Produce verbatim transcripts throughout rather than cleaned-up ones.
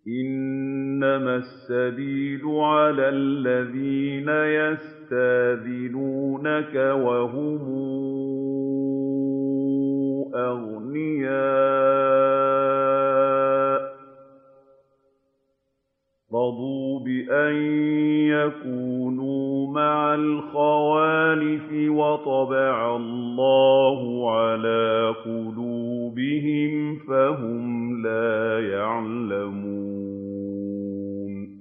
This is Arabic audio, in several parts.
إِنَّمَا السَّبِيلُ عَلَى الَّذِينَ يَسْتَأْذِنُونَكَ وَهُمْ أَغْنِيَاءُ رَضُوا بِأَن يَكُونُوا مَعَ الْخَوَالِفِ وَطَبَعَ اللَّهُ عَلَىٰ قُلُوبِهِمْ فَهُمْ لَا يَعْلَمُونَ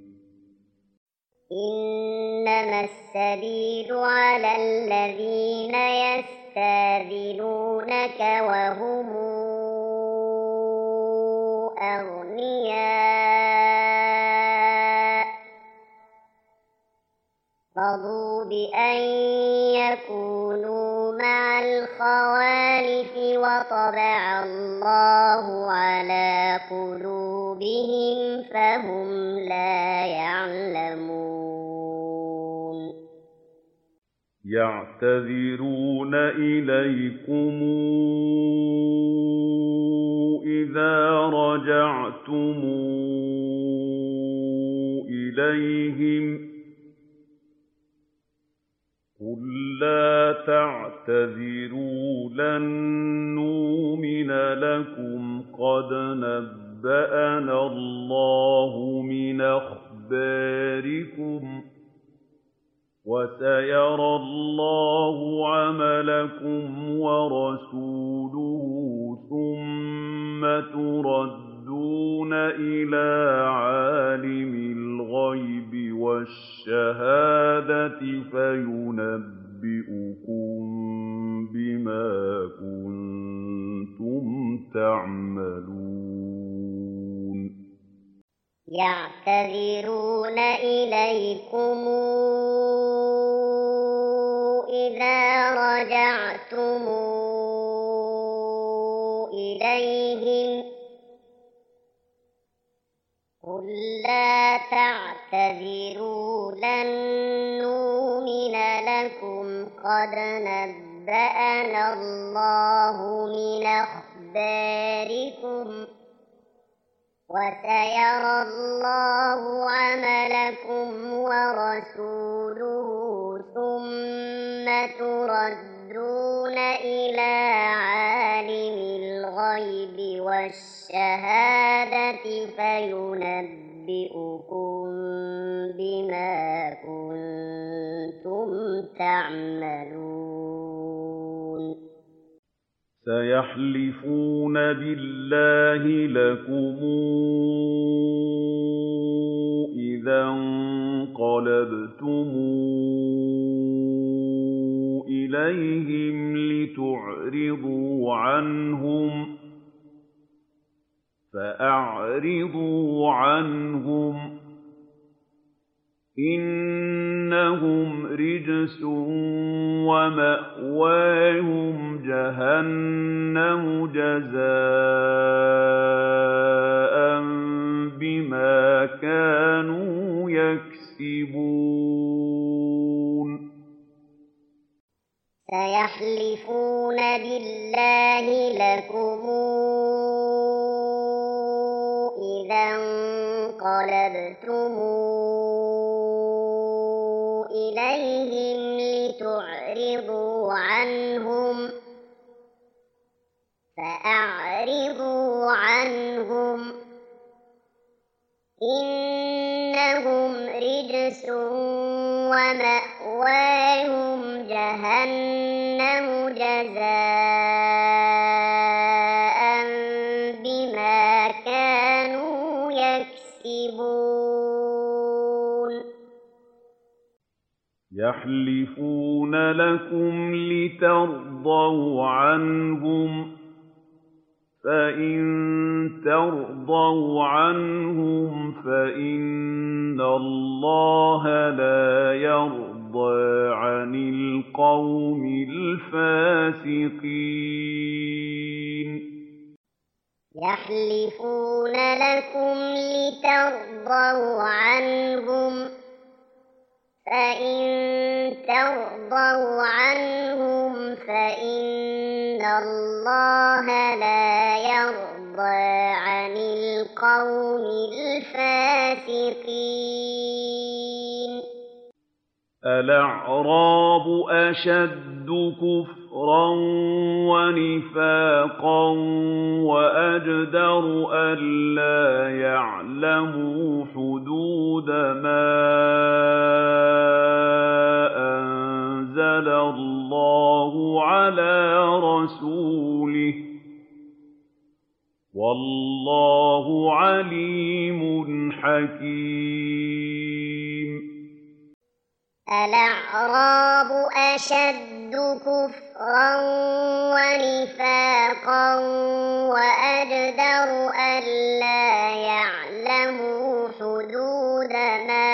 إِنَّمَا السَّبِيلُ عَلَى الَّذِينَ يَسْتَأْذِنُونَكَ وَهُمْ أَغْنِيَاءُ رَضُوا بِأَن يَكُونُوا مَعَ الْخَوَالِفِ وَطَبَعَ اللَّهُ عَلَىٰ قُلُوبِهِمْ فَهُمْ لَا يَعْلَمُونَ يَعْتَذِرُونَ إِلَيْكُمْ إِذَا رَجَعْتُمْ إِلَيْهِمْ ۚ قُل لَّا تَعْتَذِرُوا لَن نُّؤْمِنَ لَكُمْ قَدْ نَبَّأَنَا اللَّهُ مِنْ أَخْبَارِكُمْ ۚ وَسَيَرَى اللَّهُ عَمَلَكُمْ وَرَسُولُهُ ثُمَّ تُرَدُّونَ إِلَىٰ عَالِمِ الْغَيْبِ وَالشَّهَادَةِ فَيُنَبِّئُكُم بِمَا كُنتُمْ تَعْمَلُونَ يَعْتَذِرُونَ إِلَيْكُمْ إِذَا رَجَعْتُمْ إِلَيْهِمْ ۚ قُل لَّا تَعْتَذِرُوا لَن نُّؤْمِنَ لَكُمْ قَدْ نَبَّأَنَا اللَّهُ مِنْ أَخْبَارِكُمْ ۚ وَسَيَرَى اللَّهُ عَمَلَكُمْ وَرَسُولُهُ ثُمَّ تُرَدُّونَ إِلَىٰ عَالِمِ الْغَيْبِ وَالشَّهَادَةِ فَيُنَبِّئُكُم بِمَا كُنتُمْ تَعْمَلُونَ سَيَحْلِفُونَ بِاللَّهِ لَكُمْ إِذَا انقَلَبْتُمْ إِلَيْهِمْ لِتُعْرِضُوا عَنْهُمْ ۖ فَأَعْرِضُوا عَنْهُمْ ۖ إِنَّهُمْ رِجْسٌ وَمَأْوَاهُمْ جَهَنَّمُ جَزَاءً بِمَا كَانُوا يَكْسِبُونَ سَيَحْلِفُونَ بِاللَّهِ لَكُمْ إِذَا انقَلَبْتُمْ إِلَيْهِمْ لِتُعْرِضُوا عَنْهُمْ ۖ فَأَعْرِضُوا عَنْهُمْ ۖ إِنَّهُمْ رِجْسٌ وَمَأْوَاهُمْ جَهَنَّمُ جَزَاءً بِمَا كَانُوا يَكْسِبُونَ يَحْلِفُونَ لَكُمْ لِتَرْضَوْا عَنْهُمْ ۖ فَإِن تَرْضَوْا عَنْهُمْ فَإِنَّ اللَّهَ لَا يَرْضَىٰ عَنِ الْقَوْمِ الْفَاسِقِينَ يَحْلِفُونَ لَكُمْ لِتَرْضَوْا عَنْهُمْ ۖ فَإِن تَرْضَوْا عَنْهُمْ فَإِنَّ اللَّهَ لَا يَرْضَىٰ عن القوم الفاسقين. الأعراب أشد كفرا ونفاقا وأجدر ألا يعلموا حدود ما أنزل الله على رسوله والله عليم حكيم. الأعراب أشد كفرا ونفاقا وأجدر ألا يعلموا حدود ما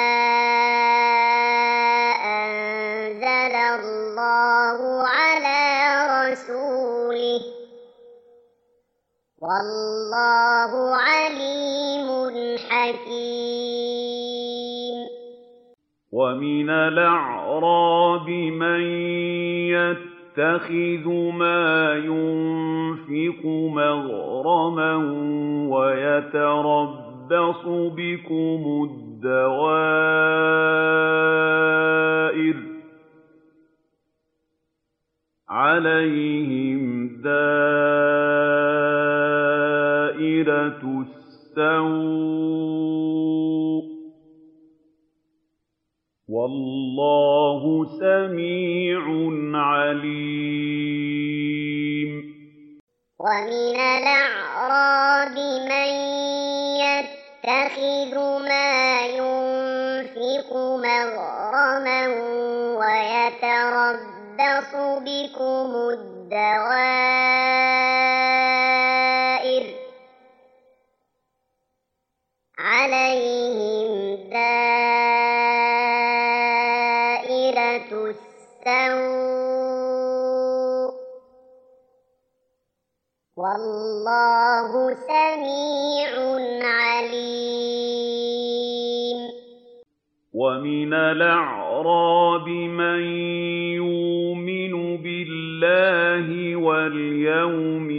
أنزل الله على رسوله والله عليم حكيم. ومن الأعراب من يتخذ ما ينفق مغرما ويتربص بكم الدوائر عليهم دائرة السوء والله سميع عليم. ومن الأعراب من يتخذ ما ينفق مغرما ويتربص بكم الدوائر عليهم دائرة السوء والله سميع عليم. ومن الأعراب من يؤمن بالله واليوم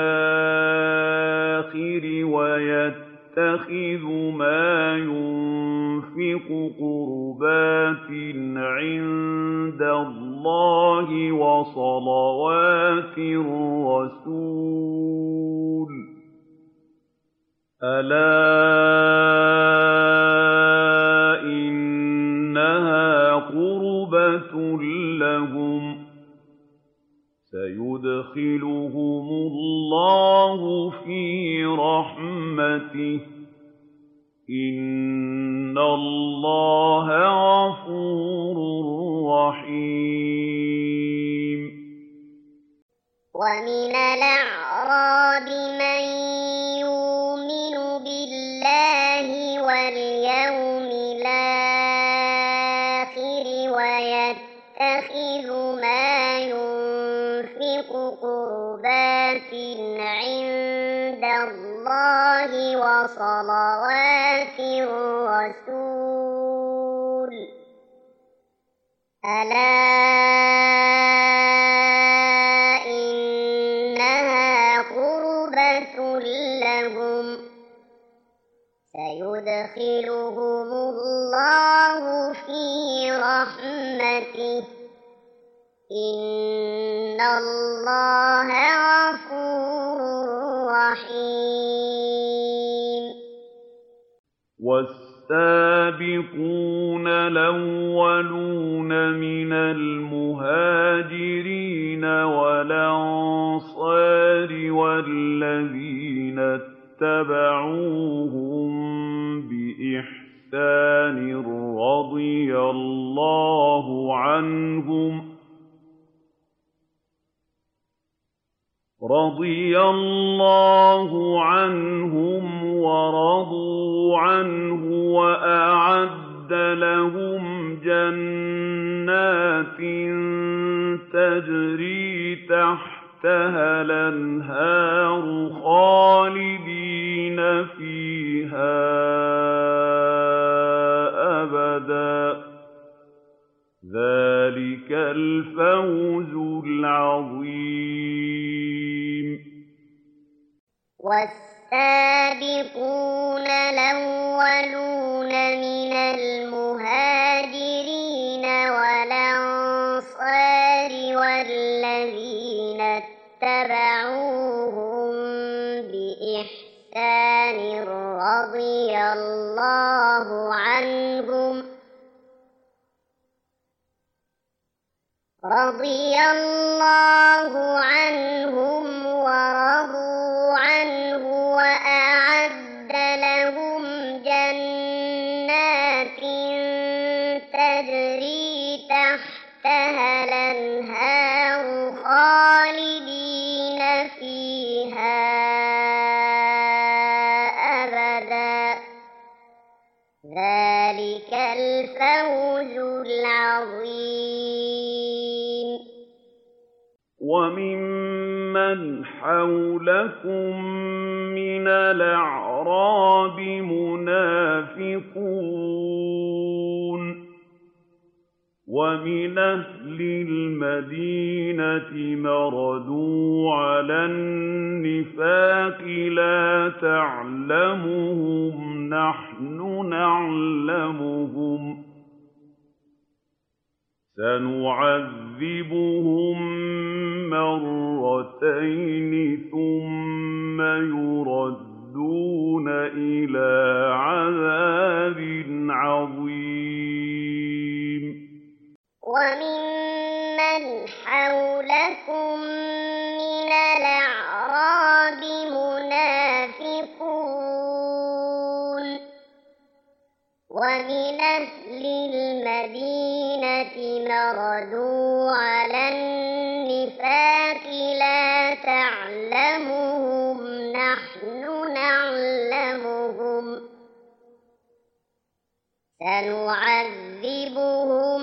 الآخر ويتخذ ما ينفق قربات عند الله وصلوات الرسول ألا إنها قربة لهم سيدخلهم الله في رحمته إن الله غفور رحيم. ومن الأعراب من يؤمن بالله واليوم الآخر ويتخذ ما ينفق قربات عند الله وصلوات الرسول ألا إنها قربة لهم سيدخلهم الله في رحمته إن الله غفور رحيم. والسابقون الأولون من المهاجرين والأنصار والذين اتبعوهم بإحسان رضي الله عنهم رضي الله عنهم ورضوا عنه وأعد لهم جنات تجري تحتها الأنهار خالدين فيها أبدا ذلك الفوز العظيم. الأولون من المهاجرين والأنصار والذين اتبعوهم بإحسان رضي الله عنهم رضي الله عنهم ورضوا عنه وأعد لهم جنات تجري تحتها الأنهار خالدين فيها أبدا ذلك الفوز العظيم. وممن حولكم من الأعراب منافقون ومن أهل المدينة مردوا على النفاق لا تعلمهم نحن نعلمهم سنعذبهم مرتين ثم يردون إلى عذاب عظيم. وممن حولكم من الأعراب منافقون ومن أهل المدينة مردوا على النفاق لا تعلمهم نحن نعلمهم سنعذبهم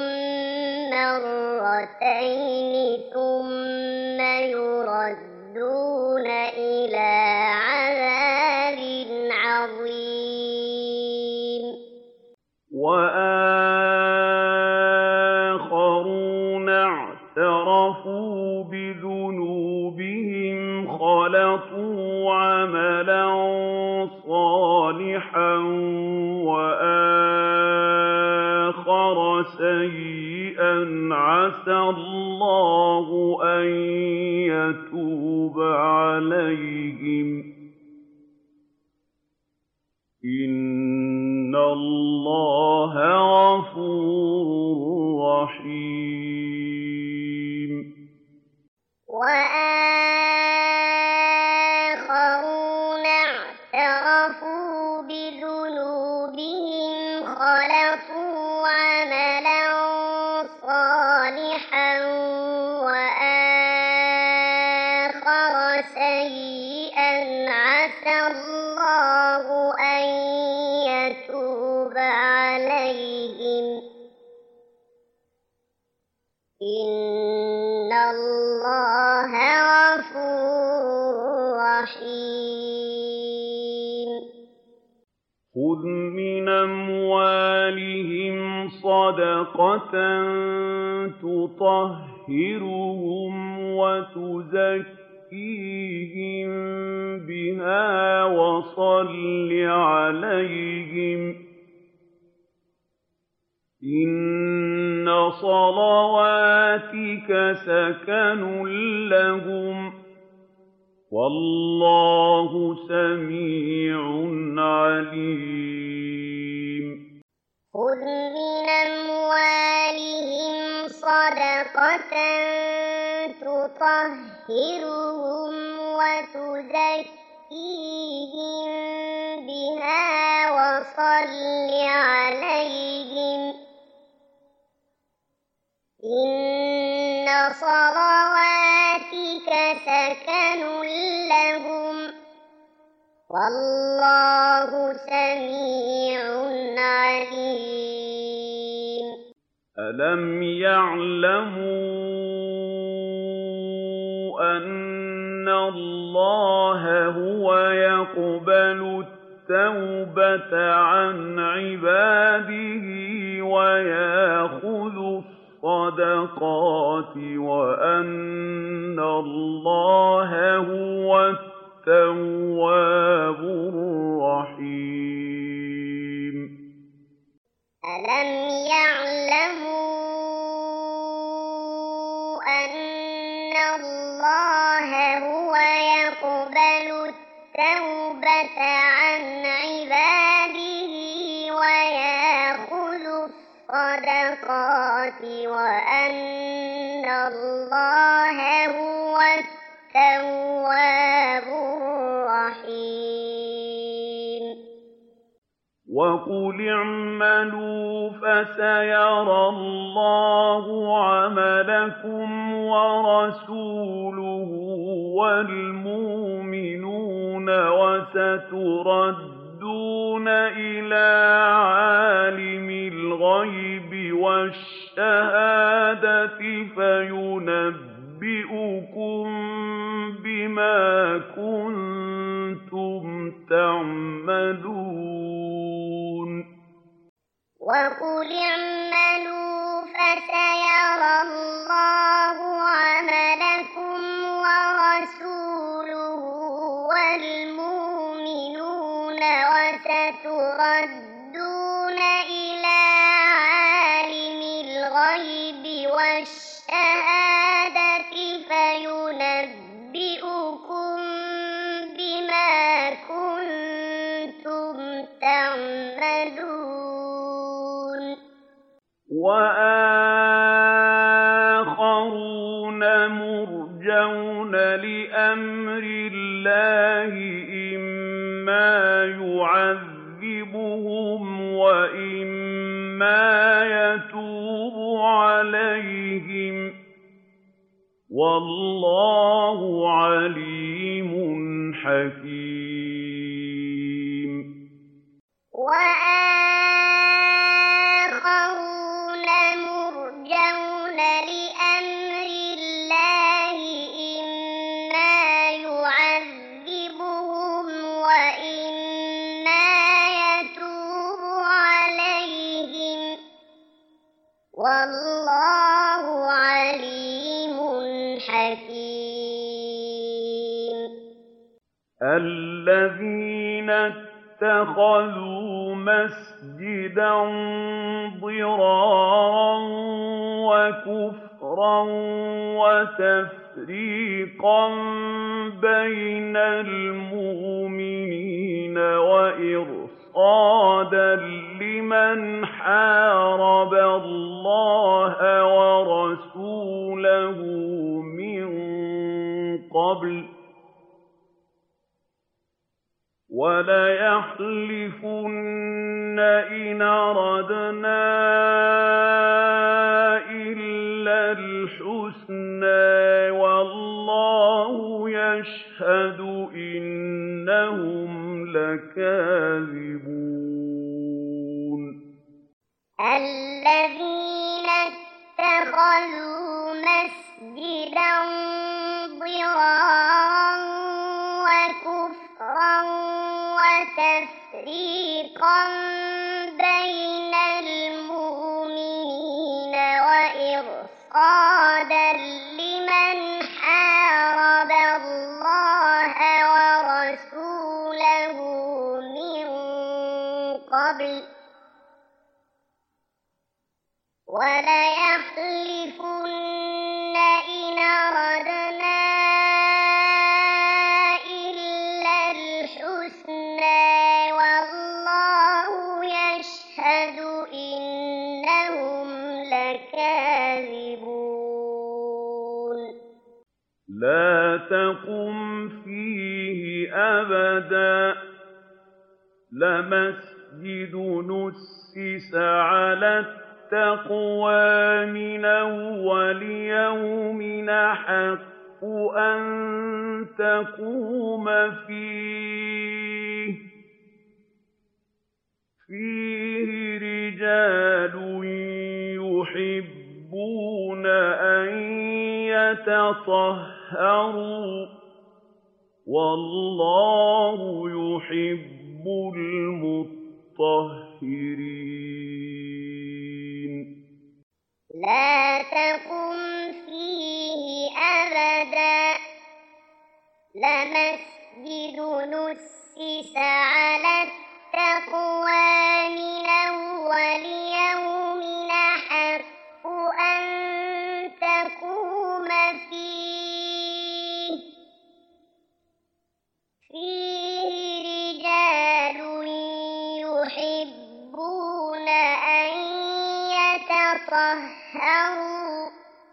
مرتين ثم يردون إلى عذاب عظيم. وآخرون اعترفوا بذنوبهم خلطوا عملا صالحا وآخر سيئا عسى الله أن يتوب عليهم إن الله غفور رحيم. وآخرون اعترفوا بذنوبهم خلطوا عملا صالحا وآخر سيئا عسى الله أن يتوب عليهم إن الله غفور رحيم. خذ من أموالهم صدقة تطهرهم وتزكيهم بها وصل عليهم إن صلواتك سكن لهم والله سميع عليم. خذ من أموالهم صدقة تطهرهم وتزكيهم بها وصل عليهم إن صلواتك سكن لهم والله سميع عليم. ألم يعلموا أن الله هو يقبل التوبة عن عباده ويأخذ الصدقات وأن الله هو التواب الرحيم. ألم يعلموا أن الله هو يقبل التوبة عن عباده ويأخذ الصدقات وأن الله هو التواب الرحيم وقل اعملوا فسيرى الله عملكم ورسوله والمؤمنون وستردون إلى عالم الغيب والشهادة فينبئكم بما كنتم تعملون وقل اعملوا فسيرى الله عملكم ورسوله والمؤمنون وستردون إلى عالم الغيب والشهادة فينبئكم بما كنتم تعملون وآخرون مرجون لأمر الله إما يعذبهم وإما يتوب عليهم والله عليم حكيم وآخرون مرجون لأمر الله إما يعذبهم وإما يتوب عليهم والله عليم حكيم الذين اتخذوا مسجدا ضرارا وكفرا وتفريقا بين المؤمنين وإرصادا لمن حارب الله ورسوله من قبل وَلَيَحْلِفُنَّ إِنْ أَرَدْنَا إِلَّا الْحُسْنَىٰ وَاللَّهُ يَشْهَدُ إِنَّهُمْ لَكَاذِبُونَ الَّذِينَ اتَّخَذُوا مَسْجِدًا ضِرَارًا وَكُفْرًا وتفريقا بين المؤمنين وإرصادا لمن حارب الله ورسوله من قبل وليحلفن إن أردنا إنهم لكاذبون لا تقم فيه أبدا لمسجد نسس على التقوى من أول يوم أحق أن تقوم فيه فيه رجال يحبون أن يتطهروا والله يحب المطهرين لا تقم فيه أبدا لمسجد نسس على التقوى من أول يوم تطهروا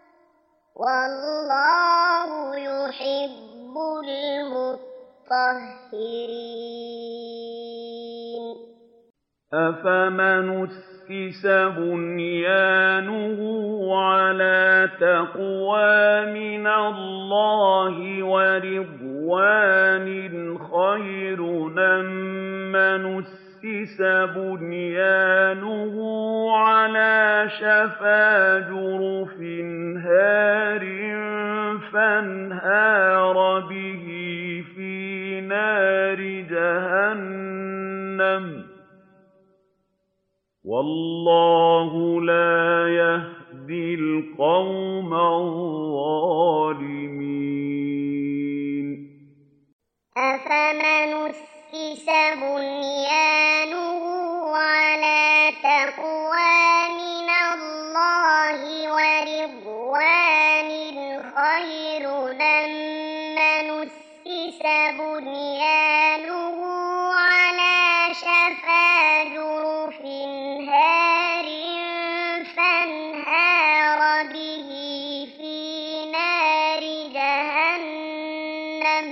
والله يحب المطهرين أفمن أسس بنيانه على تقوى من الله ورضوان خير أم من أسس بنيانه على شفا جرف هار فانهار به في نار جهنم والله لا يهدي القوم الظالمين أفمن أسس بنيانه على تقوى من الله ورضوان خير أم من أسس بنيانه على شفا جرف هار فانهار به في نار جهنم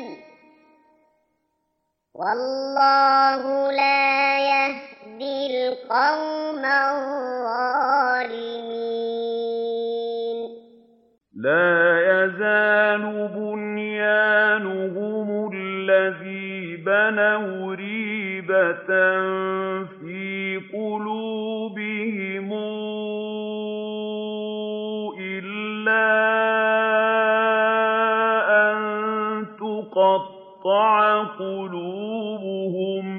والله لا يهدي القوم الظالمين لا يزال بنيانهم الذي بنوا ريبة في قلوبهم إلا أن تقطع قلوبهم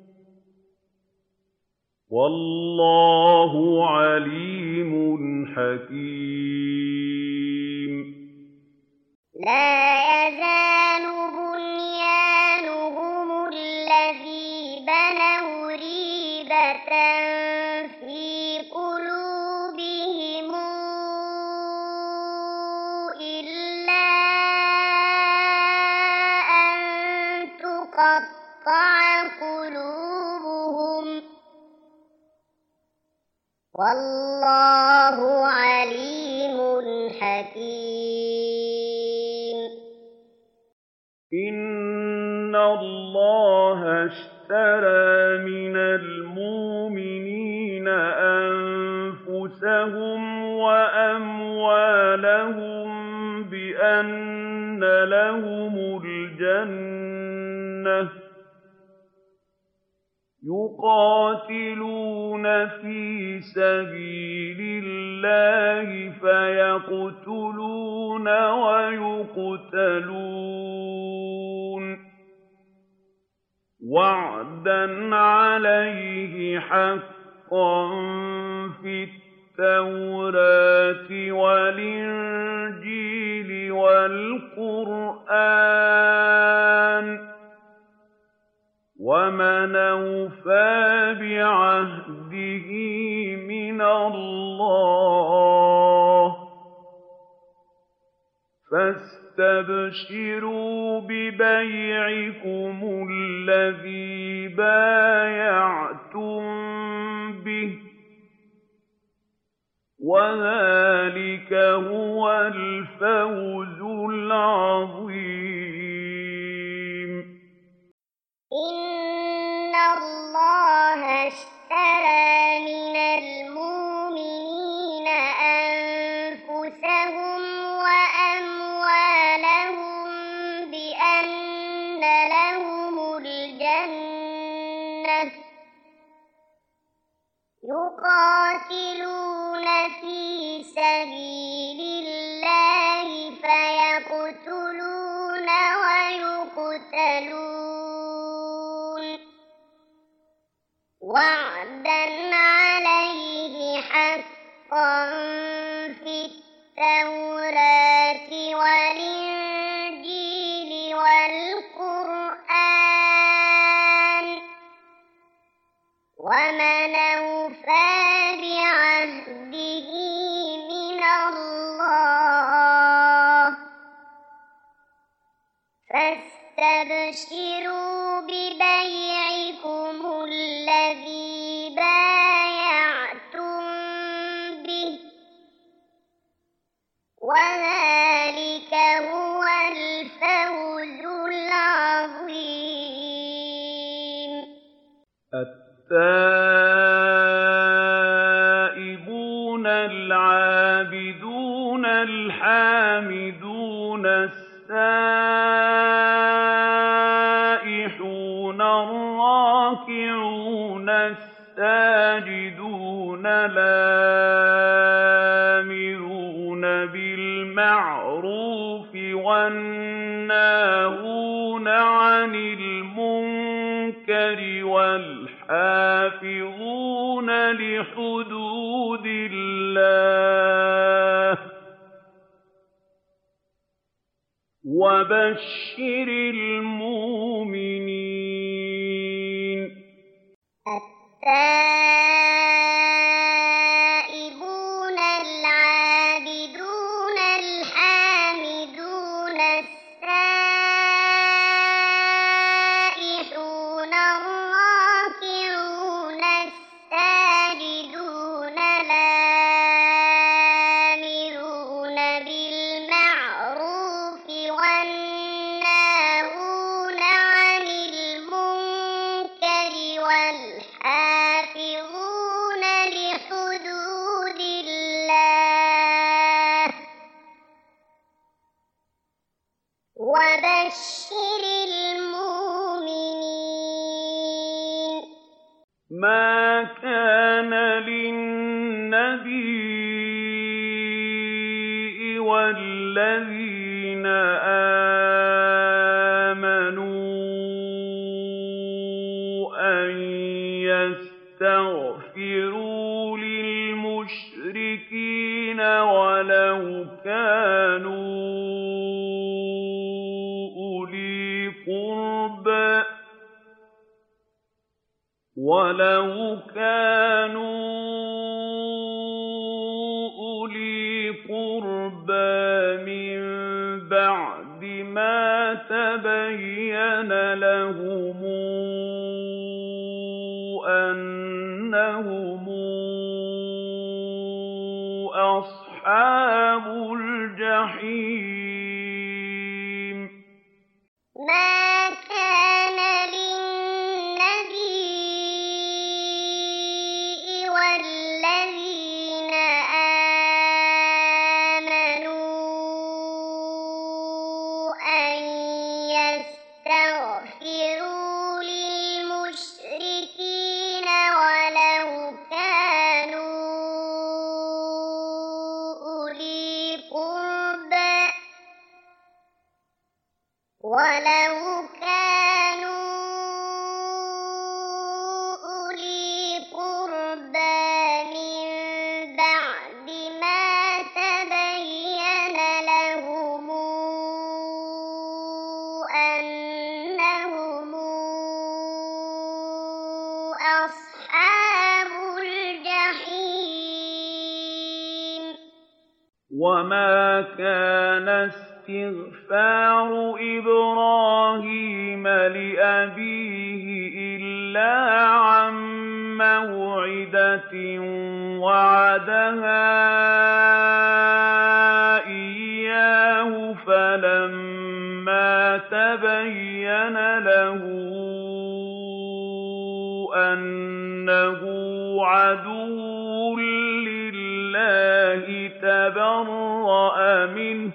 والله عليم حكيم لا يزال بنيانهم الذي بنوا ريبة في قلوبهم إلا أن تقطع قلوبهم والله عليم حكيم إن الله اشترى من المؤمنين أنفسهم وأموالهم بأن لهم الجنة يقاتلون في سبيل الله فيقتلون ويقتلون وعدا عليه حقا في التوراة والإنجيل والقرآن ومن أوفى بعهده من الله فاستبشروا ببيعكم الذي بايعتم به وذلك هو الفوز العظيم إن الله اشترى من المؤمنين أنفسهم وأموالهم بأن لهم الجنة يقاتلون في سبيل الله فيقتلون ويقتلون وعدا عليه حقا في التوراة والإنجيل والقرآن ومن أوفى بعهده من الله فاستبشروا ببيعكم الذي بايعتم به التائبون العابدون الحامدون السائحون الراكعون الساجدون الآمرون بالمعروف والناهون عن المنكر والحافظون لحدود الله وبشر المؤمنين. التائبون العابدون الحامدون السائحون الراكعون الساجدون الآمرون بالمعروف والناهون عن المنكر والحافظون لحدود الله وبشر المؤمنين. ما كان للنبي والذين آمنوا أن يستغفروا للمشركين ولو كانوا أولي قربى ولو كانوا أولي قربى من بعد ما تبين لهم أنهم أصحاب الجحيم. ما كان للنبي والذين آمنوا أن يستغفروا للمشركين ولو كانوا أولي قربى ولو كانوا أولي قربى من بعد ما تبين لهم أنهم أصحاب الجحيم. وما كان استغفار إبراهيم لأبيه إلا عن موعدة وعدها إياه فلما تبين له أنه عدو لله تبرأ منه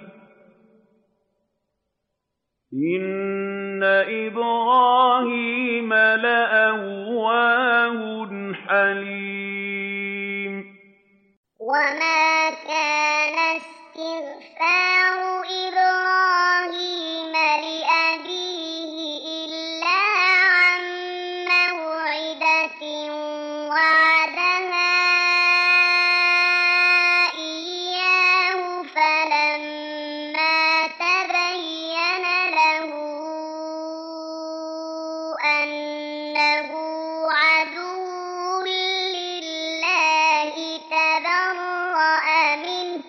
إن إبراهيم لأواه حليم. وما كان استغفار إبراهيم لأبيه إلا عن موعدة وعدها إياه فلما تبين له أنه عدو لله تبرأ منه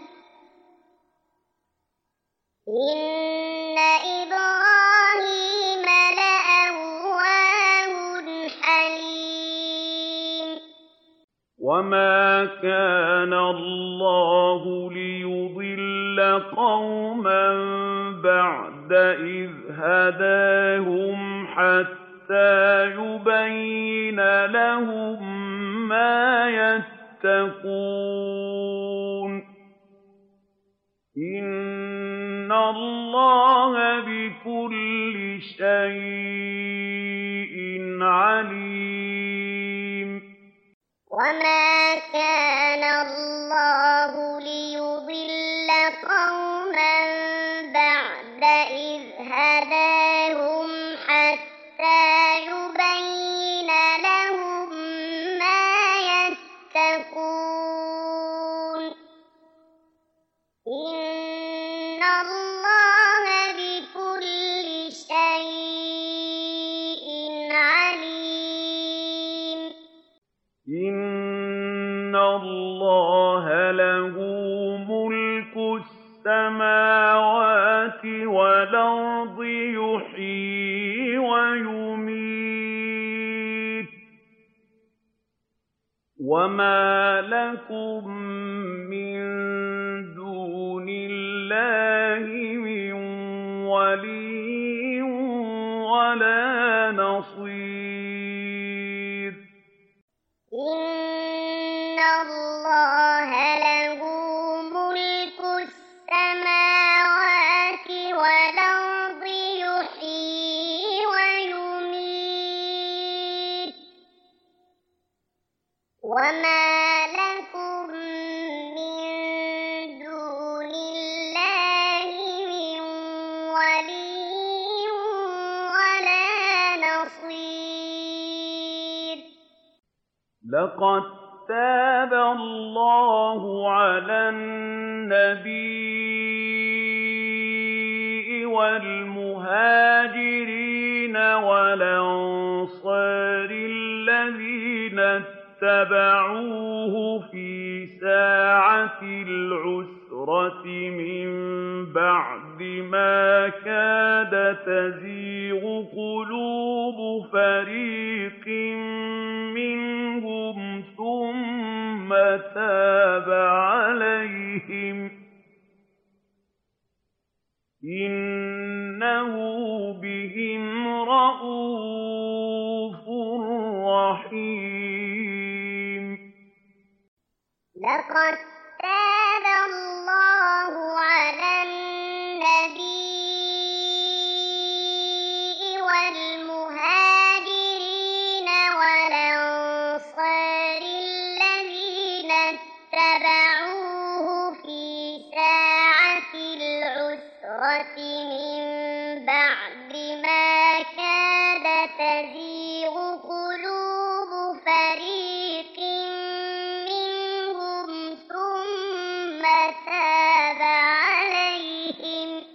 إن إبراهيم لأواه حليم. وما كان الله ليضل قوما بعد إذ هداهم حتى حَتَّىٰ يُبَيِّنَ لَهُم مَّا يَتَّقُونَ ۚ إِنَّ اللَّهَ بِكُلِّ شَيْءٍ عَلِيمٌ وَمَا كَانَ اللَّهُ لِيُضِلَّ قَوْمًا بَعْدَ إِذْ هَدَاهُمْ حَتَّىٰ يُبَيِّنَ لَهُم مَّا يَتَّقُونَ ۚ إِنَّ اللَّهَ بِكُلِّ شَيْءٍ عَلِيمٌ إِنَّ اللَّهَ لَهُ مُلْكُ السَّمَاوَاتِ وَالْأَرْضِ يُحْيِي وَيُمِيتُ ۚ وَمَا لَكُم مِّن دُونِ اللَّهِ مِن وَلِيٍّ وَلَا نَصِيرٍ إِنَّ اللَّهَ لَهُ مُلْكُ السَّمَاوَاتِ وَالْأَرْضِ يُحْيِي وَيُمِيتُ ۚ وَمَا لَكُم مِّن دُونِ اللَّهِ مِن وَلِيٍّ وَلَا نَصِيرٍ لَقَد تَّابَ اللَّهُ عَلَى النَّبِيِّ وَالْمُهَاجِرِينَ وَالْأَنصَارِ الَّذِينَ اتَّبَعُوهُ فِي سَاعَةِ الْعُسْرَةِ مِن بَعْدِ مَا كَادَ تَزِيغُ قُلُوبُ فَرِيقٍ مِّنْهُمْ ثُمَّ تَابَ عَلَيْهِمْ ۚ إِنَّهُ بِهِمْ رَءُوفٌ رَّحِيمٌ لَقَد تَّابَ اللَّهُ عَلَى النَّبِيِّ وَالْمُهَاجِرِينَ وَالْأَنصَارِ الَّذِينَ اتَّبَعُوهُ فِي سَاعَةِ الْعُسْرَةِ مِن بَعْدِ مَا كَادَ تَزِيغُ قُلُوبُ فَرِيقٍ مِّنْهُمْ ثُمَّ تَابَ عَلَيْهِمْ ۚ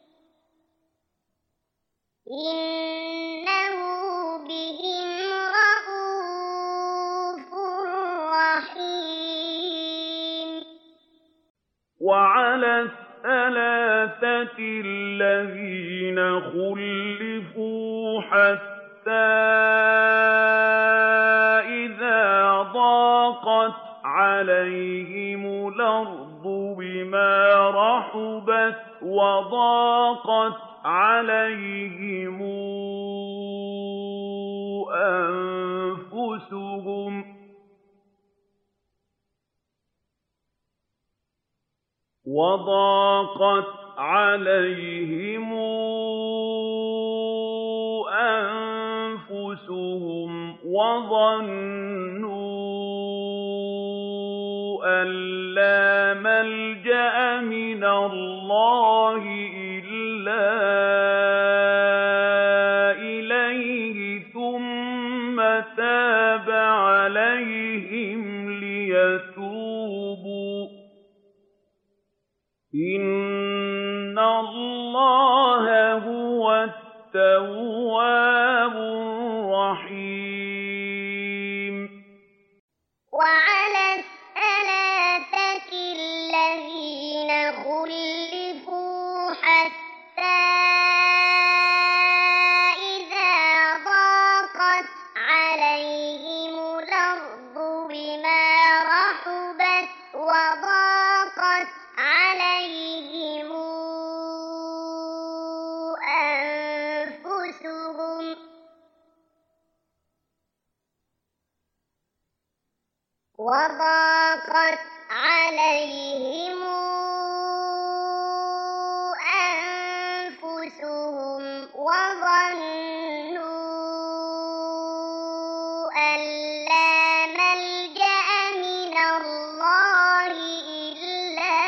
إِنَّهُ بِهِمْ رَءُوفٌ رَّحِيمٌ وَعَلَى الثَّلَاثَةِ الَّذِينَ خُلِّفُوا حَتَّىٰ إِذَا ضَاقَتْ عَلَيْهِمُ الْأَرْضُ بِمَا رَحُبَتْ وَضَاقَتْ عَلَيْهِمْ أَنفُسُهُمْ وَضَاقَتْ عَلَيْهِمْ أَنفُسُهُمْ وَظَنُّوا أَن لَّا مَلْجَأَ مِنَ اللَّهِ إِلَّا إِلَيْهِ ثُمَّ تَابَ عَلَيْهِمْ لِيَتُوبُوا ۚ إِنَّ اللَّهَ هُوَ التَّوَّابُ الرَّحِيمُ وَعَلَى الثَّلَاثَةِ الَّذِينَ خُلِّفُوا حَتَّىٰ إِذَا ضَاقَتْ عَلَيْهِمُ الْأَرْضُ بِمَا رَحُبَتْ وَضَاقَتْ عَلَيْهِمْ أَنفُسُهُمْ وضاقت عليهم أنفسهم وظنوا أن لا ملجأ من الله إلا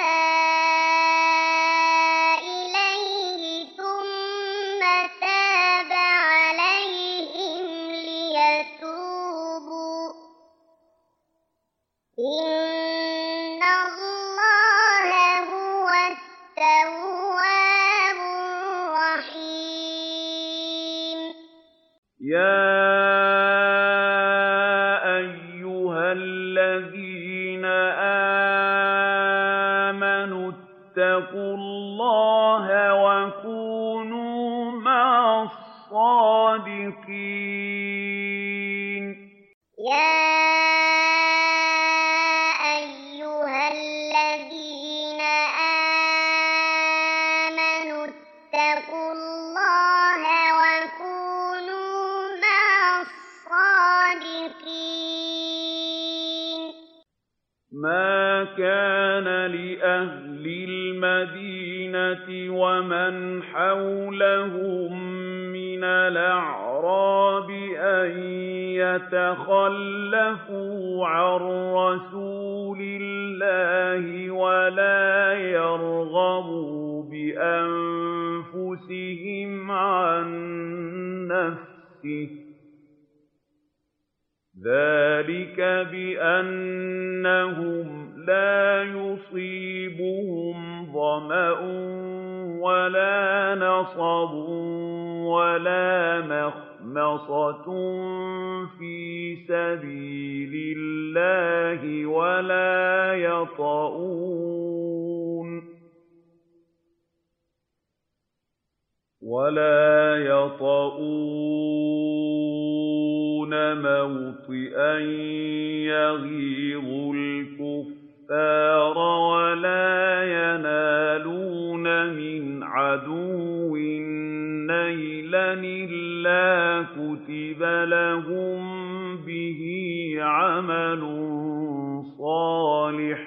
إليه ثم تاب عليهم ليتوبوا إن الله هو التواب الرحيم. يا أيها الذين آمنوا اتقوا الله وكونوا مع الصادقين. يا أيها الذين آمنوا اتقوا الله وكونوا مع الصادقين. ما كان لأهل المدينة ومن حولهم من الأعراب أن يتخلفوا عن رسول الله ولا يرغبوا بأنفسهم عن نفسه ذلك بأنهم لا يصيبهم ظمأ ولا نصب ولا مخمصة في سبيل الله ولا يطؤون ولا يطؤون موطئا يغيظ الكفار ولا ينالون من عدو نيلا إلا كتب لهم به عمل صالح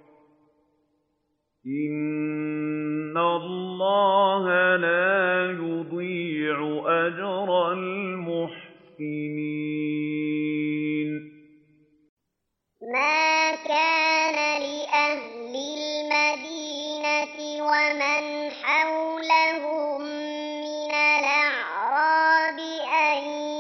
إن الله لا يضيع أجر المحسنين. ما كان لأهل المدينة ومن حولهم من الأعراب أن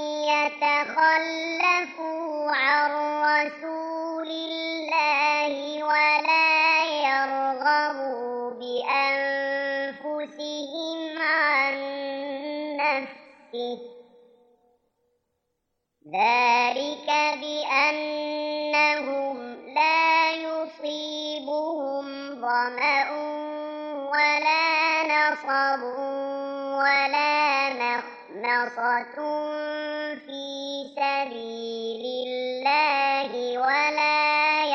يتخلفوا عن رسول الله ولا يرغبوا بأنفسهم عن نفسه ذلك بأنهم لا يصيبهم ظمأ ولا نصب ولا مخمصة في سبيل الله ولا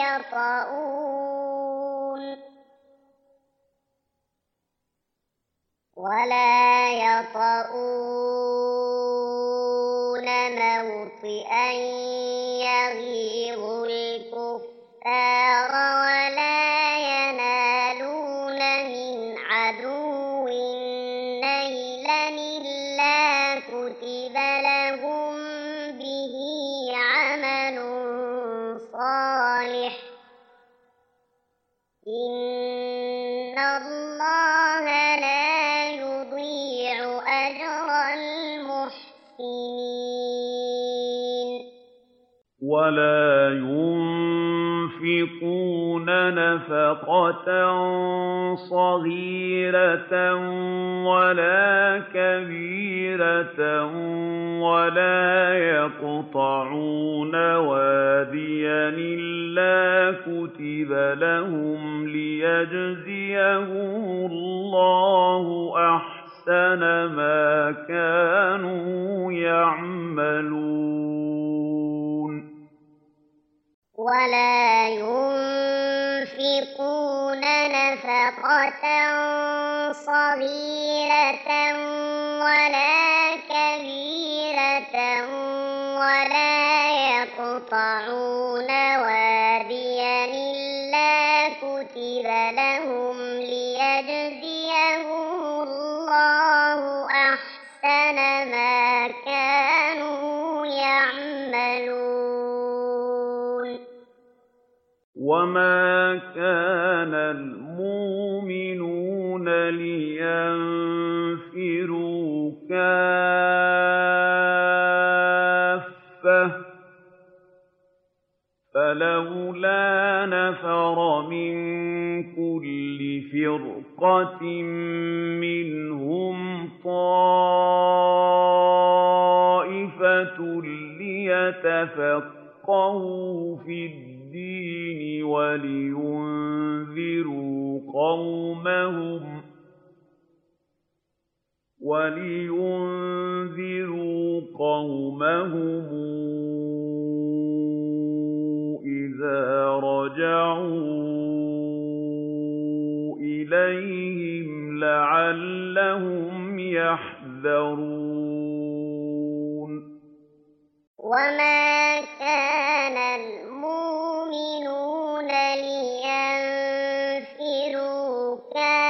يطؤون ولا يطؤون موطئا يغيظ الكفار ولا ينالون من عدو نيلا إلا كتب لهم به عمل صالح إن الله لا يضيع أجر المحسنين. ولا ينفقون نفقة صغيرة ولا كبيرة ولا يقطعون واديا إلا كتب لهم ليجزيهم الله أحسن ما كانوا يعملون. ولا ينفقون نفقة صغيرة ولا كبيرة ولا يقطعون واديا وَمَا كَانَ الْمُؤْمِنُونَ لِيَنفِرُوا كَافَّةً ۚ فَلَوْلَا نَفَرَ مِن كُلِّ فِرْقَةٍ مِّنْهُمْ طَائِفَةٌ لِّيَتَفَقَّهُوا فِي الدِّينِ وَلِيُنذِرُوا قَوْمَهُمْ وَلِيُنذِرُوا قَوْمَهُمْ إِذَا رَجَعُوا إِلَيْهِمْ لَعَلَّهُمْ يَحْذَرُونَ وَمَا كَانَ الْمُؤْمِنُونَ لِيَنفِرُوا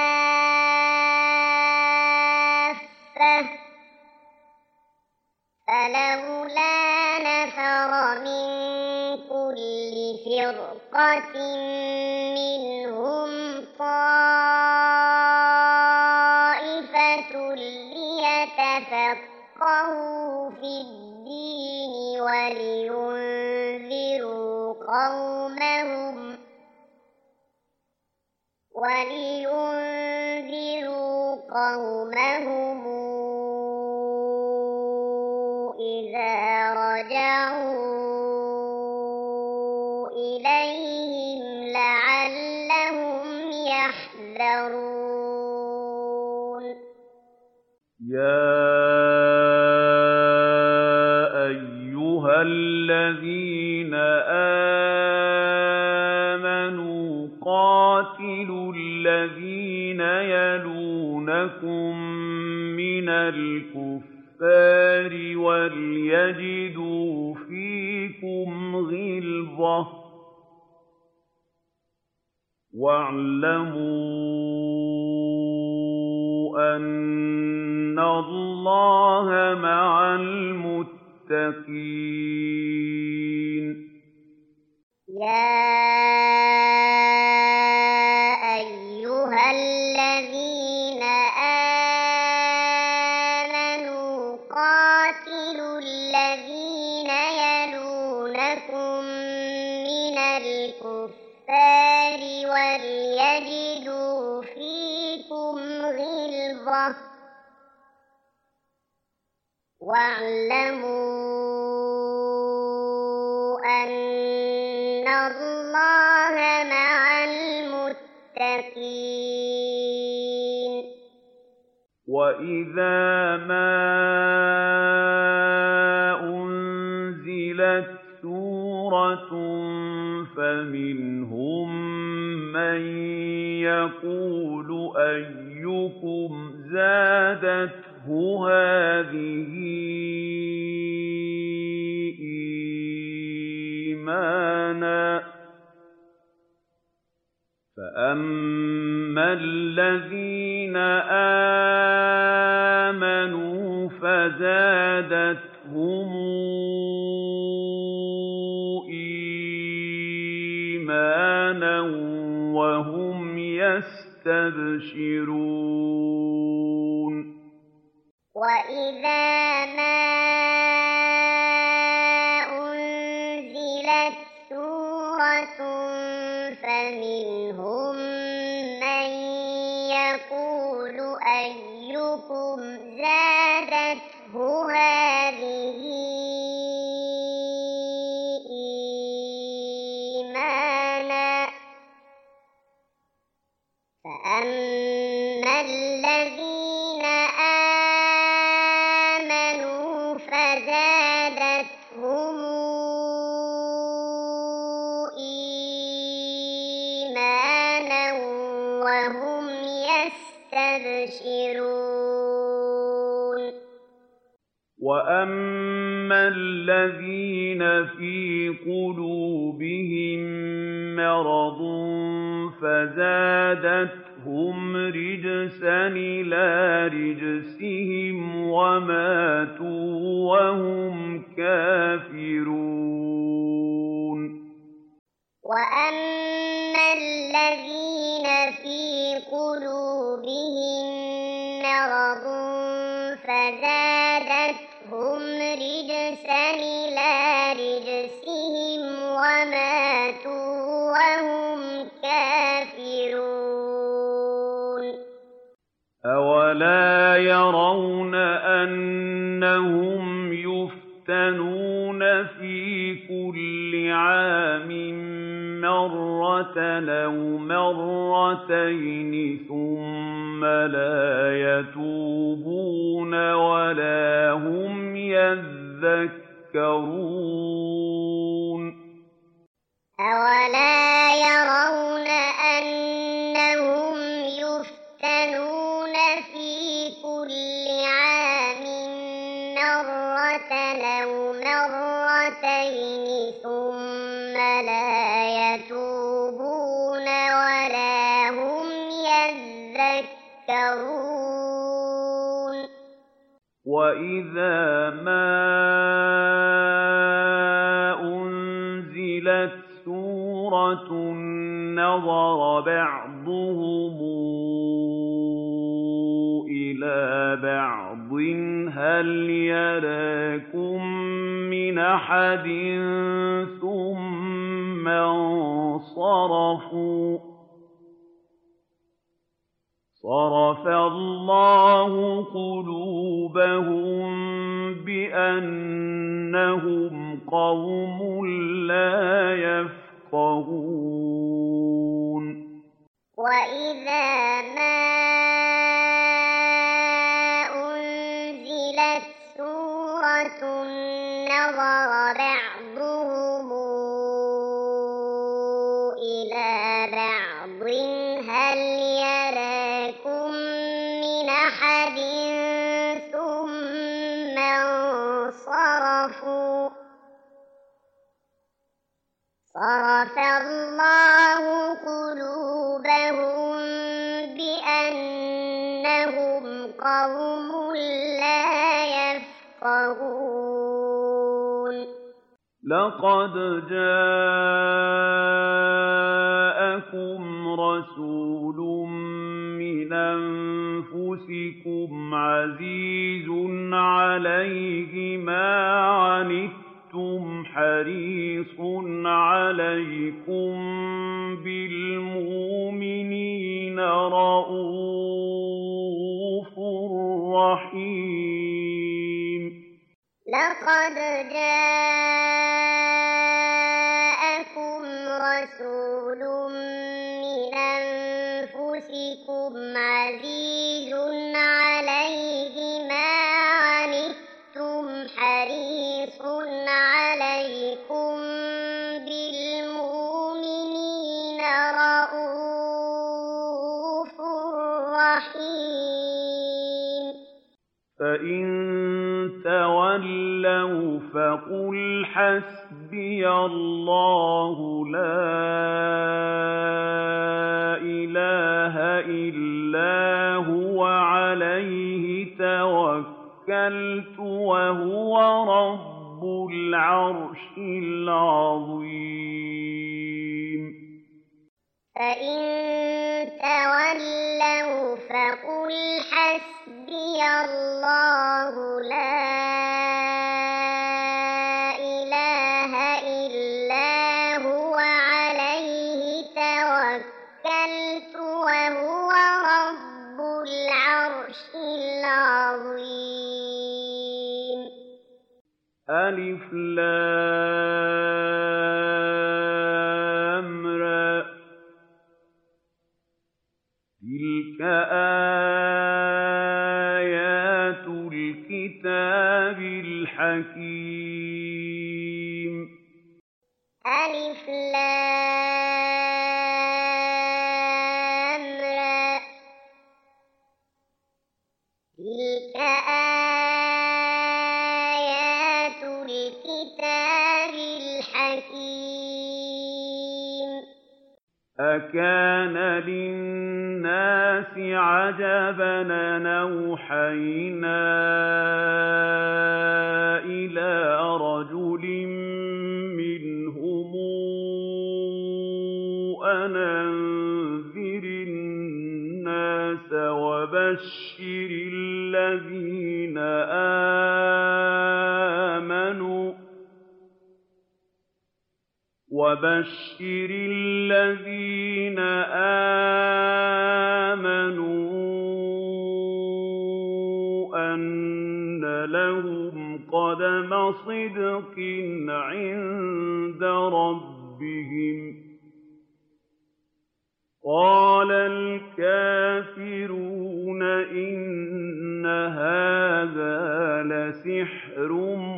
كَافَّةً ۚ فَلَوْلَا نَفَرَ مِن كُلِّ فِرْقَةٍ مِّنْهُمْ طَائِفَةٌ لِّيَتَفَقَّهُوا فِي الدِّينِ وَلِيُنذِرُوا قَوْمَهُمْ وَلِيُنذِرُوا قَوْمَهُمْ إِذَا رَجَعُوا إِلَيْهِمْ لَعَلَّهُمْ يَحْذَرُونَ يَا أَيُّهَا الَّذِينَ آمَنُوا قَاتِلُوا الَّذِينَ يَلُونَكُم مِّنَ الْكُفَّارِ وَلْيَجِدُوا فِيكُمْ غِلْظَةً ۚ وَاعْلَمُوا أَنَّ اللَّهَ مَعَ الْمُتَّقِينَ يَا أَيُّهَا الَّذِينَ آمَنُوا قَاتِلُوا الَّذِينَ يَلُونَكُم مِّنَ الْكُفَّارِ وَلْيَجِدُوا فِيكُمْ غِلْظَةً ۚ وَاعْلَمُوا أَنَّ اللَّهَ مَعَ الْمُتَّقِينَ وَإِذَا مَا أُنزِلَتْ سُورَةٌ فَمِنْهُم مَّن يَقُولُ أَيُّكُمْ زَادَتْهُ هَٰذِهِ إِيمَانًا ۚ فَأَمَّا الَّذِينَ آمَنُوا فَزَادَتْهُمْ إِيمَانًا وَهُمْ يَسْتَبْشِرُونَ وَإِذَا مَا أُنزِلَتْ سُورَةٌ فَمِنْهُم مَّن يَقُولُ أَيُّكُمْ زَادَتْهُ هَٰذِهِ إِيمَانًا ۚ فَأَمَّا الَّذِينَ آمَنُوا فَزَادَتْهُمْ إِيمَانًا وَهُمْ يَسْتَبْشِرُونَ وَأَمَّا الَّذِينَ فِي قُلُوبِهِم مَّرَضٌ فَزَادَتْهُمْ رِجْسًا إِلَىٰ رِجْسِهِمْ وَمَاتُوا وَهُمْ كَافِرُونَ وَأَمَّا الَّذِينَ فِي قُلُوبِهِم مَّرَضٌ فَزَادَتْهُمْ رِجْسًا إِلَىٰ رِجْسِهِمْ وَمَاتُوا وَهُمْ كَافِرُونَ أَوَلَا يَرَوْنَ أَنَّهُمْ يُفْتَنُونَ فِي كُلِّ عَامٍ مَّرَّةً أَوْ مَرَّتَيْنِ ثُمَّ لَا يَتُوبُونَ وَلَا هُمْ يَذَّكَّرُونَ أَوَلَا يَرَوْنَ أَنَّهُمْ يُفْتَنُونَ فِي كُلِّ عَامٍ مَّرَّةً أَوْ مَرَّتَيْنِ ثُمَّ لَا يَتُوبُونَ وَلَا هُمْ يَذَّكَّرُونَ وَإِذَا مَا أُنزِلَتْ سُورَةٌ نَّظَرَ بَعْضُهُمْ إِلَىٰ بَعْضٍ هَلْ يَرَاكُم مِّنْ أَحَدٍ ثُمَّ انصَرَفُوا ۚ صَرَفَ اللَّهُ قُلُوبَهُم بِأَنَّهُمْ قَوْمٌ لَّا يَفْقَهُونَ وَإِذَا مَا أُنزِلَتْ سُورَةٌ نَّظَرَ بَعْضُهُمْ إِلَىٰ بَعْضٍ هَلْ يَرَاكُم مِّنْ أَحَدٍ ثُمَّ انصَرَفُوا ۚ صَرَفَ اللَّهُ قُلُوبَهُم بِأَنَّهُمْ قَوْمٌ لَّا يَفْقَهُونَ لَقَدْ جَاءَكُمْ رَسُولٌ مِّنْ أَنفُسِكُمْ عَزِيزٌ عَلَيْهِ مَا عَنِتُّمْ حَرِيصٌ عَلَيْكُم بِالْمُؤْمِنِينَ رَءُوفٌ رَّحِيمٌ لَقَدْ جَاءَكُمْ رَسُولٌ مِّنْ أَنفُسِكُمْ عَزِيزٌ عَلَيْهِ مَا عَنِتُّمْ حَرِيصٌ عَلَيْكُم بِالْمُؤْمِنِينَ رَءُوفٌ رَّحِيمٌ فَإِن تَوَلَّوْا فَقُلْ حَسْبِيَ اللَّهُ لَا إِلَٰهَ إِلَّا هُوَ عَلَيْهِ تَوَكَّلْتُ وَهُوَ رَبُّ الْعَرْشِ الْعَظِيمِ فَإِن تَوَلَّوْا فَقُلْ حَسْبِيَ اللَّهُ لَا إِلَٰهَ إِلَّا هُوَ عَلَيْهِ تَوَكَّلْتُ وَهُوَ رَبُّ الْعَرْشِ الْعَظِيمِ أَلِفْ لَامْ رَا تِلْكَ آيَاتُ الْكِتَابِ الْحَكِيمِ أَلِفْ لَامْ رَا تِلْكَ آيَاتُ الْكِتَابِ الْحَكِيمِ أَكَانَ لِلنَّاسِ عَجَبًا أَنْ أَوْحَيْنَا إِلَىٰ رَجُلٍ مِّنْهُمْ أن أنذر الناس وبشر الذين آمنوا وبشر الذين آمنوا أن لهم قدم صدق عند ربهم قال الكافرون إن هذا لسحر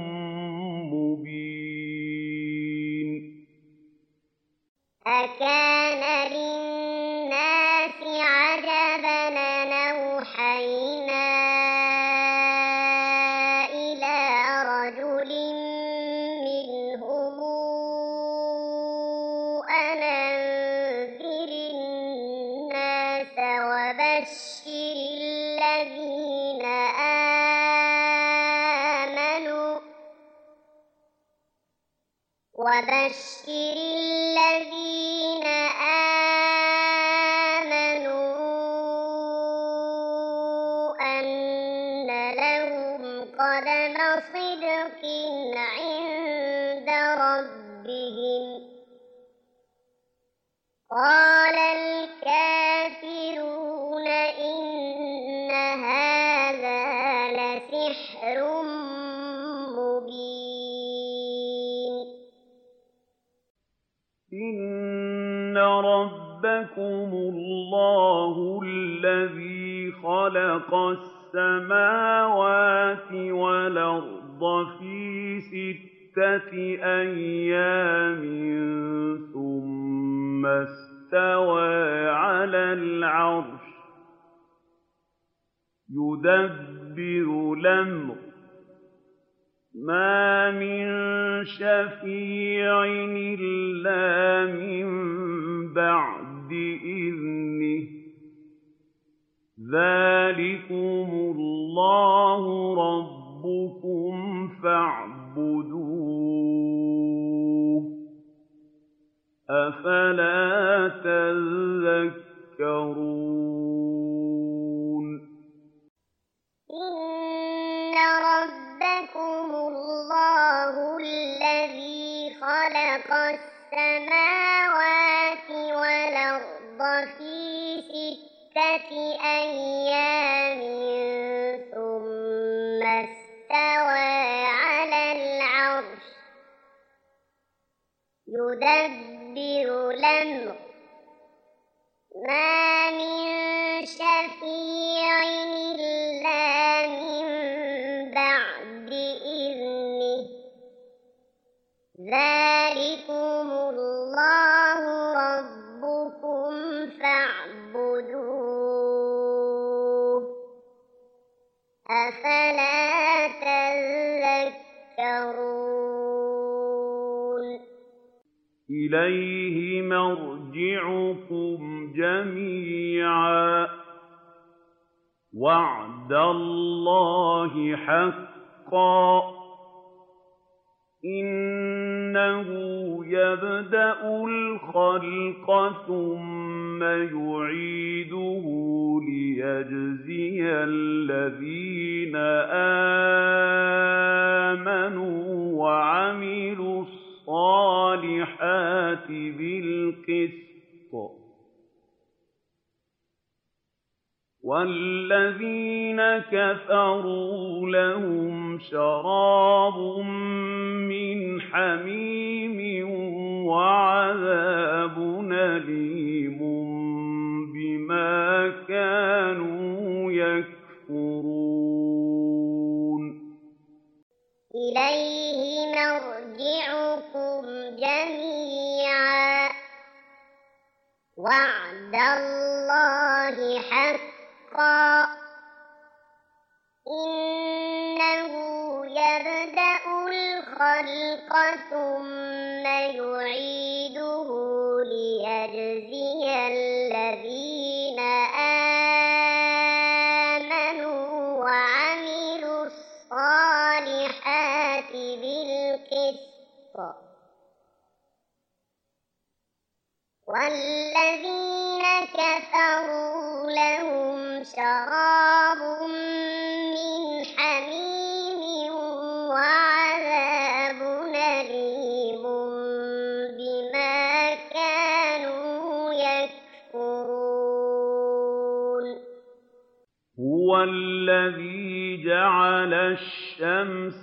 مبين أكان للناس عجبا أن أوحينا إلى رجل منهم أن أنذر الناس وبشر الذين آمنوا وبشر الذين آمنوا أن لهم قدم صدق عند ربهم قال الكافرون إن هذا لسحر مبين إن ربكم الله الذي خلق السماوات والأرض في ستة أيام ثم استوى على العرش يدبر الأمر ما من شفيع إلا من بعد إذنه ذلكم الله ربكم فاعبدوه أفلا تذكرون إن ربكم الله الذي خلق السماوات والأرض في ستة أيام ثم استوى على العرش يدبر الأمر ما من شفيع إلا من بعد إذنه ذلكم الله ربكم فاعبدوه أفلا تذكرون إليه مرجعكم جميعا وعد الله حقا إنه يبدأ الخلق ثم يعيده ليجزي الذين آمنوا وعملوا الصالحات بالقسط والذين كفروا لهم شراب من حميم وعذاب أليم بما كانوا يكفرون إليه مرجعكم جميعا وعد الله حقا إنه يبدأ الخلق ثم يعيده ليجزي الذين آمنوا وعملوا الصالحات بالقسط والذين كفروا لهم شراب من حميم وعذاب أليم بما كانوا يكفرون هو الذي جعل الشمس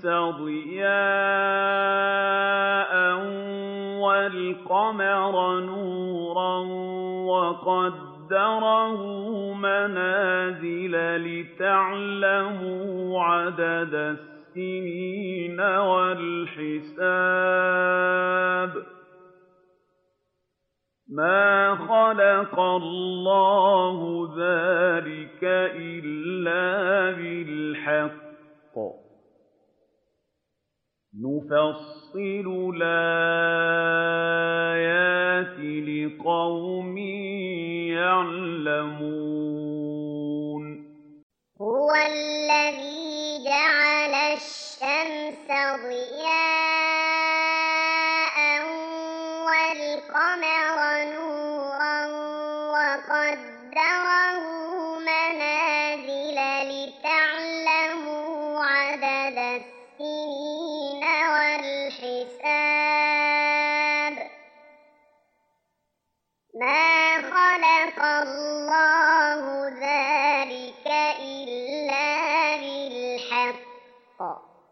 ضياء والقمر نورا وقدره منازل لتعلموا عدد السنين والحساب ما خلق الله ذلك إلا بالحق نفصل الآيات لقوم يعلمون هو الذي جعل الشمس ضياء والقمر نورا وقدره منازل لتعلموا عدد السنين والحساب ما خلق الله ذلك إلا بالحق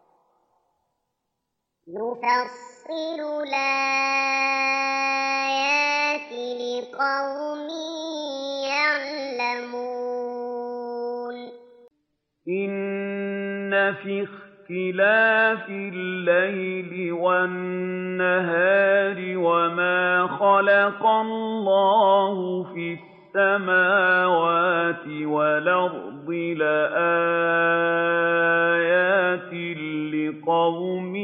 نفصل الآيات لقوم يعلمون إن في اختلاف الليل والنهار وما خلق الله في السماوات والأرض لآيات لقوم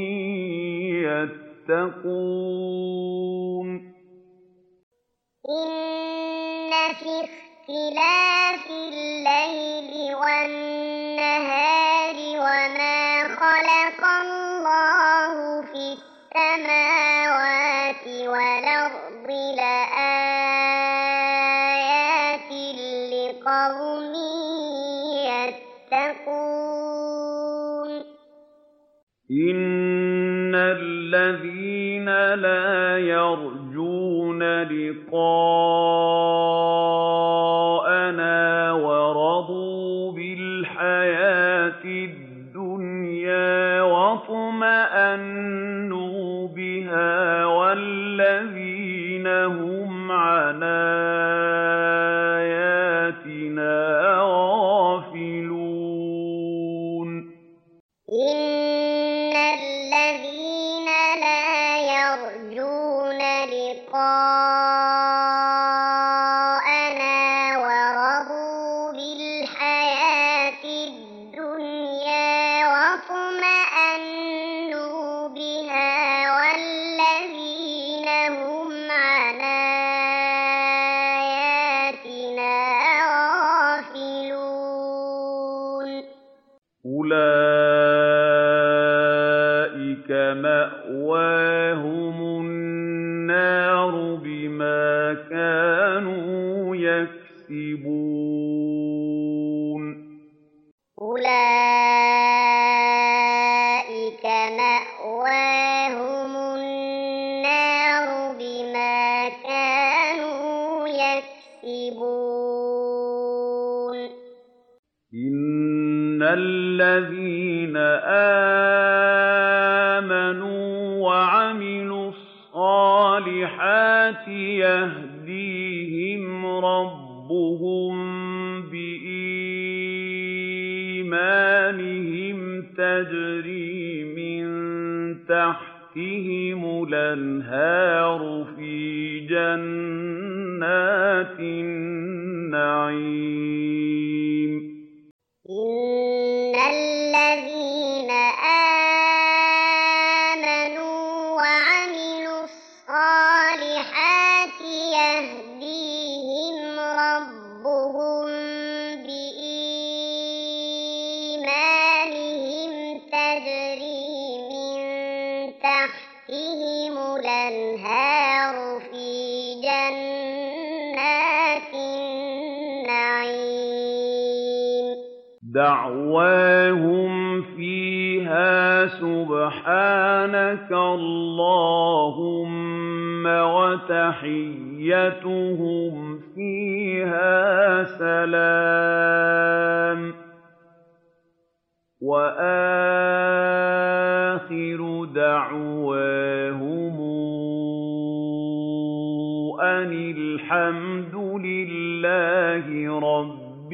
يتقون إن في اختلاف الليل والنهار وما خلق الله في السماوات والأرض لآيات لقوم يتقون إن الذين لا يرجون لقاءنا ورضوا بالحياة الدنيا واطمأنوا بها والذين هم عن آياتنا غافلون إن الذين لا يرجون لقاءنا ورضوا بالحياة الدنيا واطمأنوا بها والذين هم عن آياتنا غافلون أولئك مأواهم النار بما كانوا يكسبون أولئك مأواهم النار بما كانوا يكسبون إن الذين آمنوا وعملوا الصالحات يهديهم ربهم بإيمانهم تجري من تحتهم الأنهار في جنات النعيم إن الذين آمنوا وعملوا الصالحات يهديهم ربهم بإيمانهم تجري من تحتهم الأنهار في جنات دعواهم فيها سبحانك اللهم وتحيتهم فيها سلام وآخر دعواهم أن الحمد لله رب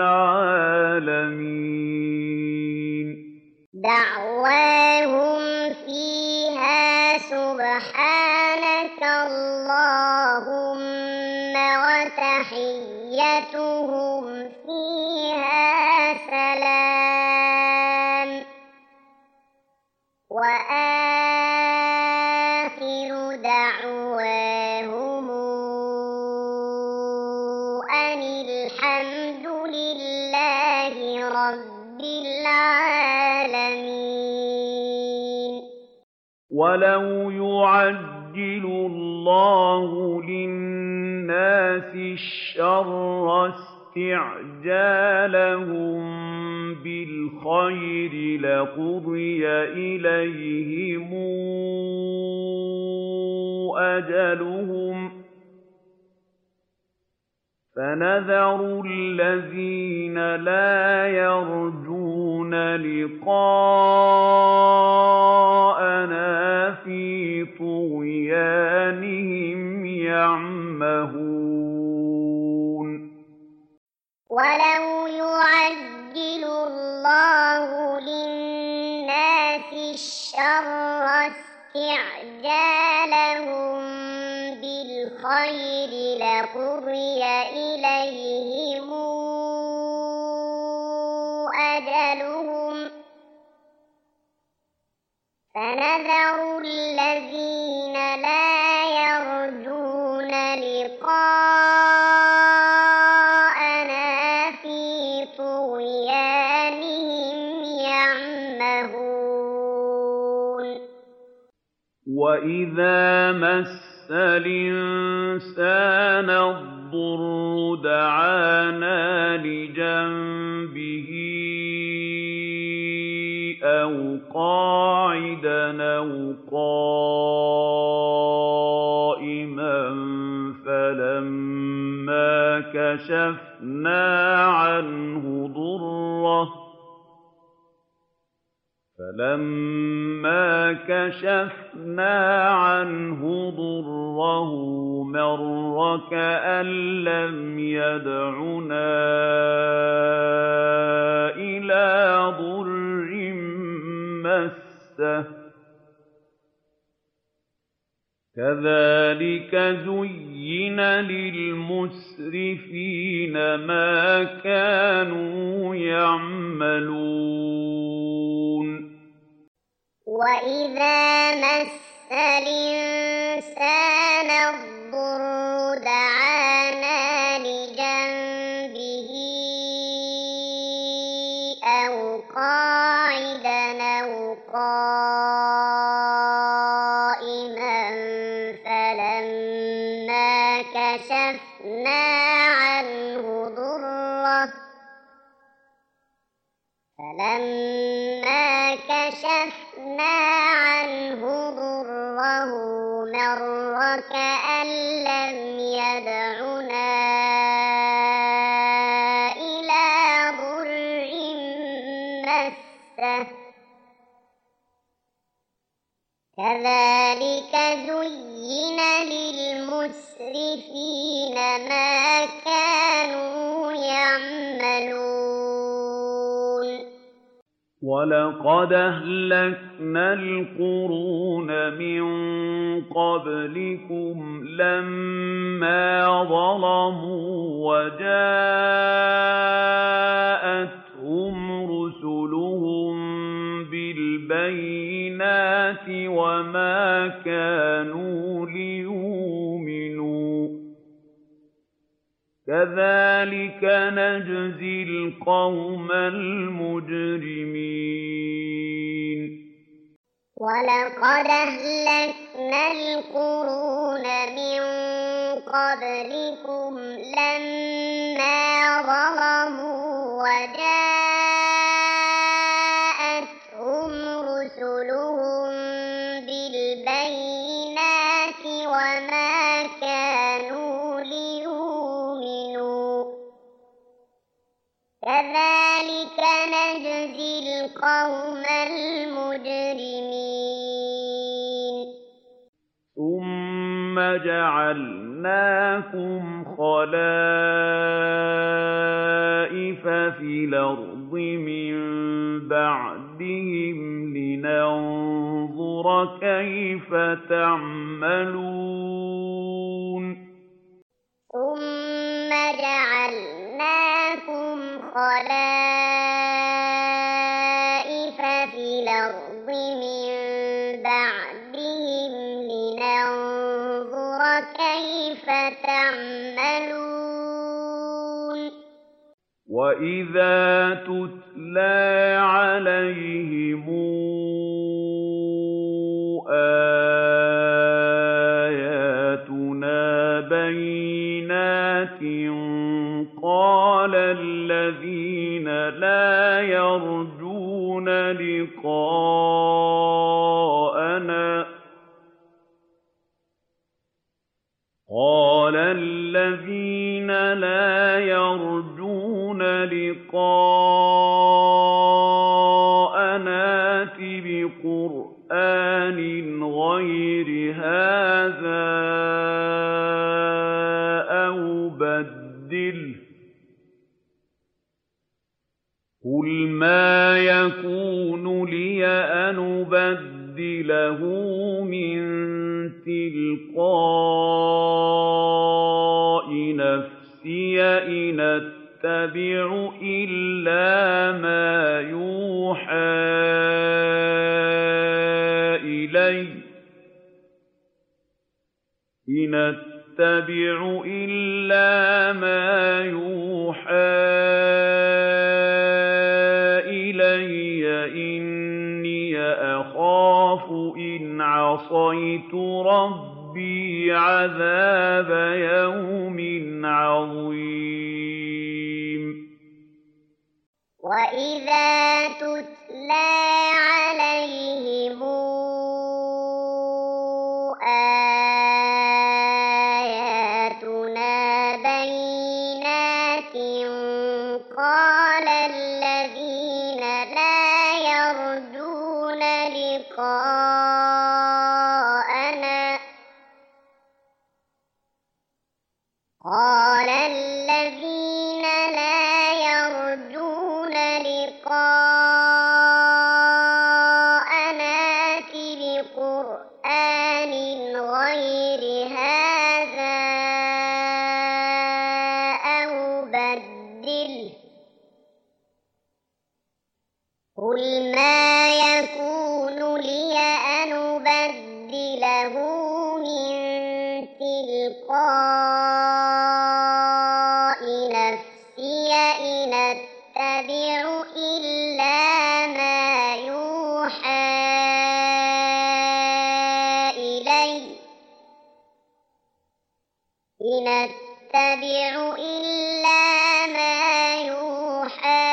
العالمين دعواهم فيها سبحانك اللهم وتحيتهم فيها سلام وآخر دعواهم أن الحمد لله رب العالمين ولو يعجل الله للناس الشر استعجالهم بالخير لقضي إليهم أجلهم فنذر الذين لا يرجون لقاءنا في طغيانهم يعمهون ولو يعجل الله للناس الشر استعجالهم بالخير لقضي إليهم أجلهم فنذر الذين لا يرجون لقاءنا في طغيانهم يعمهون وإذا مس الإنسان الضر دعانا لجنبه أو قاعدا أو قائما فلما كشفنا عنه ضره فلما كشفنا عنه ضره مر كأن لم يدعنا إلى ضر مسه كذلك زين للمسرفين ما كانوا يعملون وإذا مس الإنسان الضر دعانا لجنبه أو قاعدا أو قائما فلما كشفنا عنه ضره فلما كشفنا عنه ضره مر كأن لم يدعنا إلى ضر مسه كذلك زين للمسرفين ما كانوا يعملون ولقد أهلكنا القرون من قبلكم لما ظلموا وجاءتهم رسلهم بالبينات وما كانوا ليؤمنوا كذلك نجزي القوم المجرمين ولقد أهلكنا القرون من قبلكم لما ظلموا وجاءتهم كذلك نجزي القوم المجرمين ثم جعلناكم خلائف في الأرض من بعدهم لننظر كيف تعملون ثم جعلناكم خلائف في الأرض من بعدهم لننظر كيف تعملون وَإِذَا تُتْلَىٰ عَلَيْهِمْ آيَاتُنَا بَيِّنَاتٍ قَالَ الَّذِينَ لَا يَرْجُونَ لِقَاءَنَا قَالَ الَّذِينَ لَا يَرْجُونَ لِقَاءَنَا ائْتِ بِقُرْآنٍ غَيْرِ هَٰذَا أَوْ بَدِّلْهُ ۚ قُلْ مَا يَكُونُ لِيَ أَنْ أُبَدِّلَهُ مِن تِلْقَاءِ نَفْسِي إِنْ أَتَّبِعُ إِلَّا مَا يُوحَىٰ إِلَيَّ إِنْ أَتَّبِعُ إِلَّا مَا يُوحَىٰ إِلَيَّ إِنِّي أَخَافُ إِنْ عَصَيْتُ رَبِّي عَذَابَ يَوْمٍ عَظِيمٍ وَإِذَا تُتْلَىٰ عَلَيْهِمْ آيَاتُنَا بَيِّنَاتٍ قَالَ الَّذِينَ لَا يَرْجُونَ لِقَاءَنَا قَالَ الَّذِينَ لَا يَرْجُونَ لِقَاءَنَا ائْتِ بِقُرْآنٍ غَيْرِ هَٰذَا أَوْ بَدِّلْهُ ۚ قُلْ مَا يَكُونُ لِيَ أَنْ أُبَدِّلَهُ مِن تِلْقَاءِ نَفْسِي إِنْ أَتَّبِعُ إِلَّا مَا يُوحَىٰ إِلَيَّ إِنْ أَتَّبِعُ إِلَّا مَا يُوحَىٰ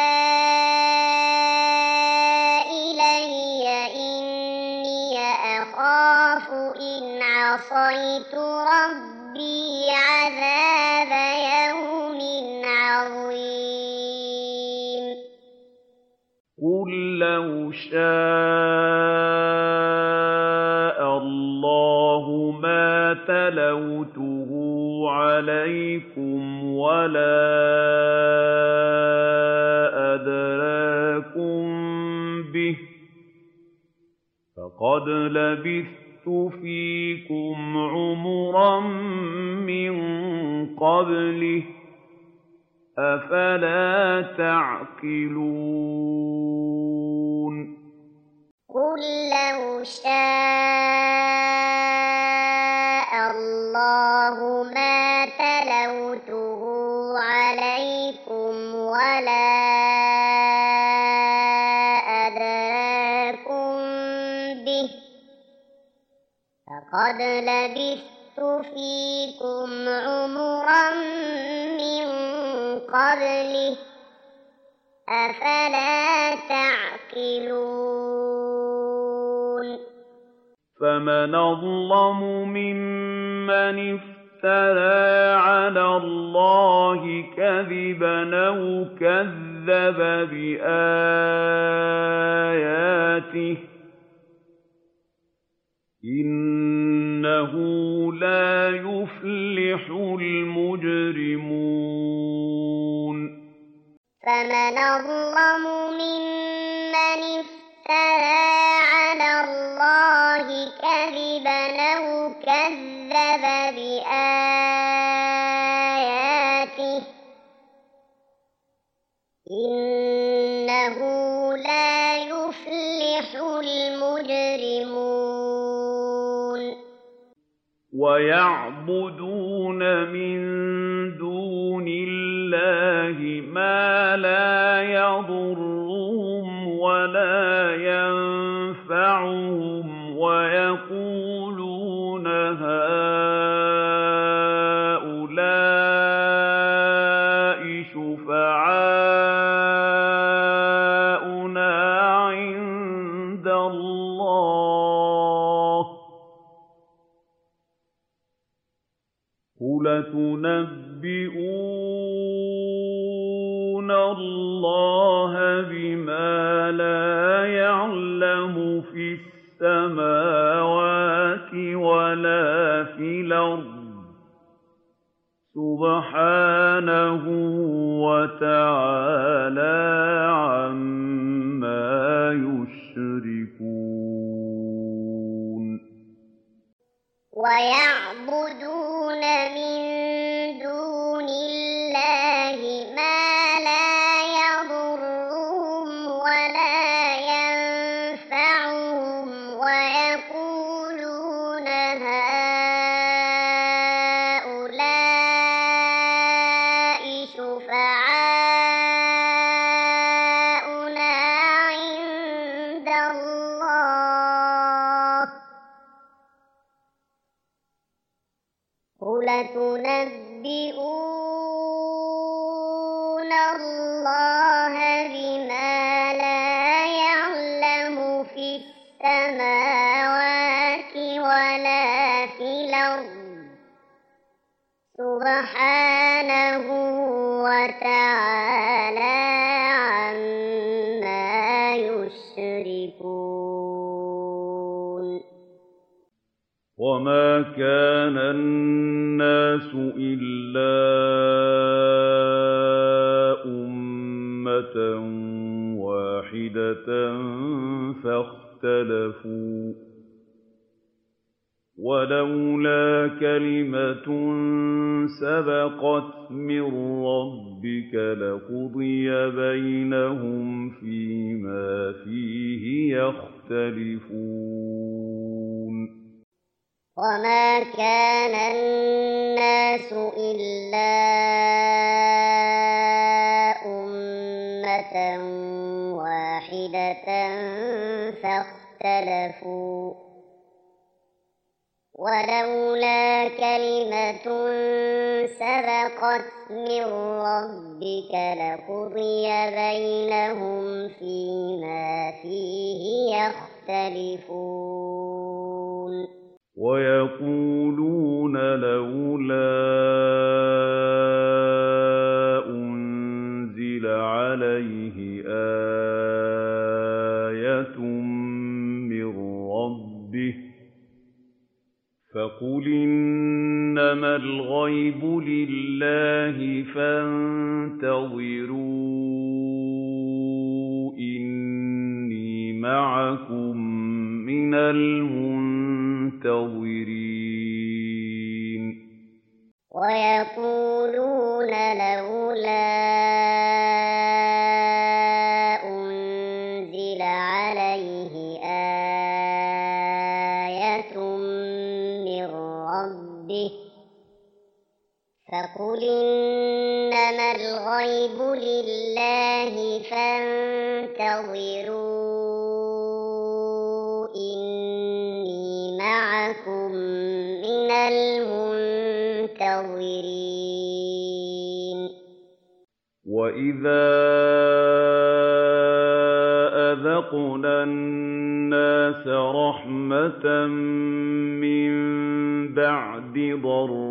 إِلَيَّ إِنِّي أَخَافُ إِنْ عَصَيْتُ رَبِّي عَذَابَ يَوْمٍ عَظِيمٍ قُل لَّوْ شَاءَ اللَّهُ مَا تَلَوْتُهُ عَلَيْكُمْ وَلَا أَدْرَاكُم بِهِ ۖ فَقَدْ لَبِثْتُ فِيكُمْ عُمُرًا مِّن قَبْلِهِ ۚ أَفَلَا تَعْقِلُونَ قُل لَّوْ شَاءَ اللَّهُ مَا تَلَوْتُهُ عَلَيْكُمْ وَلَا أَدْرَاكُم بِهِ ۖ فَقَدْ لَبِثْتُ فِيكُمْ عُمُرًا مِّن قَبْلِهِ ۚ أَفَلَا تَعْقِلُونَ فَمَنْ أَظْلَمُ مِمَّنِ افْتَرَىٰ عَلَى اللَّهِ كَذِبًا أَوْ كَذَّبَ كَذَّبَ بِآيَاتِهِ ۚ إِنَّهُ لَا يُفْلِحُ الْمُجْرِمُونَ فَمَنْ أَظْلَمُ مِمَّنِ افْتَرَىٰ عَلَى اللَّهِ كَذِبًا أَوْ كَذَّبَ بِآيَاتِهِ ۚ إِنَّهُ لَا يُفْلِحُ الْمُجْرِمُونَ وَيَعْبُدُونَ مِن دُونِ اللَّهِ مَا لَا يَضُرُّهُمْ وَلَا يَنفَعُهُمْ وَيَقُولُونَ هَٰؤُلَاءِ شُفَعَاؤُنَا عِندَ اللَّهِ ۚ قُلْ أَتُنَبِّئُونَ اللَّهَ بِمَا لَا يَعْلَمُ فِي السَّمَاوَاتِ وَلَا فِي الْأَرْضِ ۚ سُبْحَانَهُ وَتَعَالَىٰ عَمَّا يُشْرِكُونَ وَيَعْبُدُونَ مِن دُونِ اللَّهِ مَا لَا يَضُرُّهُمْ وَلَا يَنفَعُهُمْ وَيَقُولُونَ هَٰؤُلَاءِ شُفَعَاؤُنَا عِندَ اللَّهِ ۚ قُلْ أَتُنَبِّئُونَ اللَّهَ بِمَا لَا يَعْلَمُ فِي السَّمَاوَاتِ وَلَا فِي الْأَرْضِ ۚ سُبْحَانَهُ وَتَعَالَىٰ عَمَّا يُشْرِكُونَ وَمَا كَانَ النَّاسُ إِلَّا أُمَّةً وَاحِدَةً فَاخْتَلَفُوا ۚ وَلَوْلَا كَلِمَةٌ سَبَقَتْ مِن رَّبِّكَ لَقُضِيَ بَيْنَهُمْ فِيمَا فِيهِ يَخْتَلِفُونَ وَمَا كَانَ النَّاسُ إِلَّا أُمَّةً وَاحِدَةً فَاخْتَلَفُوا ۚ وَلَوْلَا كَلِمَةٌ سَبَقَتْ مِن رَّبِّكَ لَقُضِيَ بَيْنَهُمْ فِيمَا فِيهِ يَخْتَلِفُونَ وَيَقُولُونَ لَوْلَا أُنزِلَ عَلَيْهِ آيَةٌ مِّن رَّبِّهِ ۖ فَقُلْ إِنَّمَا الْغَيْبُ لِلَّهِ فَانتَظِرُوا إِنِّي مَعَكُم مِّنَ الْمُنتَظِرِينَ وَيَقُولُونَ لَوْلَا أُنزِلَ عَلَيْهِ آيَةٌ مِّن رَّبِّهِ ۖ فَقُلْ إِنَّمَا الْغَيْبُ لِلَّهِ فَانتَظِرُوا إِنِّي مَعَكُم مِّنَ الْمُنتَظِرِينَ وَإِذَا أَذَقْنَا النَّاسَ رَحْمَةً مِّن بَعْدِ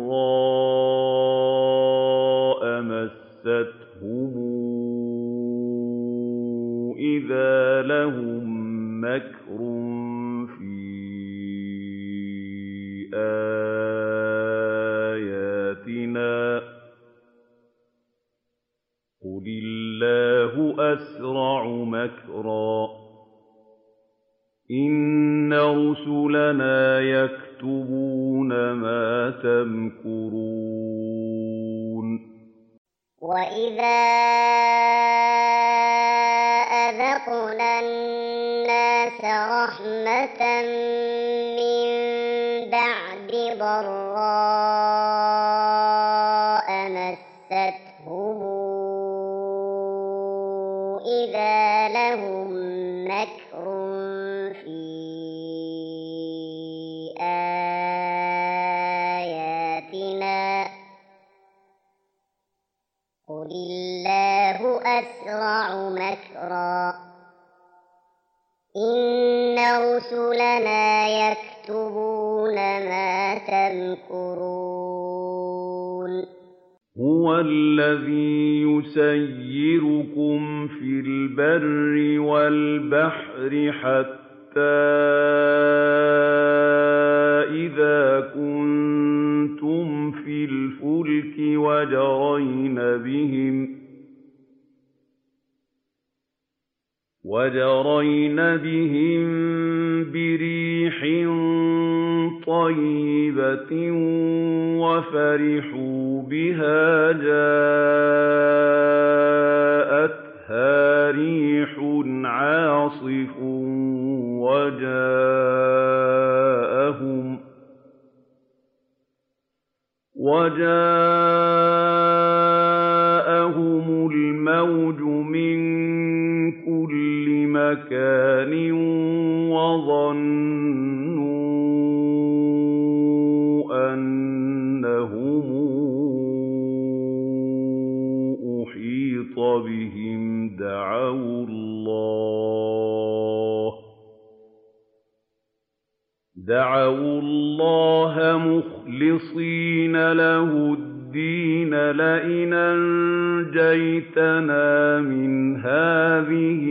ضَرَّاءَ مَسَّتْهُمْ مَكْرٌ فِي آيَاتِنَا ۚ قُلِ اللَّهُ أَسْرَعُ مَكْرًا ۚ إِنَّ رُسُلَنَا يَكْتُبُونَ مَا تَمْكُرُونَ وَإِذَا أَذَقْنَا النَّاسَ رَحْمَةً مِّن بَعْدِ ضَرَّاءَ مَسَّتْهُمْ إِذَا لَهُم مَّكْرٌ فِي آيَاتِنَا ۚ قُلِ اللَّهُ أَسْرَعُ مَكْرًا ۚ إِنَّ رُسُلَنَا يَكْتُبُونَ مَا تَمْكُرُونَ هُوَ الَّذِي يُسَيِّرُكُمْ فِي الْبَرِّ وَالْبَحْرِ حَتَّىٰ إِذَا كُنتُمْ فِي الْفُلْكِ وَجَرَيْنَ بِهِم بِرِيحٍ طَيِّبَةٍ وَفَرِحُوا بِهَا جَاءَتْهَا رِيحٌ عَاصِفٌ وَجَاءَهُمُ وَجَاءَهُمُ الْمَوْجُ مِن كُلِّ مَكَانٍ وَظَنُّوا أَنَّهُمْ أُحِيطَ بِهِمْ دَعَوُا اللَّهَ دَعَوُا اللَّهَ مُخْلِصِينَ لَهُ الدِّينَ لَئِنْ أَنجَيْتَنَا مِنْ هَٰذِهِ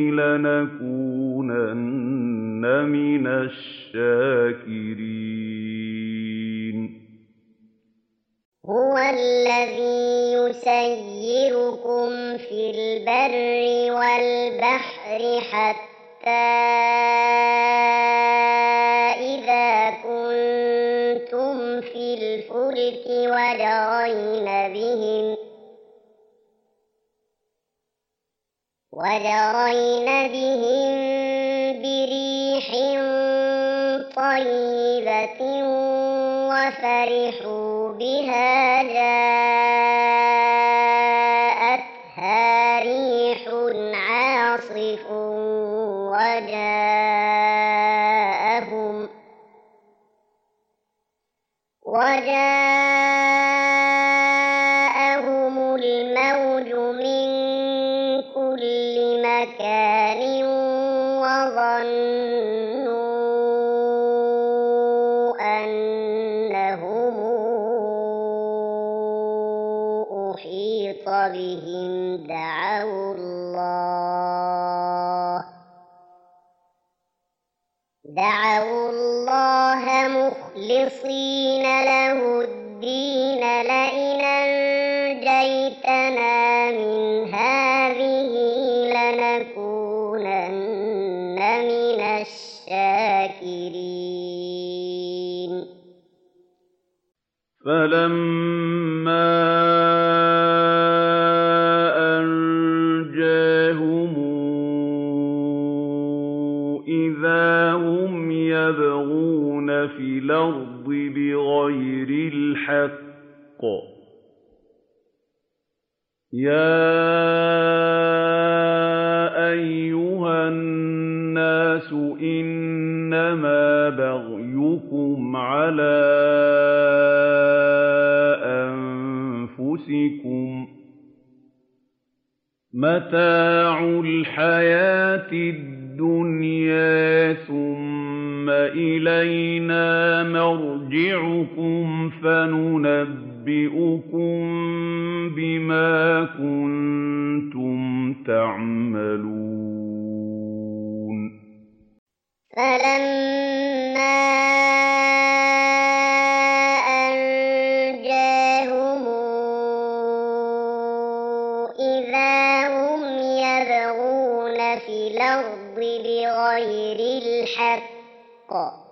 لَنَكُونَنَّ مِنَ الشَّاكِرِينَ هُوَ الَّذِي يُسَيِّرُكُمْ فِي الْبَرِّ وَالْبَحْرِ حَتَّىٰ إِذَا كُنتُمْ فِي الْفُلْكِ وَجَرَيْنَ بِهِم وَجَرَيْنَ بِهِم بِرِيحٍ طَيِّبَةٍ وَفَرِحُوا بِهَا جَاءَتْهَا رِيحٌ عَاصِفٌ وَجَاءَهُمُ وَجَاءَهُمُ الْمَوْجُ مِن كُلِّ مَكَانٍ وَظَنُّوا أَنَّهُمْ أُحِيطَ بِهِمْ دَعَوُا اللَّهَ دَعَوُا اللَّهَ مُخْلِصِينَ لَهُ الدِّينَ لَئِنْ أَنجَيْتَنَا مِنْ هَٰذِهِ لَنَكُونَنَّ مِنَ الشَّاكِرِينَ فَلَمَّا أَنجَاهُمْ إِذَا هُمْ يَبْغُونَ فِي الْأَرْضِ بِغَيْرِ الْحَقِّ ۗ يَا أَيُّهَا النَّاسُ إِنَّمَا بَغْيُكُمْ عَلَىٰ أَنفُسِكُمْ ۖ مَتَاعُ الْحَيَاةِ الدُّنْيَا ثُمَّ إِلَيْنَا مَرْجِعُكُمْ فَنُنَبِّئُكُم بِمَا كُنتُمْ تَعْمَلُونَ فلما أنجاهم إذا هم يبغون في الأرض بغير الحق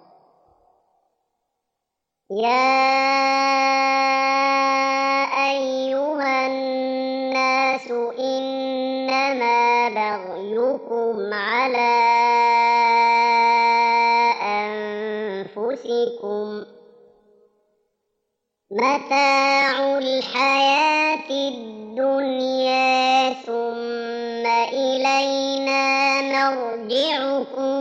يا أيها الناس إنما بغيكم على أنفسكم متاع الحياة الدنيا ثم إلينا مرجعكم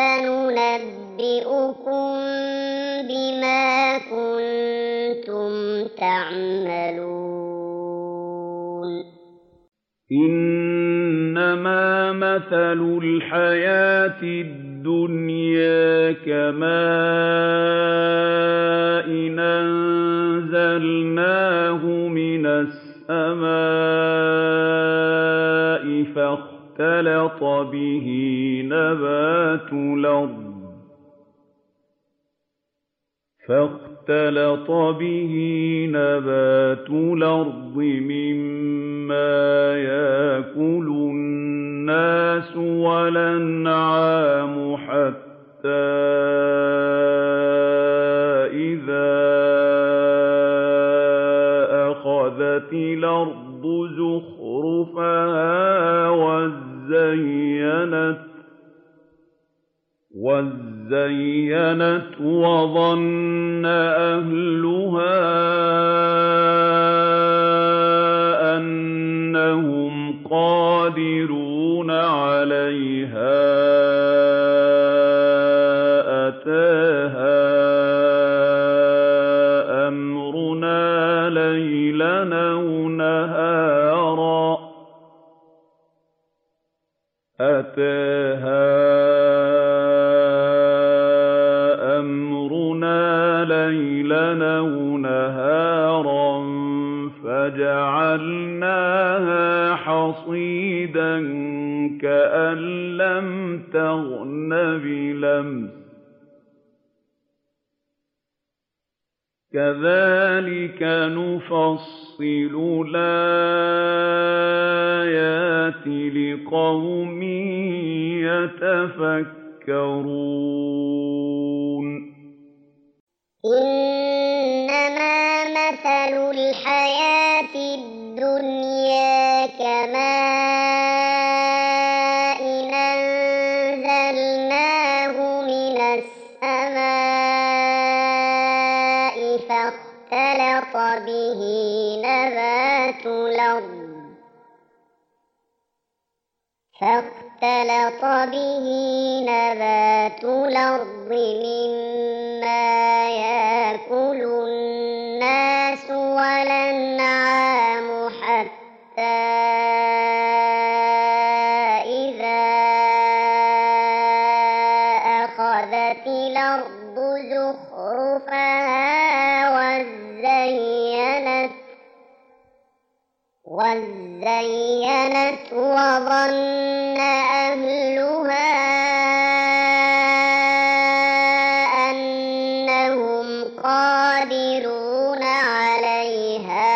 فننبئكم بما كنتم تعملون إنما مثل الحياة الدنيا كماء أنزلناه من السماء فاختلط به نبات الأرض فاختلط به نبات الأرض مما يأكل الناس والأنعام حتى إذا أخذت الأرض زخرفها وزينت وزينت وظن أهلها أنهم قادرون عليها أتاها أمرنا ليلا أو نهارا أتاها ليلا أو نهارا فجعلناها حصيدا كأن لم تغن بلمس كذلك نفصل الآيات لقوم يتفكرون إنما مثل الحياة الدنيا كماء أنزلناه من السماء فاختلط به نبات الأرض فاختلط به نبات الأرض مما يأكل الناس والأنعام حتى إذا أخذت الأرض زخرفها وزينت وزينت وظن أهلها أنهم قادرون عليها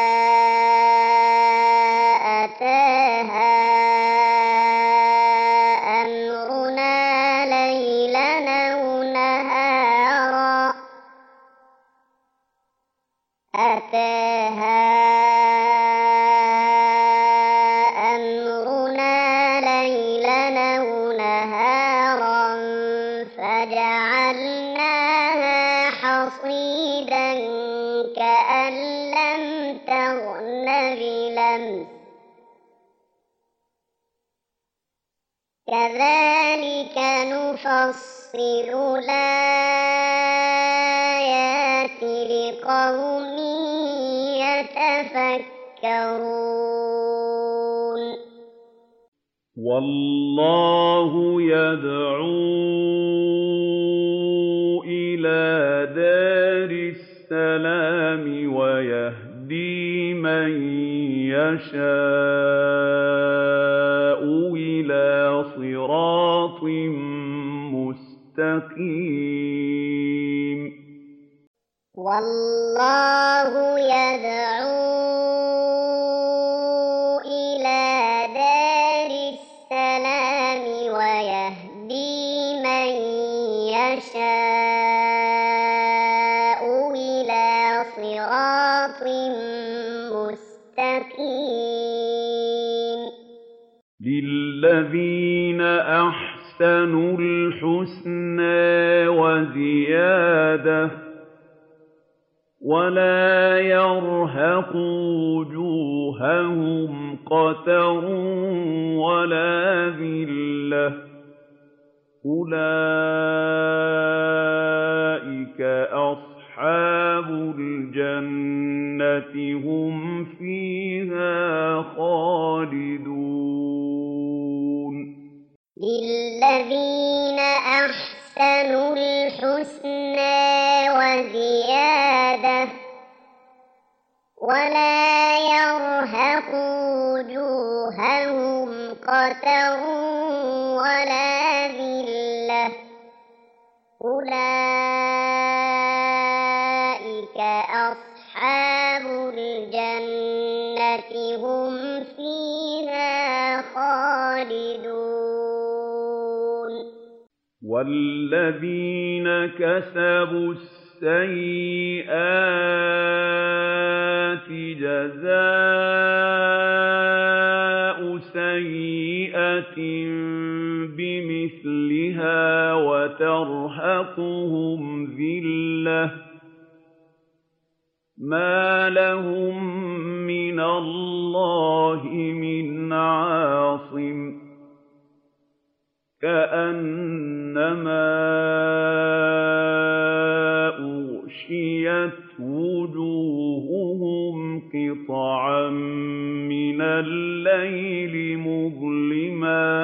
أتاها أمرنا ليلا أو نهارا أتاها فجعلناها حصيدا كأن لم تغن بلمس كذلك نفصل الآيات لقوم يتفكرون والله يدعو إلى دار السلام ويهدي من يشاء إلى صراط والله يدعو إلى دار السلام ويهدي من يشاء إلى صراط مستقيم للذين أحسنوا الحسنى وزيادة ولا يرهق وجوههم قتر ولا ذلة أولئك أصحاب الجنة هم فيها خالدون للذين أحسنوا الحسنى وزيادة ولا يرهق وجوههم قتر ولا ذلة أولئك أصحاب الجنة هم فيها خالدون والذين كسبوا السيئات جزاء سيئة بمثلها وترهقهم ذلة ما لهم من الله من عاصم كأنما أغشيت وجوههم قطعا من الليل مظلما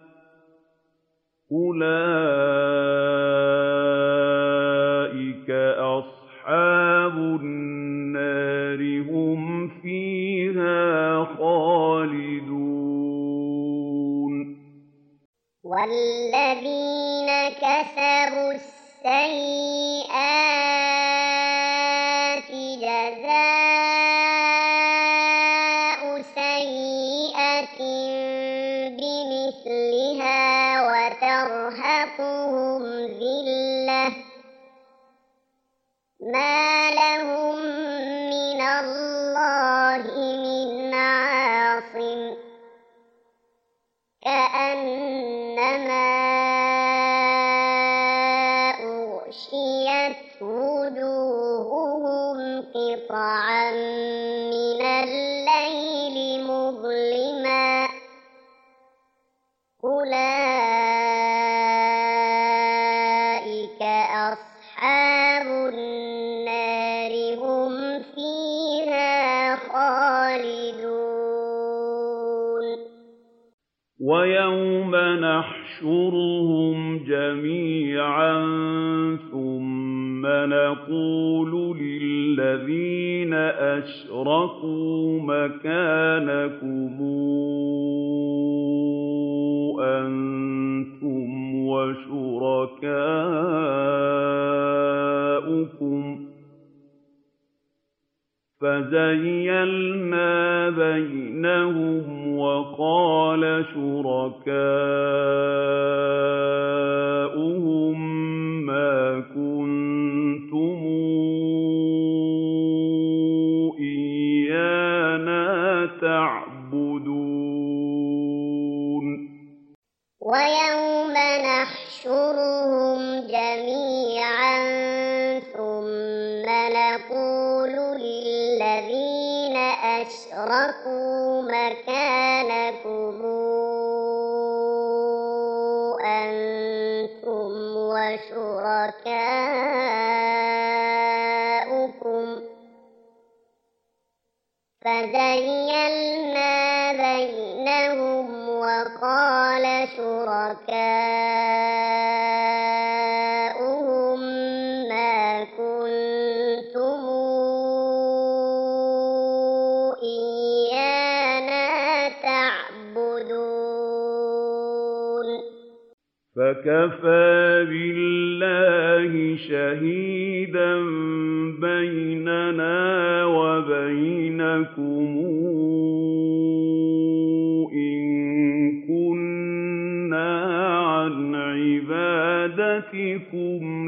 أولئك أصحاب النار هم فيها خالدون والذين كسبوا السيئات جزاء سيئة بمثلها وترهقهم ذلة ما لهم من الله من عاصم كأنما أغشيت وجوههم قطعا من الليل مظلما أولئك أصحاب النار هم فيها خالدون ويوم نحشرهم جميعا ثم نقول للذين أشركوا مكانكم أنتم وشركاؤكم فزيلنا بينهم وقال شركاؤهم ما كنتم إيانا تعبدون ويوم نحشرهم جميعا ثم نقول للذين أشركوا مكانكم أنتم وشركاؤكم فزيلنا بينهم وقال شركاؤهم ما كنتم إيانا تعبدون فكفى بالله شهيدا بيننا بَيْنَكُمْ إِن كُنَّا عَنْ عِبَادَتِكُمْ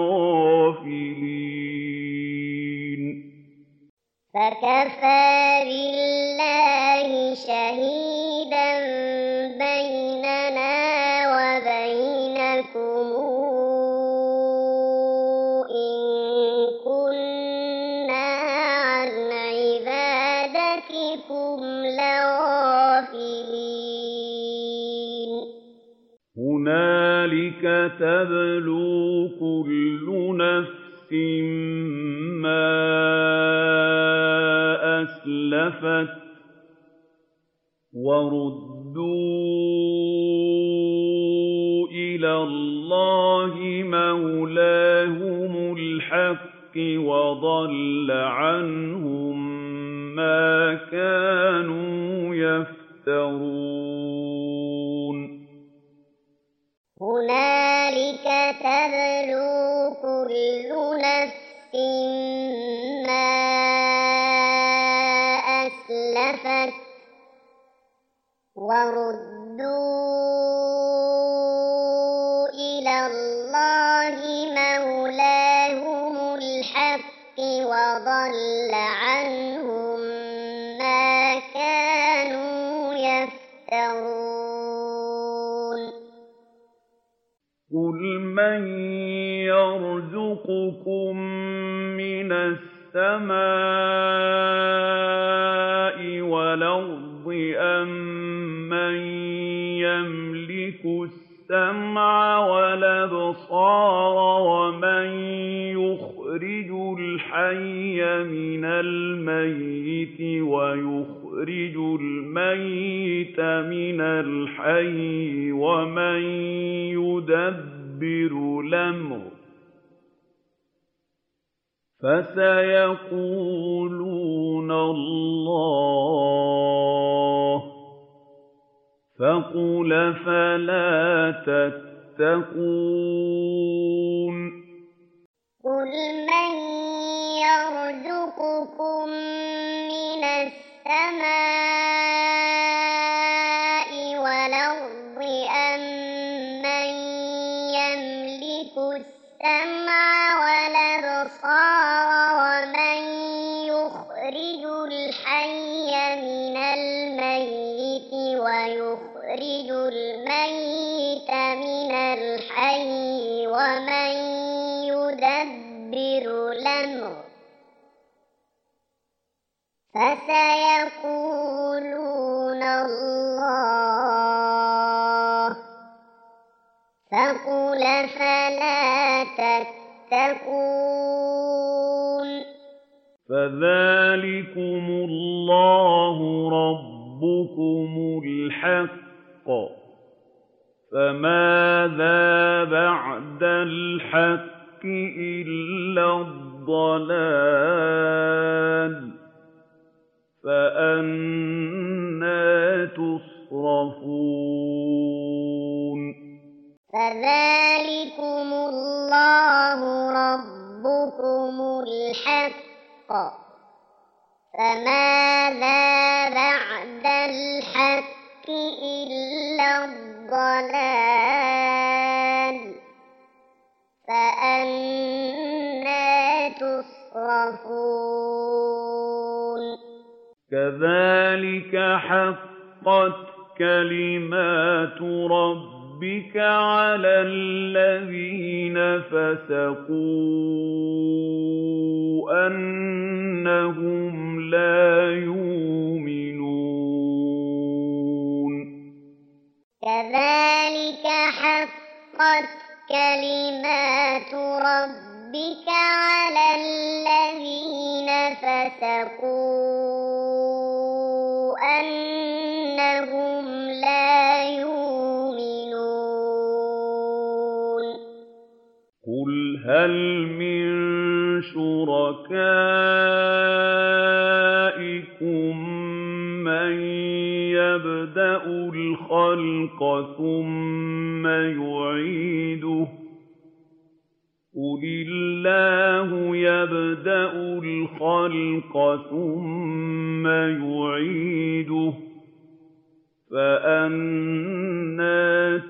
لَغَافِلِينَ فَكَفَىٰ بِاللَّهِ شَهِيدًا بَيْنَنَا وَبَيْنَكُمْ إِن كُنَّا عَنْ عِبَادَتِكُمْ لَغَافِلِينَ هُنَالِكَ تَبْلُو كُلُّ نَفْسٍ مَّا أَسْلَفَتْ وَرُدُّوا إِلَى اللَّهِ مَوْلَاهُمُ الْحَقِّ وَضَلَّ عَنْهُم مَّا كَانُوا يَفْتَرُونَ هُنَالِكَ تَبْلُو كُلُّ نَفْسٍ مَّا أَسْلَفَتْ وَرُدُّوا إِلَى اللَّهِ مَوْلَاهُمُ الْحَقِّ وَضَلَّ عَنْهُم مَّا كَانُوا يَفْتَرُونَ قُلْ مَن يَرْزُقُكُم مِّنَ السَّمَاءِ وَالْأَرْضِ أَمَّن يَمْلِكُ السَّمْعَ وَالْأَبْصَارَ وَمَن يُخْرِجُ الْحَيَّ مِنَ الْمَيِّتِ وَيُخْرِجُ الْمَيِّتَ مِنَ الْحَيِّ وَمَن يُدَبِّرُ الْأَمْرَ فَسَيَقُولُونَ اللَّهُ فَقُلْ أَفَلَا تَتَّقُونَ قُلْ مَن يَرْزُقُكُم مِّنَ السَّمَاءِ وَالْأَرْضِ أَمَّن يَمْلِكُ السَّمْعَ وَالْأَبْصَارَ وَمَن يُخْرِجُ الْحَيَّ مِنَ الْمَيِّتِ وَيُخْرِجُ الْمَيِّتَ مِنَ الْحَيِّ وَمَن يُدَبِّرُ الْأَمْرَ فَسَيَقُولُونَ اللَّهُ فَقُلْ أَفَلَا تَتَّقُونَ فَذَٰلِكُمُ اللَّهُ رَبُّكُمُ الْحَقُّ فَمَاذَا بَعْدَ الْحَقِّ إِلَّا الضَّلَالُ فَأَنَّىٰ تُصْرَفُونَ فَذَٰلِكُمُ اللَّهُ رَبُّكُمُ الْحَقُّ فَمَاذَا بَعْدَ الْحَقِّ إِلَّا الضَّلَالُ فَأَنَّىٰ تُصْرَفُونَ كَذَٰلِكَ حَقَّتْ كَلِمَاتُ رَبِّكَ عَلَى الَّذِينَ فَسَقُوا أَنَّهُمْ لَا يُؤْمِنُونَ كَذَٰلِكَ حَقَّتْ كَلِمَاتُ رَبِّكَ عَلَى الَّذِينَ فَسَقُوا أَنَّهُمْ لَا يُؤْمِنُونَ قُلْ هَلْ مِن شُرَكَائِكُم مَّن يَبْدَأُ الْخَلْقَ ثُمَّ يُعِيدُهُ قُلِ اللَّهُ يَبْدَأُ الْخَلْقَ ثُمَّ يُعِيدُهُ فَأَنَّىٰ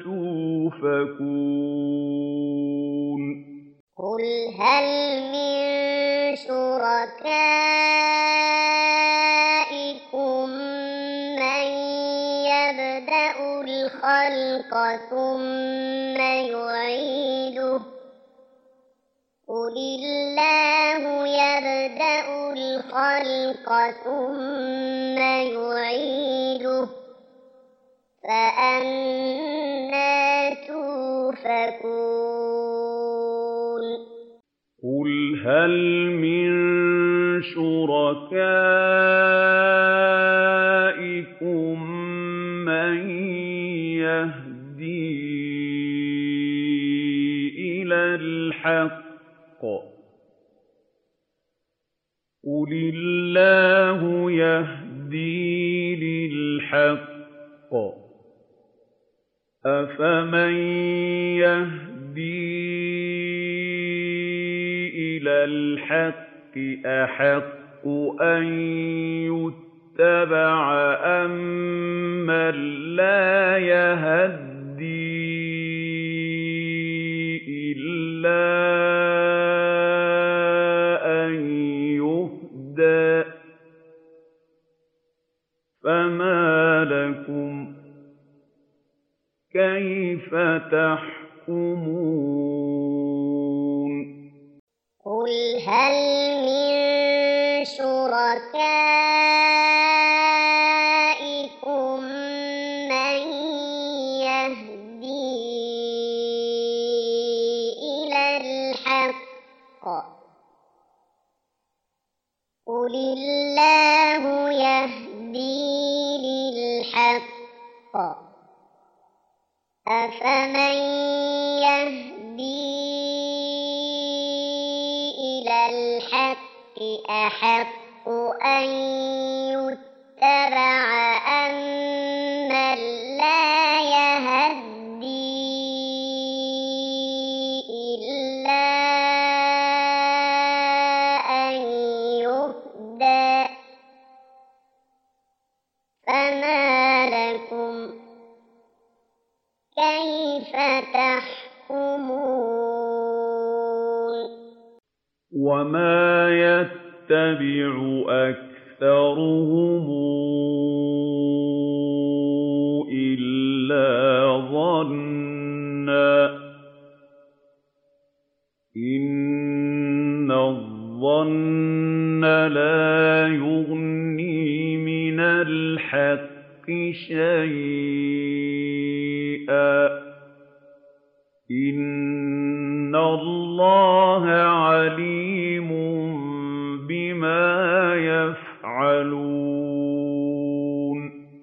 تُؤْفَكُونَ قُلْ هَلْ مِن شُرَكَائِكُم مَّن يَبْدَأُ الْخَلْقَ ثُمَّ يُعِيدُهُ قُلِ اللَّهُ يَبْدَأُ الْخَلْقَ ثُمَّ يُعِيدُهُ فَأَنَّىٰ تُؤْفَكُونَ قُلْ هَلْ مِن شُرَكَائِكُم مَّن يَهْدِي إِلَى الْحَقِّ قُلِ اللَّهُ يَهْدِي لِلْحَقِّ أَفَمَن يَهْدِي إِلَى الْحَقِّ أَحَقُّ أَن يُتَّبَعَ أَمَّن لَّا يَهْدِي إِلَّا أَن يُهْدَىٰ ۖ فَمَا لَكُمْ كَيْفَ تَحْكُمُونَ قُلْ هَلْ مِن شُرَكَائِكُم مَّن يَهْدِي إِلَى الْحَقِّ قُلِ اللَّهُ يَهْدِي لِلْحَقِّ أَفَمَن يَهْدِي إِلَى الْحَقِّ أَحَقُّ أَن يُتَّبَعَ أَمَّن لَّا يَهْدِي إِلَّا أَن يُهْدَىٰ ۖ فَمَا لَكُمْ كَيْفَ تَحْكُمُونَ وَمَا يَتَّبِعُ أَكْثَرُهُمْ إِلَّا ظَنًّا ۚ إِنَّ الظَّنَّ لَا يُغْنِي مِنَ الْحَقِّ شَيْئًا ۚ إِنَّ اللَّهَ عَلِيمٌ بِمَا يَفْعَلُونَ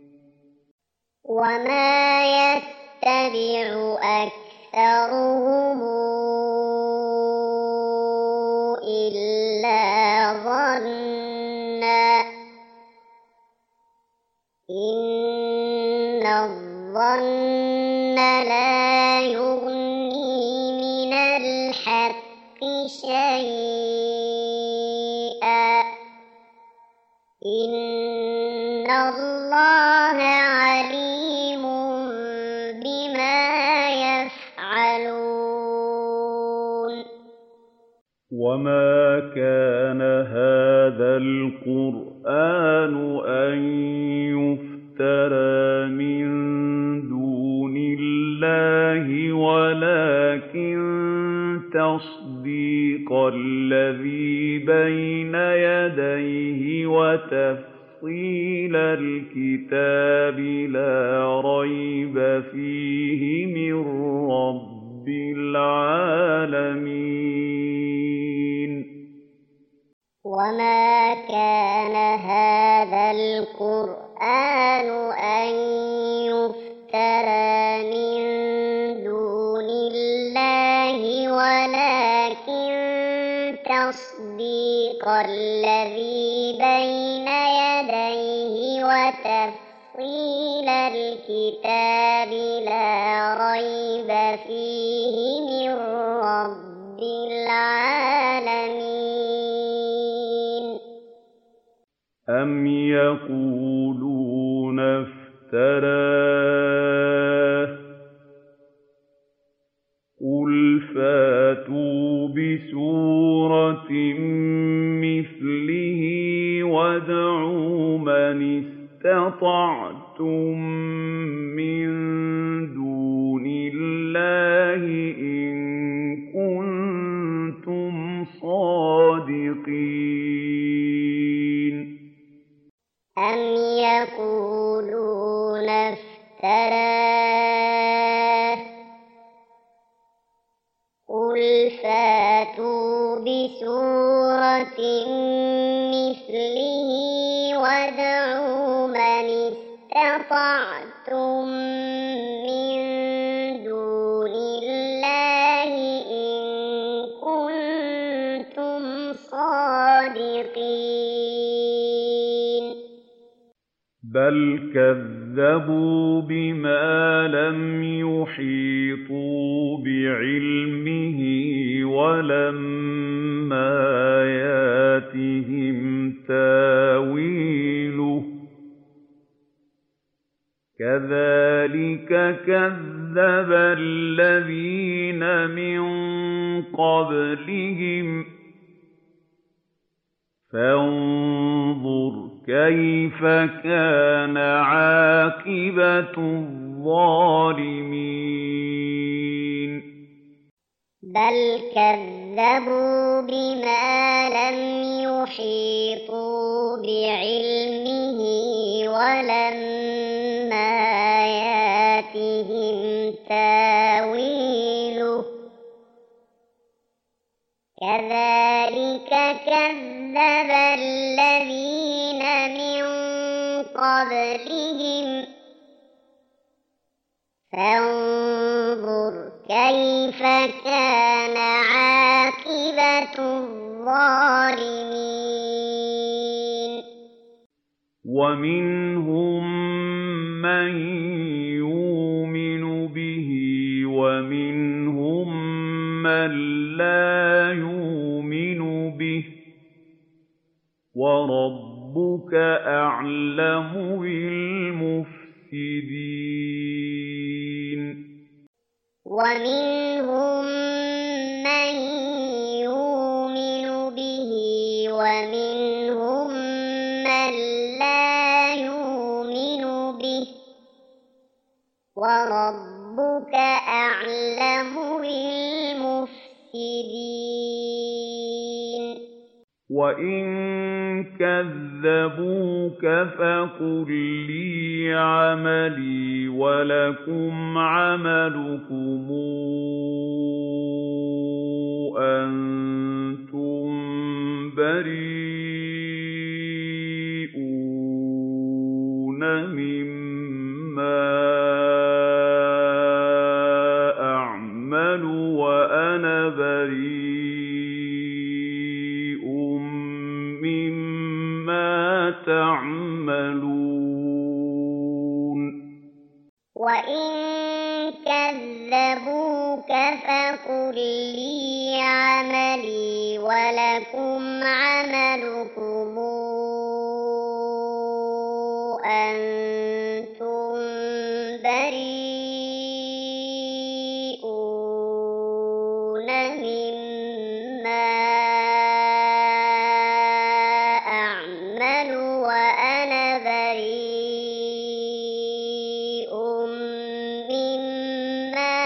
وَمَا يَتَّبِعُ أَكْثَرُهُمْ إِلَّا ظَنًّا ۚ إِنَّ الظَّنَّ لَا يُغْنِي مِنَ الْحَقِّ شَيْئًا ۚ إِنَّ اللَّهَ عَلِيمٌ بِمَا يَفْعَلُونَ وَمَا كَانَ هَٰذَا الْقُرْآنُ أَن يُفْتَرَىٰ مِن دُونِ اللَّهِ وَلَٰكِن تَصْدِيقَ الَّذِي بَيْنَ يَدَيْهِ وَتَفْصِيلَ الْكِتَابِ لَا رَيْبَ فِيهِ مِن رَّبِّ الْعَالَمِينَ وَمَا كَانَ هَٰذَا الْقُرْآنُ أَن يُفْتَرَىٰ مِن دُونِ اللَّهِ وَلَٰكِن تَصْدِيقَ الَّذِي بَيْنَ يَدَيْهِ وَتَفْصِيلَ الْكِتَابِ لَا رَيْبَ فِيهِ مِن رَّبِّ الْعَالَمِينَ أَمْ يَقُولُونَ افْتَرَاهُ ۖ قُلْ فَأْتُوا بِسُورَةٍ مِّثْلِهِ وَادْعُوا مَنِ اسْتَطَعْتُم مِّن دُونِ اللَّهِ إِن كُنتُمْ صَادِقِينَ أَمْ يَقُولُونَ افْتَرَاهُ ۖ قُلْ فَأْتُوا بِسُورَةٍ مِّثْلِهِ وَادْعُوا مَنِ اسْتَطَعْتُم مِّن دُونِ اللَّهِ إِن كُنتُمْ صَادِقِينَ بَلْ كَذَّبُوا بِمَا لَمْ يُحِيطُوا بِعِلْمِهِ وَلَمَّا يَأْتِهِمْ تَأْوِيلُهُ ۚ كَذَٰلِكَ كَذَّبَ الَّذِينَ مِن قَبْلِهِمْ ۚ فَانظُرْ كَيْفَ كَانَ عَاقِبَةُ الظَّالِمِينَ بَلْ كَذَّبُوا بِمَا لَمْ يُحِيطُوا بِعِلْمِهِ وَلَمَّا يَأْتِهِمْ تَأْوِيلُهُ ۚ كَذَٰلِكَ كَذَّبَ الَّذِينَ مِن قَبْلِهِمْ ۚ فَانظُرْ كَيْفَ كَانَ عَاقِبَةُ الظَّالِمِينَ وَمِنْهُم مَّن يُؤْمِنُ بِهِ وَمِنْهُم مَّن لَّا يُؤْمِنُ بِهِ ۚ وَرَبُّكَ أَعْلَمُ بِالْمُفْسِدِينَ وَمِنْهُم مَّن يُؤْمِنُ بِهِ وَمِنْهُم مَّن لَّا يُؤْمِنُ بِهِ ۚ وَرَبُّكَ أَعْلَمُ بِالْمُفْسِدِينَ وَإِن كَذَّبُوكَ فَقُل لِّي عَمَلِي وَلَكُمْ عَمَلُكُمْ أَنتُم بَرِيئُونَ مِمَّا أَعْمَلُ وَأَنَا بَرِيءٌ مِّمَّا تَعْمَلُونَ وَإِن كَذَّبُوكَ فَقُل لِّي عَمَلِي وَلَكُمْ عَمَلُكُمْ أَنتُم بَرِيئُونَ مِمَّا أَعْمَلُ وَأَنَا بَرِيءٌ مِّمَّا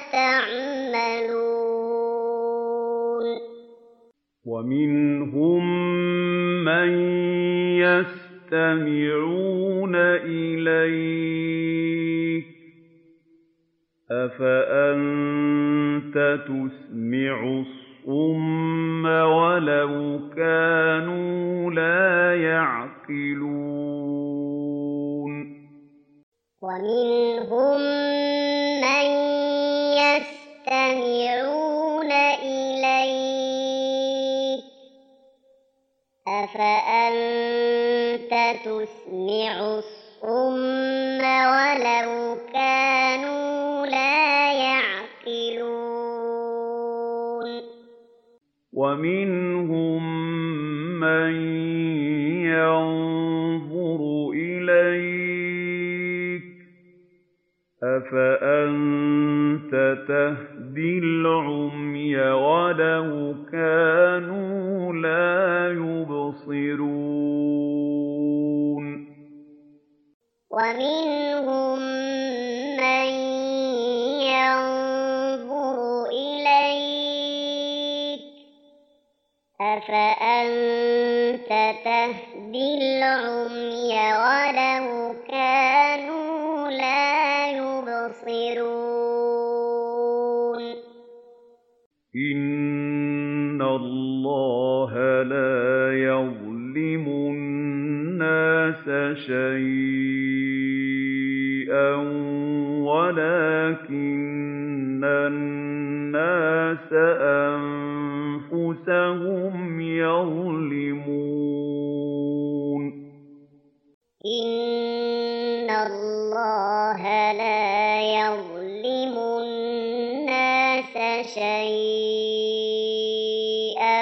تَعْمَلُونَ وَمِنْهُم مَّن يَسْتَمِعُونَ إِلَيْكَ ۚ أَفَأَنتَ تُسْمِعُ الصُّمَّ وَلَوْ كَانُوا لَا يَعْقِلُونَ وَمِنْهُم مَّن يَسْتَمِعُونَ إِلَيْكَ ۚ أَفَأَنتَ تُسْمِعُ الصُّمَّ وَلَوْ كَانُوا لَا يَعْقِلُونَ وَمِنْهُم مَّن يَنظُرُ أَفَأَنتَ تَهْدِي الْعُمْيَ وَلَوْ كَانُوا لَا يُبْصِرُونَ وَمِنْهُم مَّن يَنظُرُ إِلَيْكَ أَفَأَنتَ تَهْدِي الْعُمْيَ وَلَوْ كَانُوا لَا يُبْصِرُونَ إِنَّ اللَّهَ لَا يَظْلِمُ النَّاسَ شَيْئًا وَلَٰكِنَّ النَّاسَ أَنفُسَهُمْ يَظْلِمُونَ إِنَّ اللَّهَ لَا يَظْلِمُ النَّاسَ شَيْئًا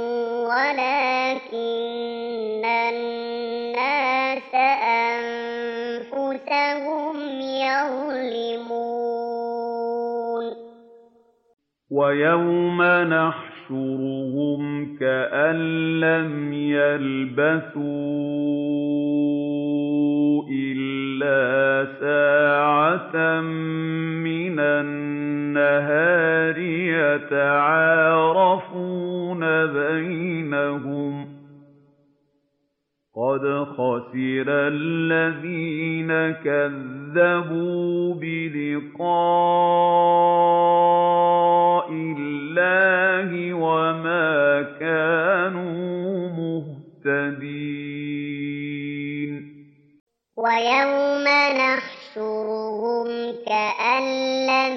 وَلَٰكِنَّ النَّاسَ أَنفُسَهُمْ يَظْلِمُونَ وَيَوْمَ نَحْشُرُهُمْ كَأَن لَّمْ يَلْبَثُوا إِلَّا سَاعَةً مِّنَ النَّهَارِ يَتَعَارَفُونَ بَيْنَهُمْ ۚ قَدْ خَسِرَ الَّذِينَ كَذَّبُوا بِلِقَاءِ اللَّهِ وَمَا كَانُوا مُهْتَدِينَ وَيَوْمَ نَحْشُرُهُمْ كَأَن لَّمْ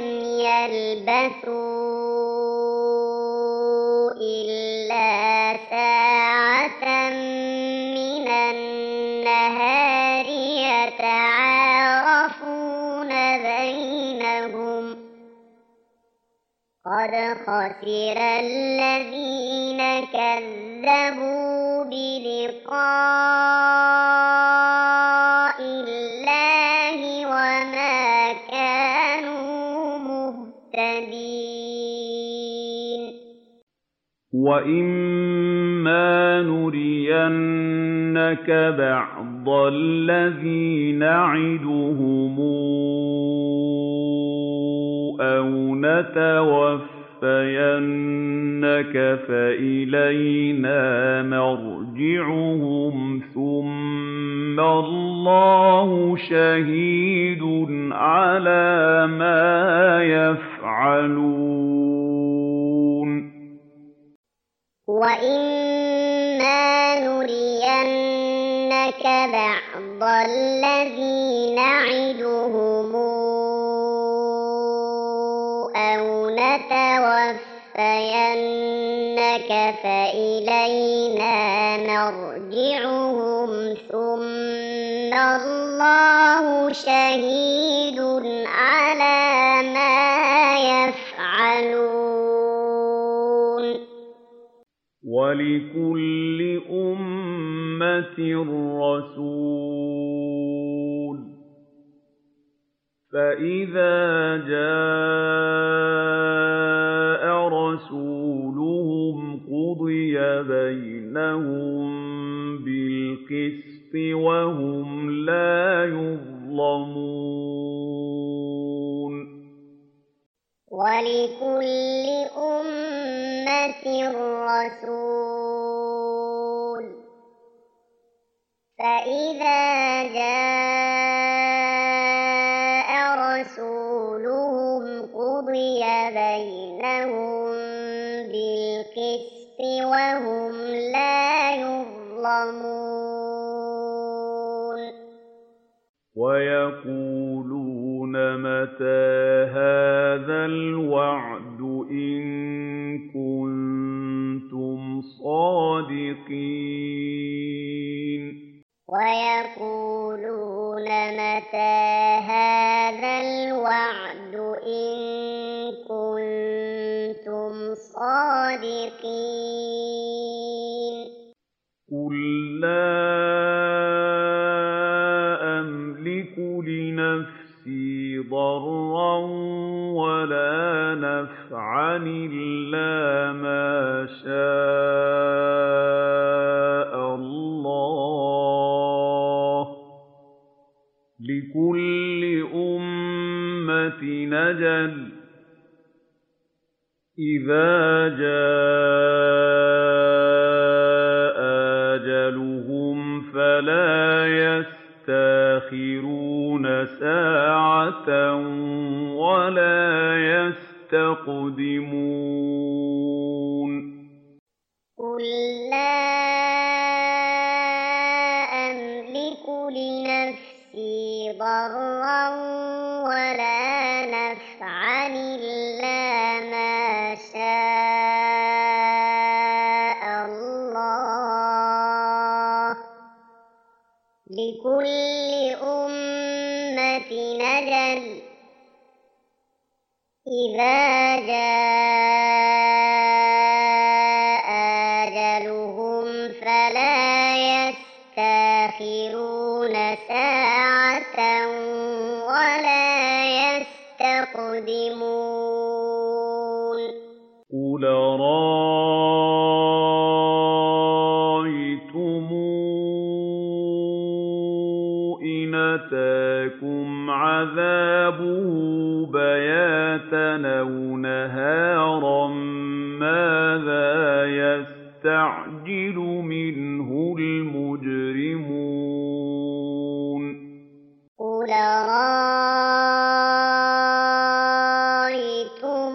يَلْبَثُوا إِلَّا سَاعَةً مِّنَ النَّهَارِ يَتَعَارَفُونَ بَيْنَهُمْ ۚ قَدْ خَسِرَ الَّذِينَ كَذَّبُوا بِلِقَاءِ اللَّهِ وَمَا كَانُوا مُهْتَدِينَ وَإِمَّا نُرِيَنَّكَ بَعْضَ الَّذِي نَعِدُهُمْ أَوْ نَتَوَفَّيَنَّكَ فَإِلَيْنَا مَرْجِعُهُمْ ثُمَّ اللَّهُ شَهِيدٌ عَلَىٰ مَا يَفْعَلُونَ وَإِمَّا نُرِيَنَّكَ بَعْضَ الَّذِي نَعِدُهُمْ أَوْ نَتَوَفَّيَنَّكَ فَإِلَيْنَا مَرْجِعُهُمْ ثُمَّ اللَّهُ شَهِيدٌ عَلَىٰ مَا يَفْعَلُونَ وَلِكُلِّ أُمَّةٍ رَّسُولٌ ۖ فَإِذَا جَاءَ رَسُولُهُمْ قُضِيَ بَيْنَهُم بِالْقِسْطِ وَهُمْ لَا يُظْلَمُونَ وَلِكُلِّ أُمَّةٍ رَّسُولٌ ۖ فَإِذَا جَاءَ رَسُولُهُمْ قُضِيَ بَيْنَهُم بِالْقِسْطِ وَهُمْ لَا يُظْلَمُونَ وَيَقُولُونَ مَتَىٰ هَٰذَا الْوَعْدُ إِن كُنتُمْ صَادِقِينَ وَيَقُولُونَ مَتَىٰ هَٰذَا الْوَعْدُ إِن كُنتُمْ صَادِقِينَ قُل لَّا أَمْلِكُ لِنَفْسِي ضَرًّا وَلَا نَفْعًا إِلَّا مَا شَاءَ اللَّهُ ۗ لِكُلِّ أُمَّةٍ أَجَلٌ ۚ إِذَا جَاءَ أَجَلُهُمْ فَلَا يَسْتَأْخِرُونَ سَاعَةً وَلَا يَسْتَقْدِمُونَ قُل لَّا أَمْلِكُ لِنَفْسِي ضَرًّا وَلَا نَفْعًا إِلَّا مَا شَاءَ اللَّهُ ۗ لِكُلِّ أُمَّةٍ أَجَلٌ ۚ إِذَا جَاءَ أَجَلُهُمْ فَلَا يَسْتَأْخِرُونَ سَاعَةً وَلَا يَسْتَقْدِمُونَ قُلْ أَرَأَيْتُمْ إِنْ أَتَاكُمْ عَذَابُهُ بَيَاتًا أَوْ نَهَارًا مَاذَا يَسْتَعْجِلُ مِنْهُ الْمُجْرِمُونَ قُلْ أَرَأَيْتُمْ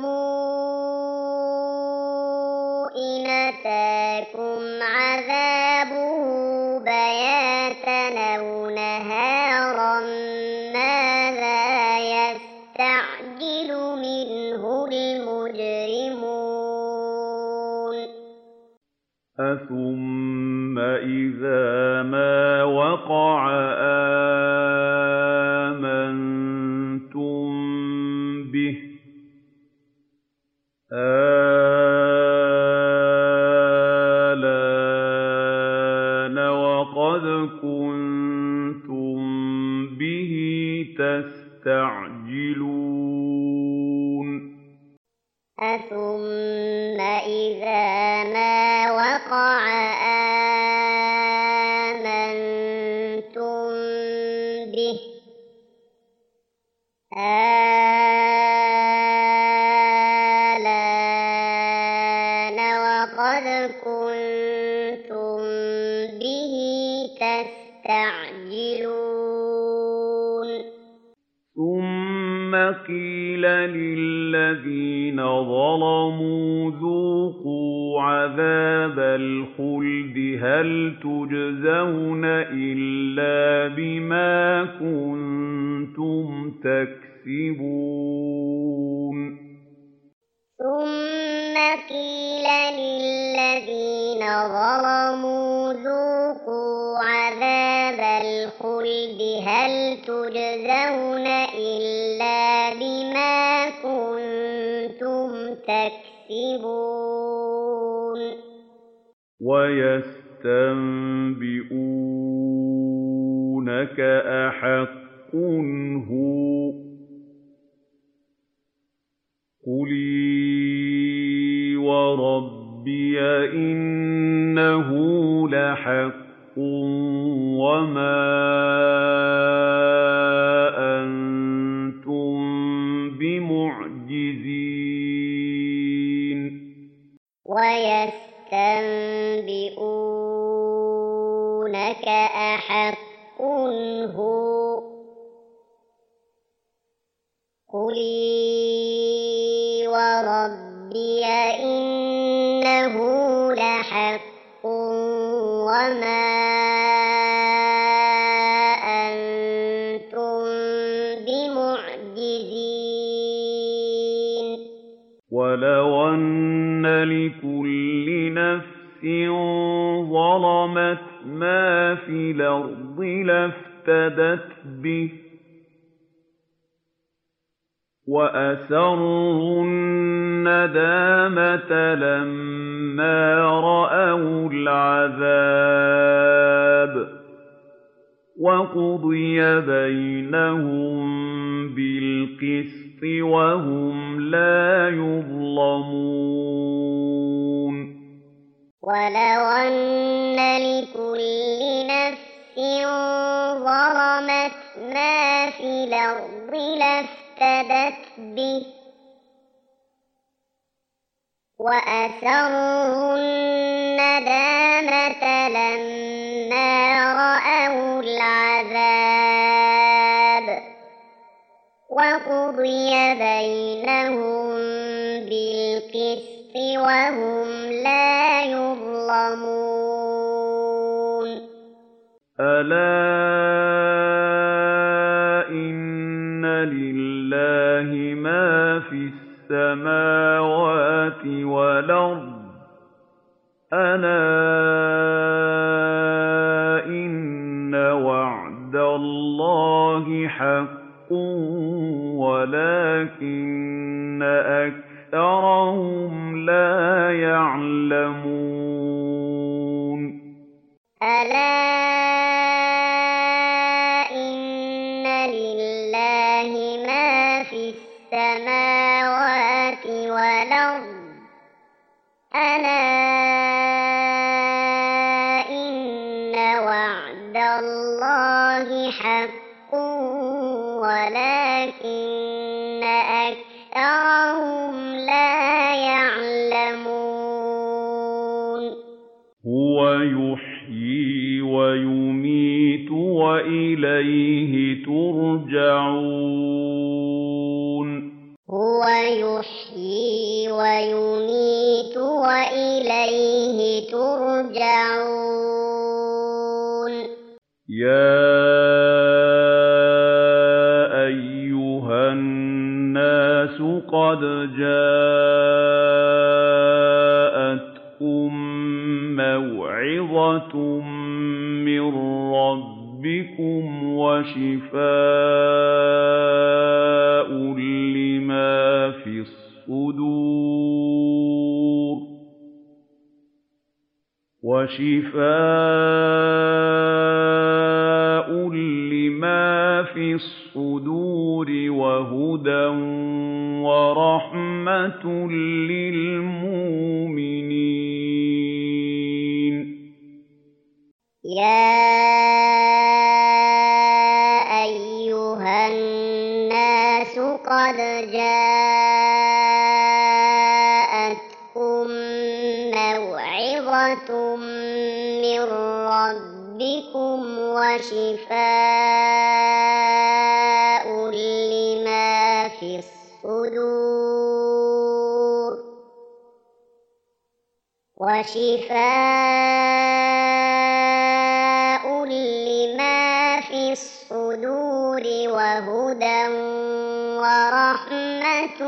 إِنْ أَتَاكُمْ عَذَابُهُ بَيَاتًا أَوْ نَهَارًا مَاذَا يَسْتَعْجِلُ مِنْهُ الْمُجْرِمُونَ أَثُمَّ إِذَا مَا وَقَعَ آمَنتُم بِهِ ۚ آلْآنَ وَقَدْ كُنتُم بِهِ تَسْتَعْجِلُونَ أَثُمَّ إِذَا مَا وَقَعَ آمَنتُم بِهِ ۚ آلْآنَ وَقَدْ كُنتُم بِهِ تَسْتَعْجِلُونَ ثُمَّ قِيلَ لِلَّذِينَ ظَلَمُوا ذُوقُوا عَذَابَ الْخُلْدِ هَلْ تُجْزَوْنَ إِلَّا بِمَا كُنتُمْ تَكْسِبُونَ ثُمَّ قِيلَ لِلَّذِينَ ظَلَمُوا ذُوقُوا عَذَابَ الْخُلْدِ هَلْ تُجْزَوْنَ إِلَّا بِمَا كُنتُمْ تَكْسِبُونَ وَيَسْتَنبِئُونَكَ أَحَقٌّ هُوَ ۖ قُلْ إِي وَرَبِّيَ إِنَّهُ لَحَقٌّ وَمَا أَنتُم بِمُعْجِزِينَ وَيَسْتَنبِئُونَكَ أَحَقٌّ هُوَ ۖ قُلْ إِي وَرَبِّيَ إِنَّهُ لَحَقٌّ وَمَا أَنتُم بِمُعْجِزِينَ وَلَوْ أَنَّ لِكُلِّ نَفْسٍ ظَلَمَتْ مَا فِي الْأَرْضِ لَافْتَدَتْ بِهِ وَأَسَرُّوا النَّدَامَةَ لَمَّا رَأَوُا الْعَذَابَ وَقُضِيَ بَيْنَهُم بِالْقِسْطِ وَهُمْ لَا يُظْلَمُونَ وَلَوْ أَنَّ لِكُلِّ نَفْسٍ ظَلَمَتْ مَا فِي الْأَرْضِ لَافْتَدَتْ بِهِ وَأَسَرُّوا النَّدَامَةَ لَمَّا رَأَوُا الْعَذَابَ وَقُضِيَ بَيْنَهُم بِالْقِسْطِ وَهُمْ لَا يُظْلَمُونَ أَلَا إِنَّ لِلَّهِ مَا فِي السَّمَاوَاتِ وَالْأَرْضِ أَلَا إِنَّ وَعْدَ اللَّهِ حَقٌّ وَلَكِنَّ أَكْثَرَهُمْ لَا يَعْلَمُونَ أَلَا إِنَّ لِلَّهِ مَا فِي السَّمَاوَاتِ وَالْأَرْضِ أَلَا إِنَّ وَعْدَ اللَّهِ حَقٌّ وَلَكِنَّ أَكْثَرَهُمْ لَا يَعْلَمُونَ هُوَ يُحْيِي وَيُمِيتُ وَإِلَيْهِ تُرْجَعُونَ هُوَ يُحْيِي وَيُمِيتُ وَإِلَيْهِ تُرْجَعُونَ يَا أَيُّهَا النَّاسُ قَدْ جَاءَتْكُم مَّوْعِظَةٌ مِّن رَّبِّكُمْ وَشِفَاءٌ لِّمَا فِي الصُّدُورِ وَشِفَاءٌ لِّمَا فِي الصُّدُورِ وَهُدًى وَرَحْمَةٌ لِّلْمُؤْمِنِينَ يَا أَيُّهَا النَّاسُ قَدْ جَاءَتْكُم مَّوْعِظَةٌ مِّن رَّبِّكُمْ وَشِفَاءٌ لِّمَا فِي الصُّدُورِ وَشِفَاءٌ لِّمَا فِي الصُّدُورِ وَهُدًى وَرَحْمَةٌ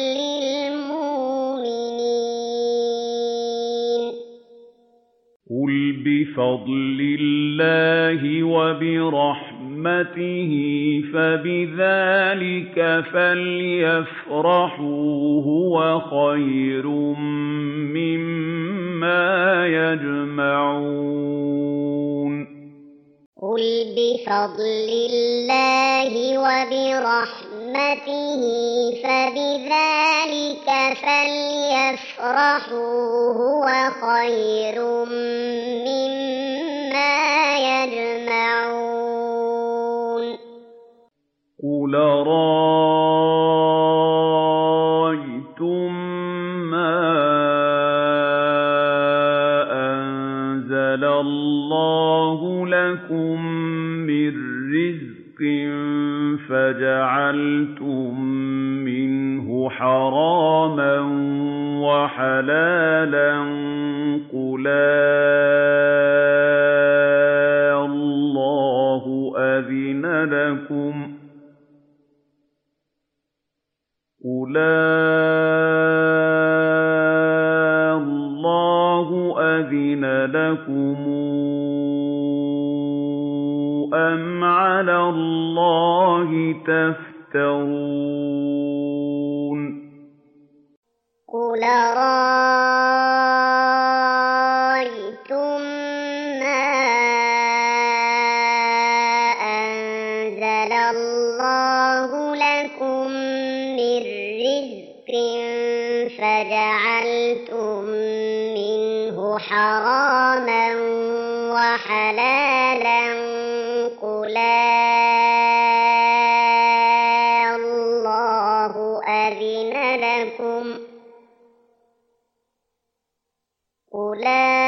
لِّلْمُؤْمِنِينَ قُلْ بِفَضْلِ اللَّهِ وَبِرَحْمَتِهِ فَبِذَٰلِكَ فَلْيَفْرَحُوا هُوَ خَيْرٌ مِّمَّا يَجْمَعُونَ قُلْ بِفَضْلِ اللَّهِ وَبِرَحْمَتِهِ فَبِذَٰلِكَ فَلْيَفْرَحُوا هُوَ خَيْرٌ مِّمَّا يَجْمَعُونَ قُلْ أَرَأَيْتُم مَّا أَنزَلَ اللَّهُ لَكُم مِّن رِّزْقٍ فَجَعَلْتُم مِّنْهُ حَرَامًا وَحَلَالًا قُلْ اللَّهُ أَذِنَ لَكُمْ قُلْ اللَّهُ أَذِنَ لَكُمْ أَمْ عَلَى اللَّهِ تَفْتَرُونَ قُلْ أَرَأَيْتُم مَّا اللَّهُ لَكُم مِّن رِّزْقٍ فَجَعَلْتُم مِّنْهُ حَرَامًا وَحَلَالًا قُلْ اللَّهُ أَذِنَ لَكُمْ قُلْ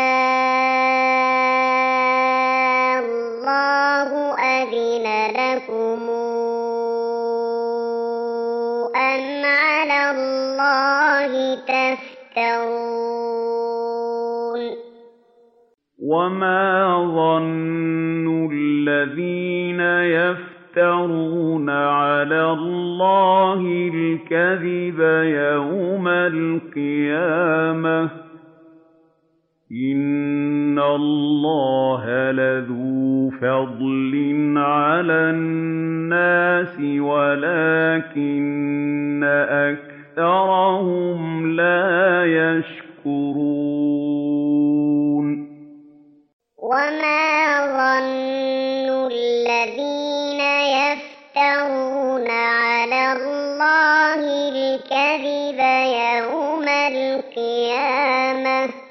اللَّهُ أَذِنَ لَكُمْ أَمْ عَلَى اللَّهِ تَفْتَرُونَ وَمَا ظَنُّ الَّذِينَ يَفْتَرُونَ عَلَى اللَّهِ الْكَذِبَ يَوْمَ الْقِيَامَةِ ۗ إِنَّ اللَّهَ لَذُو فَضْلٍ عَلَى النَّاسِ وَلَٰكِنَّ أَكْثَرَهُمْ لَا يَشْكُرُونَ وَمَا ظَنُّ الَّذِينَ يَفْتَرُونَ عَلَى اللَّهِ الْكَذِبَ يَوْمَ الْقِيَامَةِ ۗ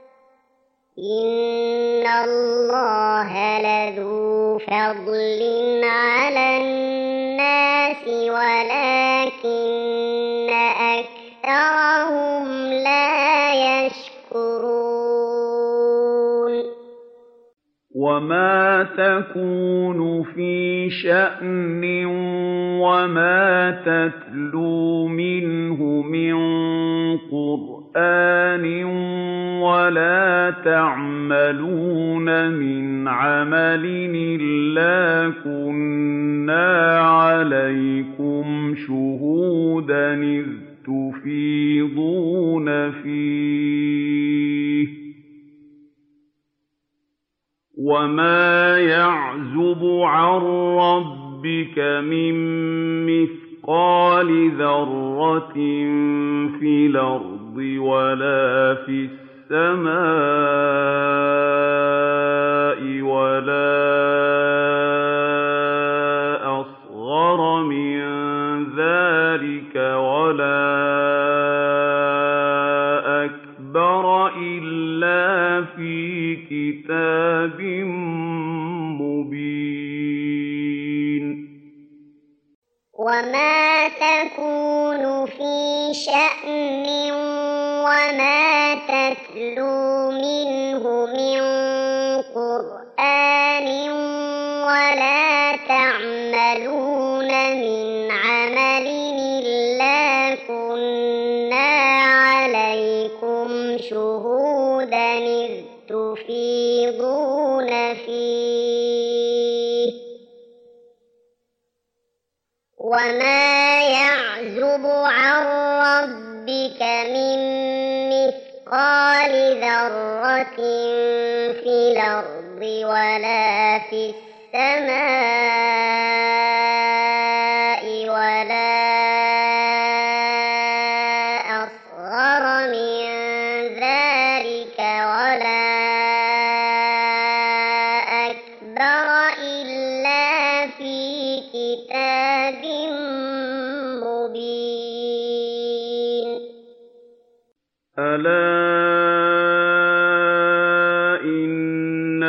إِنَّ اللَّهَ لَذُو فَضْلٍ عَلَى النَّاسِ وَلَٰكِنَّ أَكْثَرَهُمْ لَا يَشْكُرُونَ وَمَا تَكُونُ فِي شَأْنٍ وَمَا تَتْلُو مِنْهُ مِن قُرْآنٍ وَلَا تَعْمَلُونَ مِنْ عَمَلٍ إِلَّا كُنَّا عَلَيْكُمْ شُهُودًا إِذْ تُفِيضُونَ فِيهِ ۚ وَمَا يَعْزُبُ عَن رَّبِّكَ مِن مِّثْقَالِ ذَرَّةٍ فِي الْأَرْضِ وَلَا فِي السَّمَاءِ وَلَا أَصْغَرَ مِن ذَٰلِكَ وَلَا أَكْبَرَ إِلَّا فِي كِتَابٍ مُّبِينٍ وَمَا تَكُونُ فِي شَأْنٍ وَمَا تَتْلُو مِنْهُ مِن قُرْآنٍ وَلَا تَعْمَلُونَ مِنْ عَمَلٍ إِلَّا كُنَّا عَلَيْكُمْ شُهُودًا إِذْ تُفِيضُونَ فِيهِ ۚ وَمَا يَعْزُبُ عَن رَّبِّكَ مِن مِّثْقَالِ ذَرَّةٍ فِي الْأَرْضِ وَلَا فِي السَّمَاءِ وَلَا أَصْغَرَ مِن ذَٰلِكَ وَلَا أَكْبَرَ إِلَّا فِي كِتَابٍ مُّبِينٍ أَلَا إِنَّ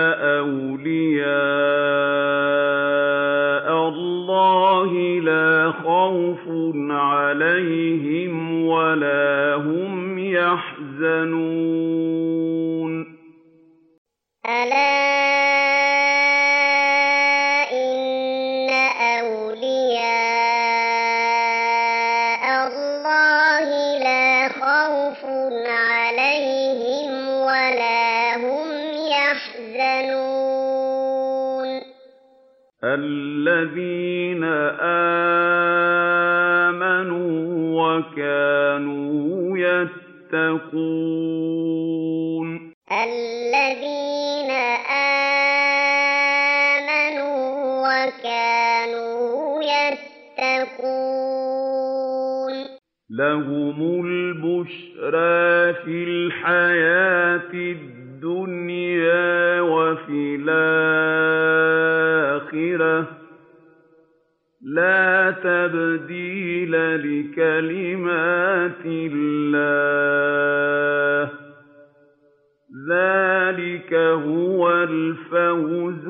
أَوْلِيَاءَ اللَّهِ لَا خَوْفٌ عَلَيْهِمْ وَلَا هُمْ يَحْزَنُونَ أَلَا إِنَّ أَوْلِيَاءَ اللَّهِ لَا خَوْفٌ عَلَيْهِمْ وَلَا هُمْ يَحْزَنُونَ الَّذِينَ آمَنُوا وَكَانُوا يَتَّقُونَ الَّذِينَ آمَنُوا وَكَانُوا يَتَّقُونَ لَهُمُ الْبُشْرَىٰ فِي الْحَيَاةِ الدُّنْيَا وَفِي الْآخِرَةِ ۚ لَا تَبْدِيلَ لِكَلِمَاتِ اللَّهِ ۚ ذَٰلِكَ هُوَ الْفَوْزُ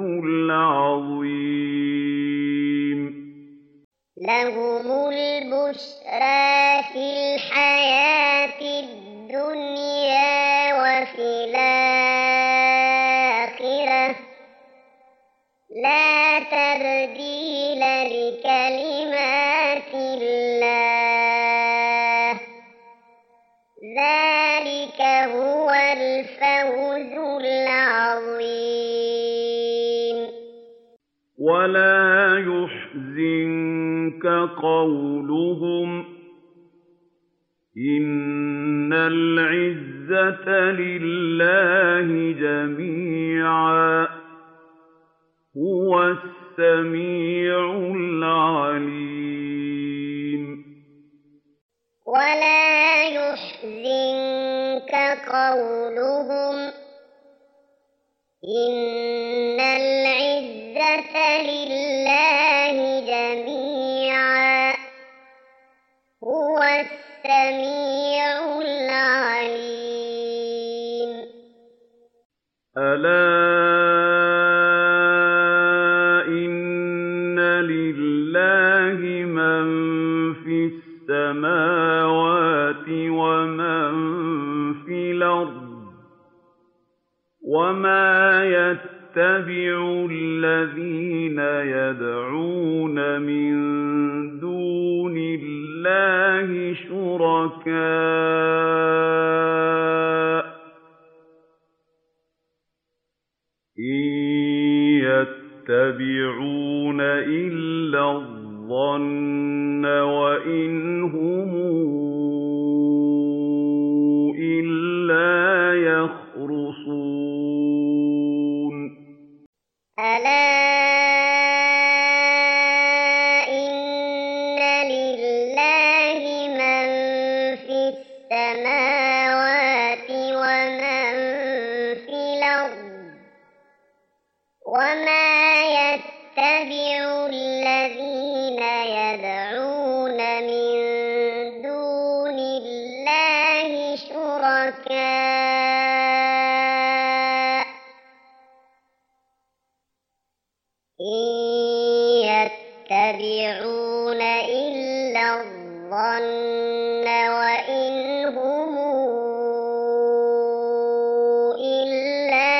الْعَظِيمُ لَهُمُ الْبُشْرَىٰ فِي الْحَيَاةِ الدُّنْيَا وَفِي الْآخِرَةِ ۚ لَا تَبْدِيلَ لِكَلِمَاتِ اللَّهِ ۚ ذَٰلِكَ هُوَ الْفَوْزُ الْعَظِيمُ وَلَا يَحْزُنكَ قَوْلُهُمْ ۘ إِنَّ الْعِزَّةَ لِلَّهِ جَمِيعًا ۚ هُوَ السَّمِيعُ الْعَلِيمُ وَلَا يَحْزُنكَ قَوْلُهُمْ ۘ إِنَّ الْعِزَّةَ لِلَّهِ جَمِيعًا ۚ هُوَ السَّمِيعُ الْعَلِيمُ أَلَا إِنَّ لِلَّهِ مَن فِي السَّمَاوَاتِ وَمَن فِي الْأَرْضِ ۗ وَمَا يَتَّبِعُ الَّذِينَ يَدْعُونَ مِن دُونِ اللَّهِ شُرَكَاءَ ۚ إِن يَتَّبِعُونَ إِلَّا الظَّنَّ وَإِنْ هُمْ إِلَّا يَخْرُصُونَ أَلَا إِنَّ لِلَّهِ مَن فِي السَّمَاوَاتِ وَمَن فِي الْأَرْضِ ۗ وَمَا يَتَّبِعُ الَّذِينَ يَدْعُونَ مِن دُونِ اللَّهِ شُرَكَاءَ ۚ إِن يَتَّبِعُونَ إِلَّا الظَّنَّ وَإِنْ هُمْ إِلَّا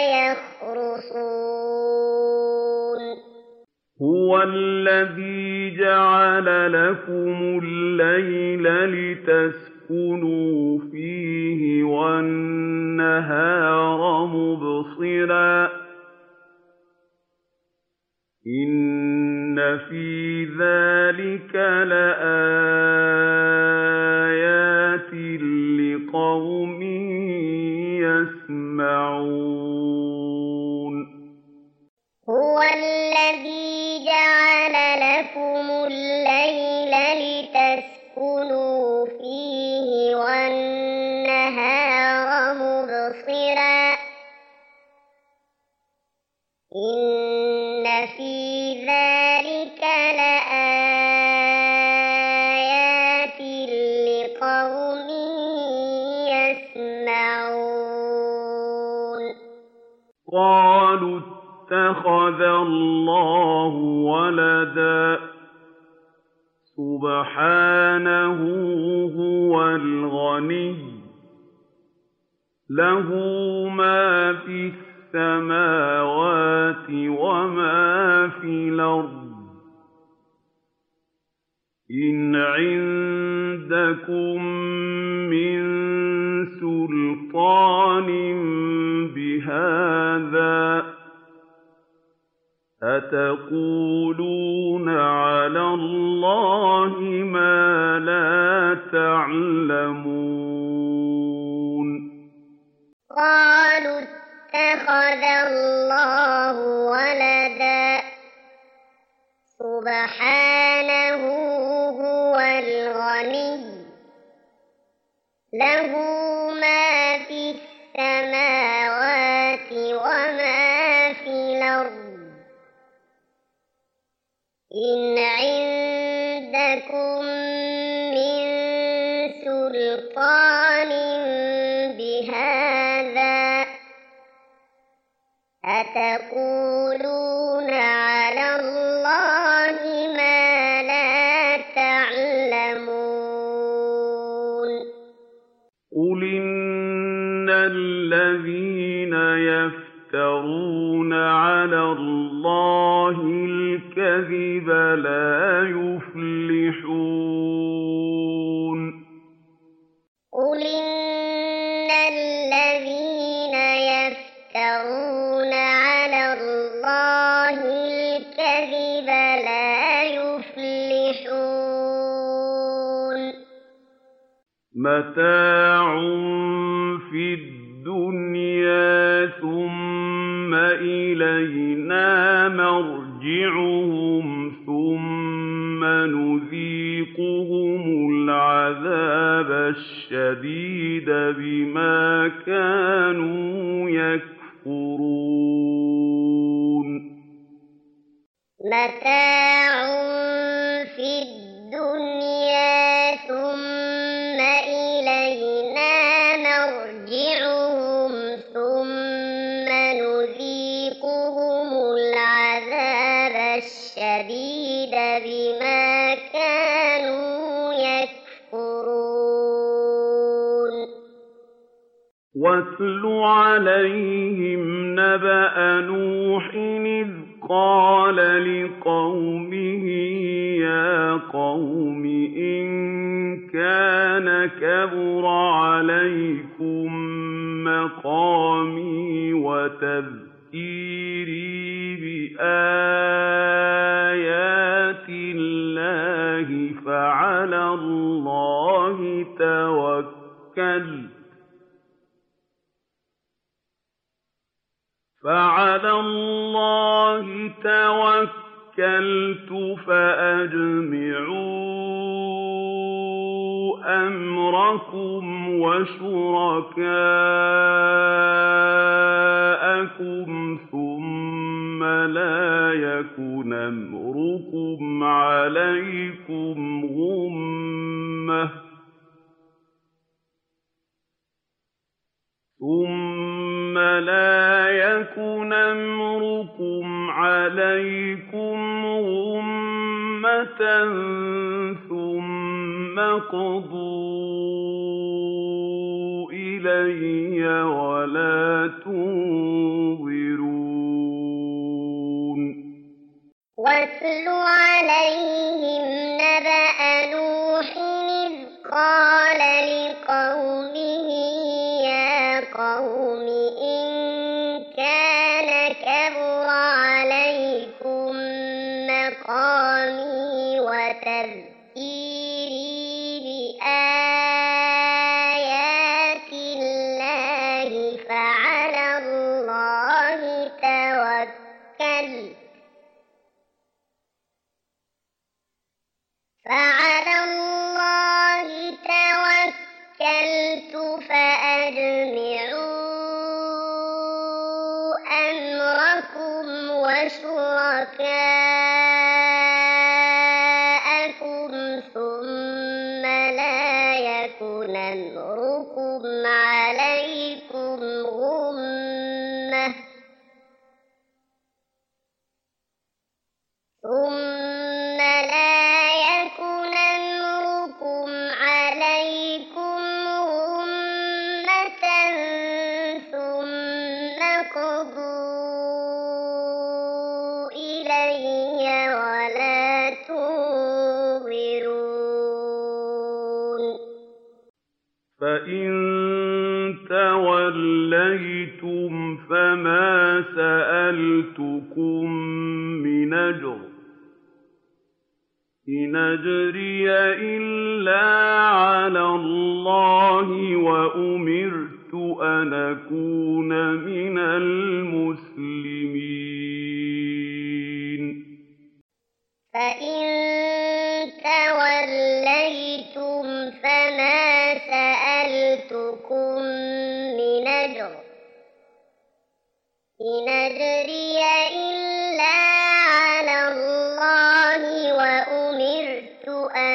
يَخْرُصُونَ هُوَ الَّذِي جَعَلَ لَكُمُ اللَّيْلَ لِتَسْكُنُوا فِيهِ وَالنَّهَارَ مُبْصِرًا ۚ إِنَّ فِي ذَٰلِكَ لَآيَاتٍ لِّقَوْمٍ يَسْمَعُونَ هُوَ الَّذِي جَعَلَ لَكُمُ اللَّيْلَ لِتَسْكُنُوا فِيهِ وَالنَّهَارَ مُبْصِرًا ۚ إِنَّ فِي ذَٰلِكَ لَآيَاتٍ لِّقَوْمٍ يَسْمَعُونَ قَالُوا اتَّخَذَ اللَّهُ وَلَدًا ۗ سُبْحَانَهُ هُوَ الْغَنِيُّ ۖ لَهُ مَا فِي السَّمَاوَاتِ وَمَا فِي الْأَرْضِ ۗ إِنْ عِندَكُم مِّن سُلْطَانٍ بِهَٰذَا ۚ أَتَقُولُونَ عَلَى اللَّهِ مَا لَا تَعْلَمُونَ قَالُوا اتَّخَذَ اللَّهُ وَلَدًا ۗ سُبْحَانَهُ هُوَ الْغَنِيُّ ۖ لَهُ مَا فِي السَّمَاوَاتِ وَمَا فِي الْأَرْضِ ۗ إِنْ لكم من سلطان بهذا أتقولون على الله ما لا تعلمون قل إن الذين يفترون على الله الكذب لا يفلحون قل إن الذين يفترون على الله الكذب لا يفلحون متاع في الدنيا ثم إلينا مرجعهم ثم نذيقهم العذاب الشديد بما كانوا يكفرون متاع في الدنيا ثم إلينا مرجعهم ثم نذيقهم العذاب الشديد بما كانوا يكفرون واتل عليهم نبأ نوح إذ قال لقومه يا قوم إن كان كبر عليكم مقامي وتذكيري بآيات الله فعلى الله توكلت فعلى الله توكلت فأجمعوا أمركم وشركاءكم ثم لا يكن أمركم عليكم غمة ثم لا يكن أمركم عليكم غمة ثم قضوا إلي ولا تنظرون واتل عليهم نبأ نوح إذ قال لقومه يا قوم إن كان كبر عليكم مقامي وتذكيري بآيات الله فعلى الله توكلت فعلى الله توكلت فأجمعوا أمركم وشركاءكم ثم لا يكن أمركم عليكم غمة ثم لا يكن أمركم عليكم غمة ثم قضوا إلي ولا تنظرون فإن توليتم فما سألتكم من أجر إن أجري إلا على الله وأمرت أن أكون من المسلمين فإن توليتم فما سألتكم من أجر إن أجري إلا على الله وأمرت أن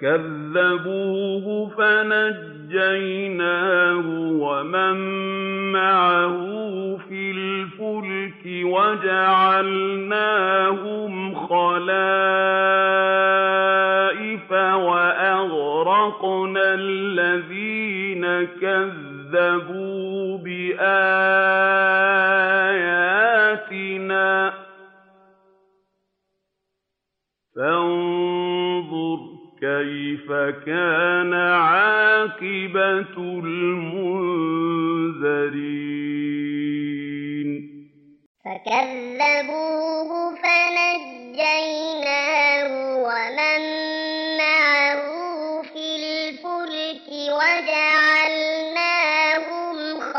فكذبوه فنجيناه ومن معه في الفلك وجعلناهم خلائف وأغرقنا الذين كذبوا بآياتنا فانظر كيف كان عاقبة المنذرين فكذبوه فنجيناه ومن معه في الفلك وجعلناهم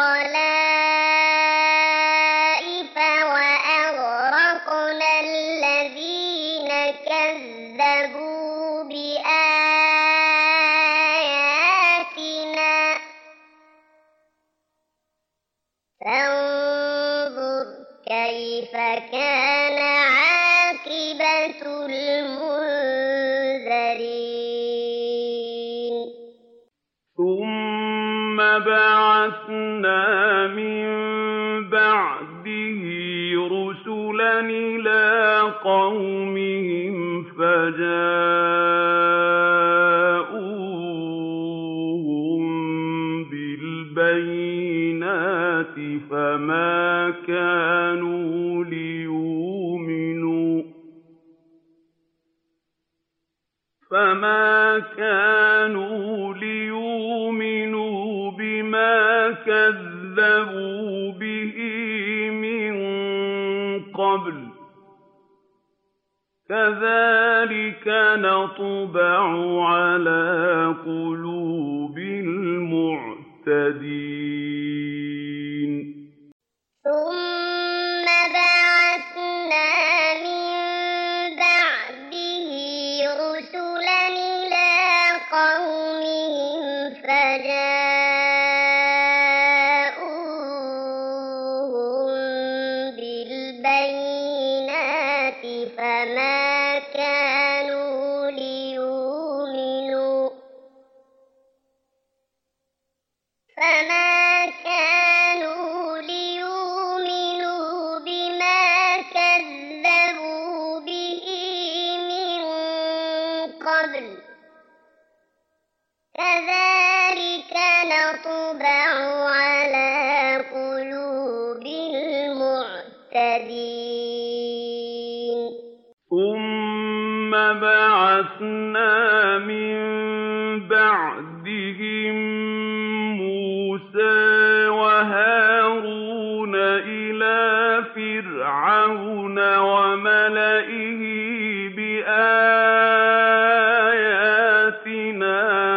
خلائف وأغرقنا الذين كذبوا بآياتنا فانظر كيف كان عاقبة المنذرين ثم بعثنا من بعده رسلا إلى قومهم فجاءوهم بالبينات فما كانوا ليؤمنوا فما كانوا ليؤمنوا بما كذبوا به من قبل كذلك نطبع على قلوب المعتدين ثم بعثنا من بعده رسلا إلى قومهم فجاءوهم بالبينات فما كانوا ليؤمنوا فما كانوا ليؤمنوا بما كذبوا به من قبل كذلك نطبع على قلوب المعتدين ثم بعثنا من بعدهم موسى وهارون إلى فرعون وملئه بآياتنا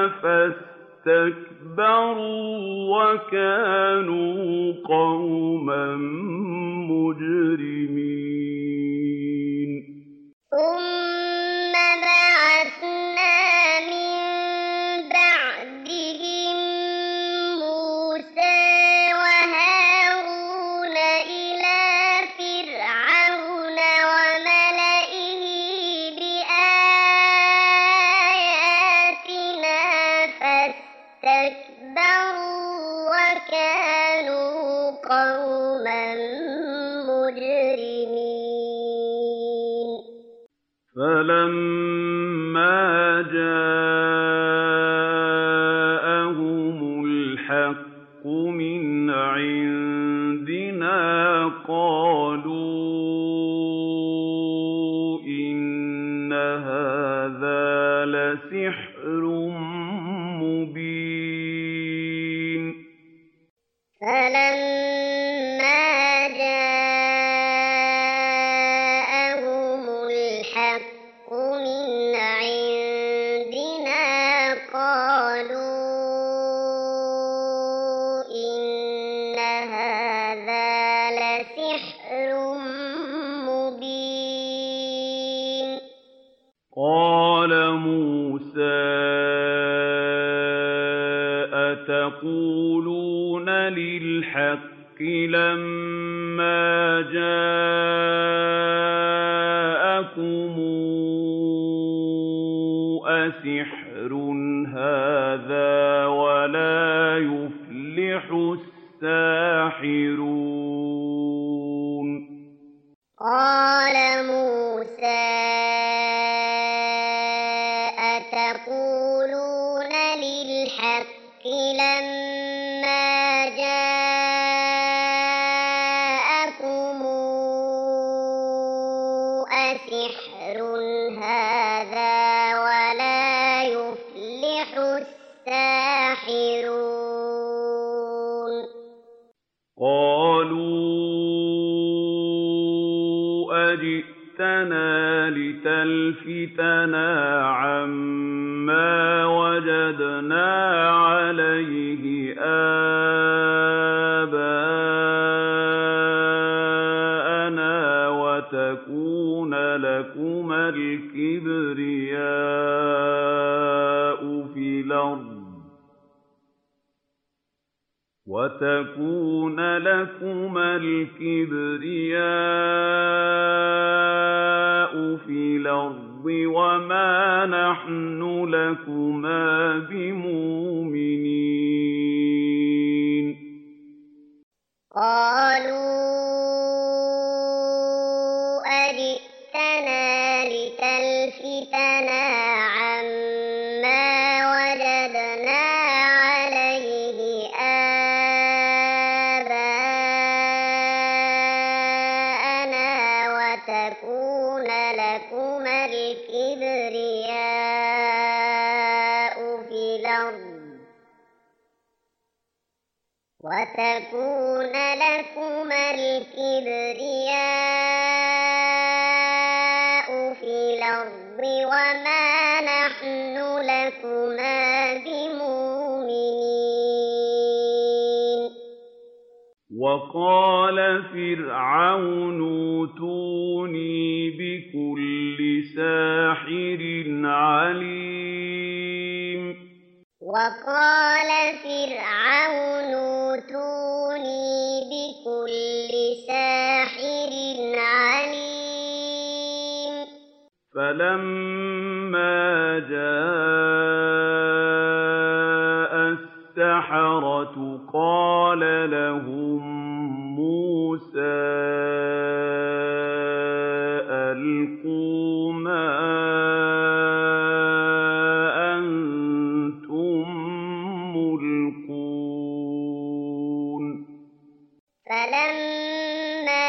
فاستكبروا وكانوا قوما مجرمين ثم بعثنا من بعدهم موسى وهارون إلى فرعون وملئه بآياتنا فاستكبروا وكانوا قوما مجرمين فلما جاءهم الحق من عندنا قالوا إن هذا لسحر مبين فلما جاءهم الحق من عندنا قالوا إن هذا لسحر مبين قال موسى أتقولون للحق لما جاءكم أسحر قال موسى أتقولون للحق لما جاءكم أسحر هذا ولا يفلح الساحرون قالوا أجئتنا لتلفتنا عما وجدنا عليه آباءنا وتكون لكما الكبرياء في الأرض وتكون لكما الكبرياء في الأرض وما نحن لكما بمؤمنين قالوا أجئتنا لتلفتنا عما وجدنا عليه آباءنا وتكون لكما الكبرياء في الأرض وتكون لكما الكبرياء في الأرض وما نحن لكما بمؤمنين وقال فرعون ائتوني بكل ساحر عليم وقال فرعون ائتوني بكل ساحر عليم فلما جاء السحرة قال لهم موسى ألقوا ما أنتم ملقون فلما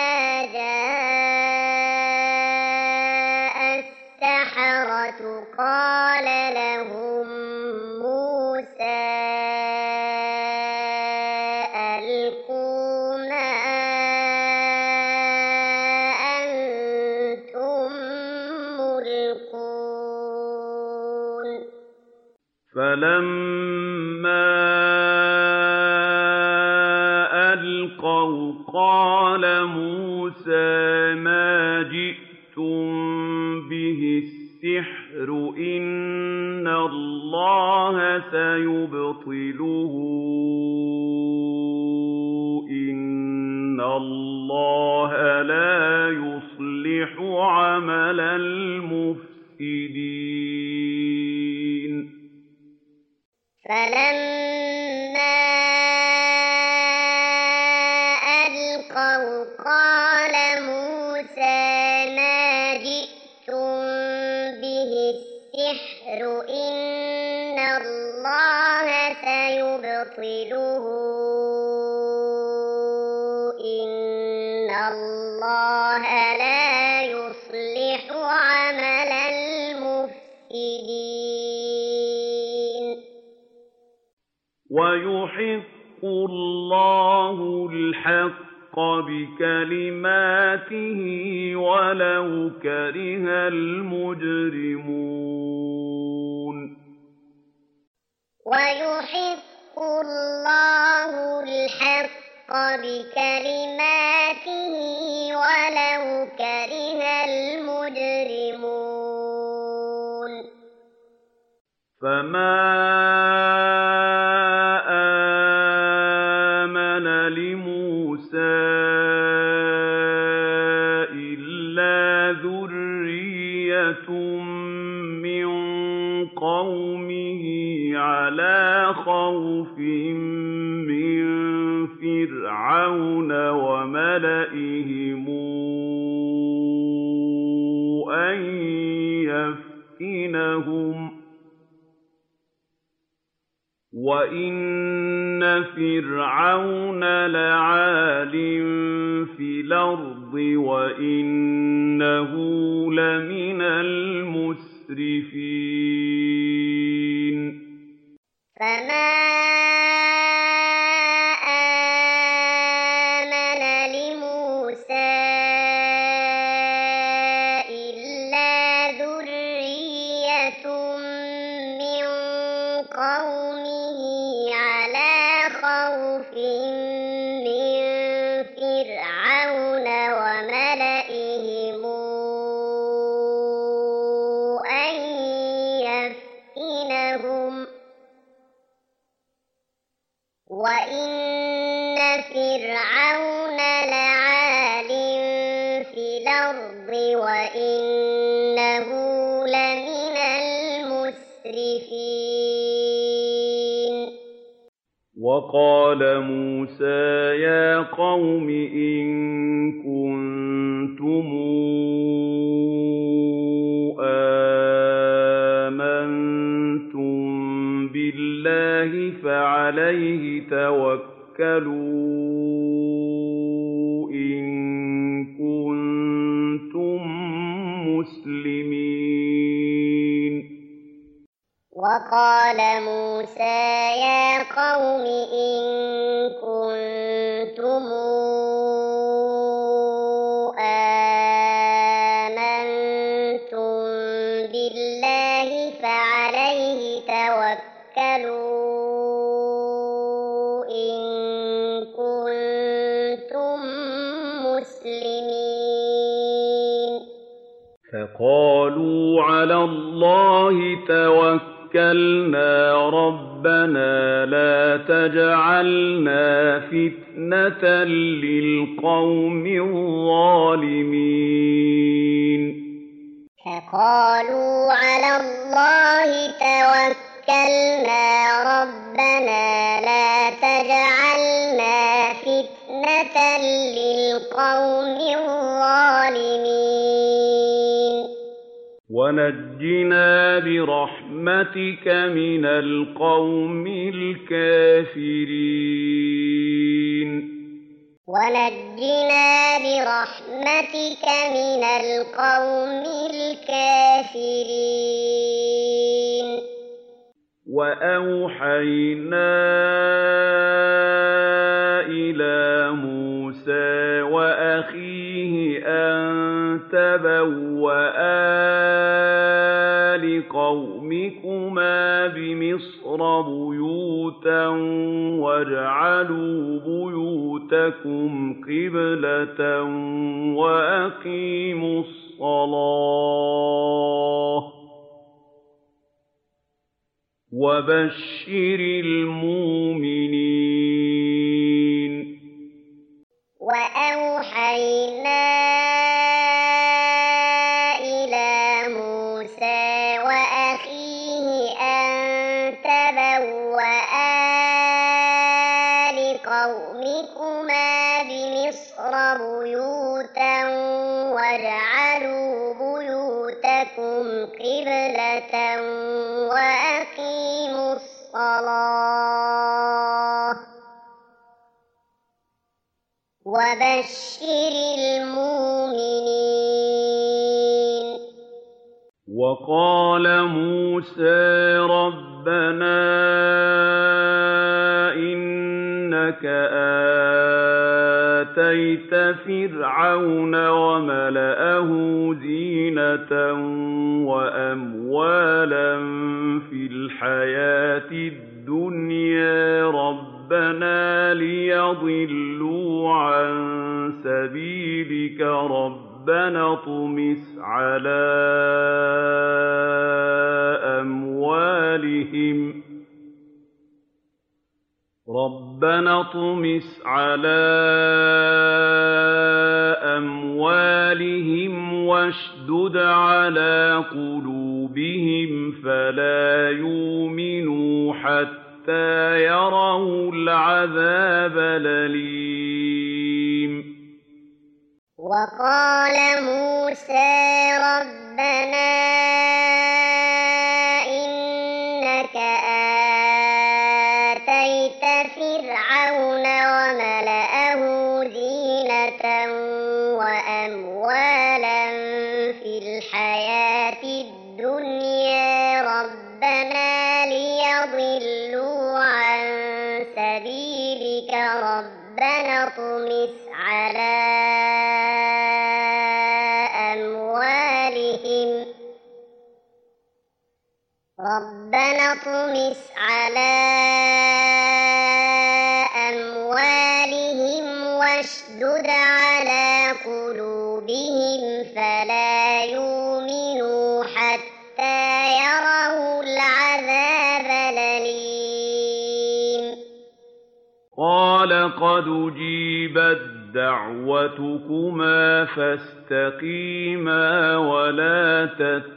جاء السحرة قال لهم موسى ألقوا ما أنتم ملقون فلما ألقوا قال موسى ما جئتم به السحر إن الله سيبطله إن الله لا يصلح عمل المفسدين فلما ألقوا قال موسى ما جئتم به السحر إن الله سيبطله إن الله لا يصلح عمل المفسدين ويحق الله الحق بكلماته ولو كره المجرمون ويحق الله الحق بكلماته ولو كره المجرمون فما آمن لموسى إلا ذرية من قومه على خوف من فرعون فِرْعَوْنَ وَمَلَئِهِمْ أَن يَفْتِنَهُمْ ۚ وَإِنَّ فِرْعَوْنَ لَعَالٍ فِي الْأَرْضِ وَإِنَّهُ لَمِنَ الْمُسْرِفِينَ فَمَا آمَنَ لِمُوسَىٰ إِلَّا ذُرِّيَّةٌ مِّن قَوْمِهِ عَلَىٰ خَوْفٍ مِّن فِرْعَوْنَ وَمَلَئِهِمْ أَن يَفْتِنَهُمْ ۚ وَإِنَّ فِرْعَوْنَ لَعَالٍ فِي الْأَرْضِ وَإِنَّهُ لَمِنَ الْمُسْرِفِينَ وَقَالَ مُوسَىٰ يَا قَوْمِ إِن كُنتُمْ آمَنتُم بِاللَّهِ فَعَلَيْهِ تَوَكَّلُوا إِن كُنتُم مُّسْلِمِينَ وَقَالَ مُوسَىٰ يَا قَوْمِ إِن كُنتُمْ آمَنتُم بِاللَّهِ فَعَلَيْهِ تَوَكَّلُوا إِن كُنتُم مُّسْلِمِينَ فَقَالُوا عَلَى اللَّهِ تَوَكَّلْنَا رَبَّنَا لَا تَجْعَلْنَا فِتْنَةً لِّلْقَوْمِ الظَّالِمِينَ فَقَالُوا عَلَى اللَّهِ تَوَكَّلْنَا رَبَّنَا لَا تَجْعَلْنَا فِتْنَةً لِّلْقَوْمِ الظَّالِمِينَ وَنَجِّنَا بِرَحْمَتِكَ مِنَ الْقَوْمِ الْكَافِرِينَ وَنَجِّنَا بِرَحْمَتِكَ مِنَ الْقَوْمِ الْكَافِرِينَ وَأَوْحَيْنَا إِلَىٰ مُوسَىٰ وَأَخِيهِ أَن تَبَوَّآ لِقَوْمِكُمَا بِمِصْرَ بُيُوتًا وَاجْعَلُوا بُيُوتَكُمْ قِبْلَةً وَأَقِيمُوا الصَّلَاةَ وَبَشِّرِ الْمُؤْمِنِينَ وَأَوْحَيْنَا إِلَىٰ مُوسَىٰ وَأَخِيهِ أَن تَبَوَّآ لِقَوْمِكُمَا بِمِصْرَ بُيُوتًا وَاجْعَلُوا بُيُوتَكُمْ قِبْلَةً وَأَقِيمُوا الصَّلَاةَ وَبَشِّرِ الْمُؤْمِنِينَ وَقَالَ مُوسَىٰ رَبَّنَا إِنَّكَ آتَيْتَ فِرْعَوْنَ وَمَلَأَهُ زِينَةً وَأَمْوَالًا فِي الْحَيَاةِ الدُّنْيَا رَبَّنَا لِيَضِلُّوا عَن سَبِيلِكَ رَبَّنَا اطْمِسْ عَلَىٰ أَمْوَالِهِمْ رَبَّنَا اطْمِسْ عَلَىٰ أَمْوَالِهِمْ وَاشْدُدْ عَلَىٰ قُلُوبِهِمْ فَلَا يُؤْمِنُوا حَتَّىٰ يَرَوُا الْعَذَابَ الْأَلِيمَ وقال موسى ربنا إنك آتيت فرعون وملأه زينة وأموالا في الحياة الدنيا ربنا ليضلوا عن سبيلك ربنا اطمس على أموالهم ربنا اطمس على أموالهم واشدد على قلوبهم فلا يؤمنوا حتى يروا العذاب الأليم قال قد أجيبت دعوتكما فاستقيما ولا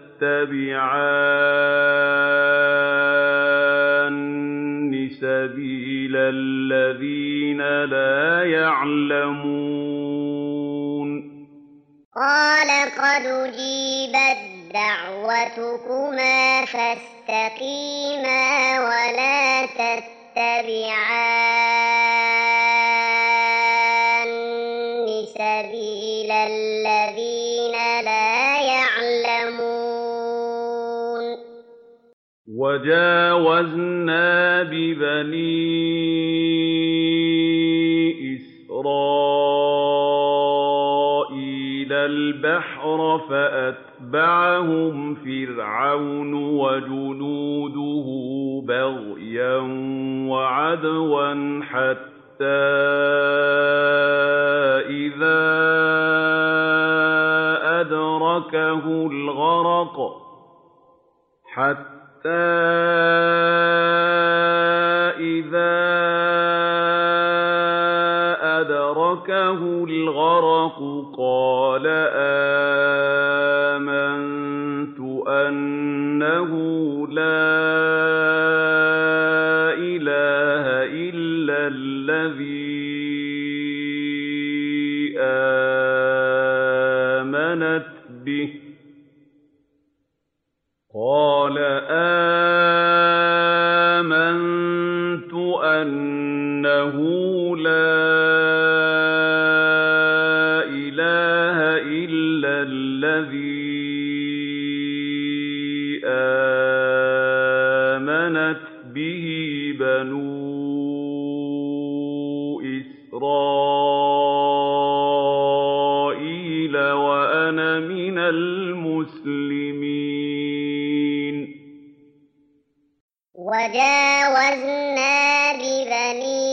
تتبعان سبيل الذين لا يعلمون قال قد أجيبت دعوتكما فاستقيما ولا تتبعان سبيل الذين لا يعلمون وجاوزنا ببني إسرائيل البحر فأتبعهم فرعون وجنوده بغيا وعدوا حتى إذا أدركه الغرق حتى إذا أدركه الغرق قال آمنت أنه لا إله إلا الذي آمنت به قال آمنت أنه لا إله إلا الذي آمنت به بنو إسرائيل وأنا من المسلمين وجاوزنا ببني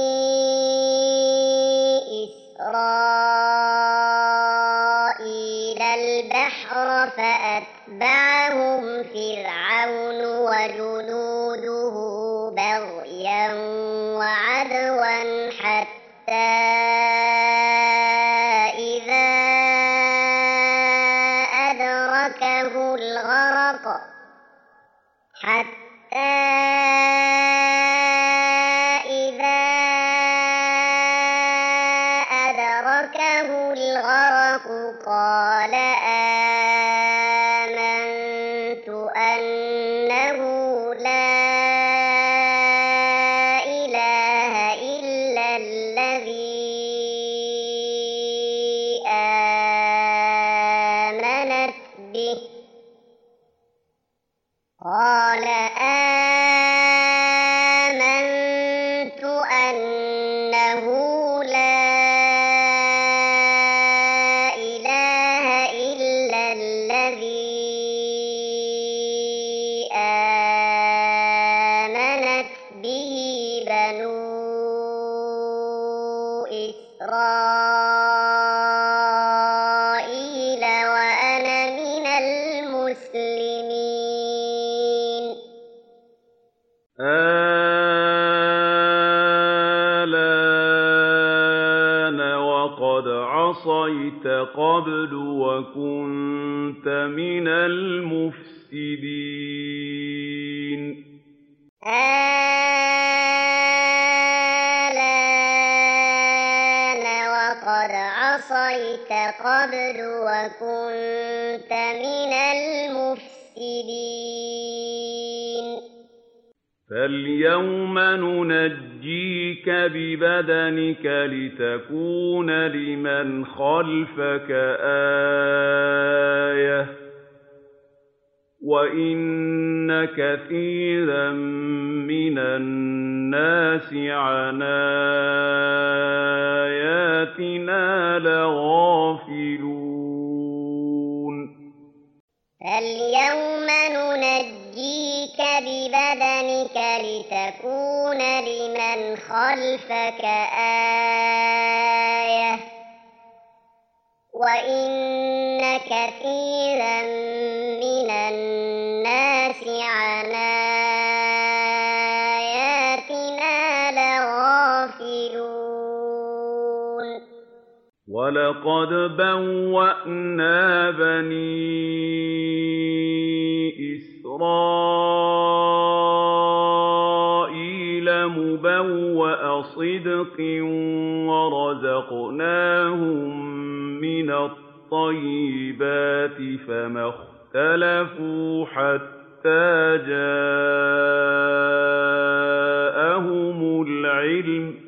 إسرائيل البحر فأتبعهم فرعون وجنوده بغيا وعدوا حتى إذا أدركه الغرق حتى إذا أدركه الغرق قال آمنت أنه لا إله إلا الذي آمنت به قال آمنت أنه لا إله إلا الذي آمنت به بنو إسرائيل وأنا من المسلمين آلان وقد عصيت قبل وكنت من المفسدين آلان وقد لقد عصيت قبل وكنت من المفسدين فاليوم ننجيك ببدنك لتكون لمن خلفك آية وَإِنَّ كَثِيرًا مِّنَ النَّاسِ عَنْ آيَاتِنَا لَغَافِلُونَ فَالْيَوْمَ نُنَجِّيكَ بِبَدَنِكَ لِتَكُونَ لِمَنْ خَلْفَكَ آيَةً وَإِنَّ كَثِيرًا مِّنَ النَّاسِ عَنْ آيَاتِنَا لَغَافِلُونَ وَلَقَدْ بَوَّأْنَا بَنِي إِسْرَائِيلَ مُبَوَّأَ صِدْقٍ وَرَزَقْنَاهُم مِّنَ الطَّيِّبَاتِ فَمَا اخْتَلَفُوا حَتَّىٰ جَاءَهُمُ الْعِلْمُ ۚ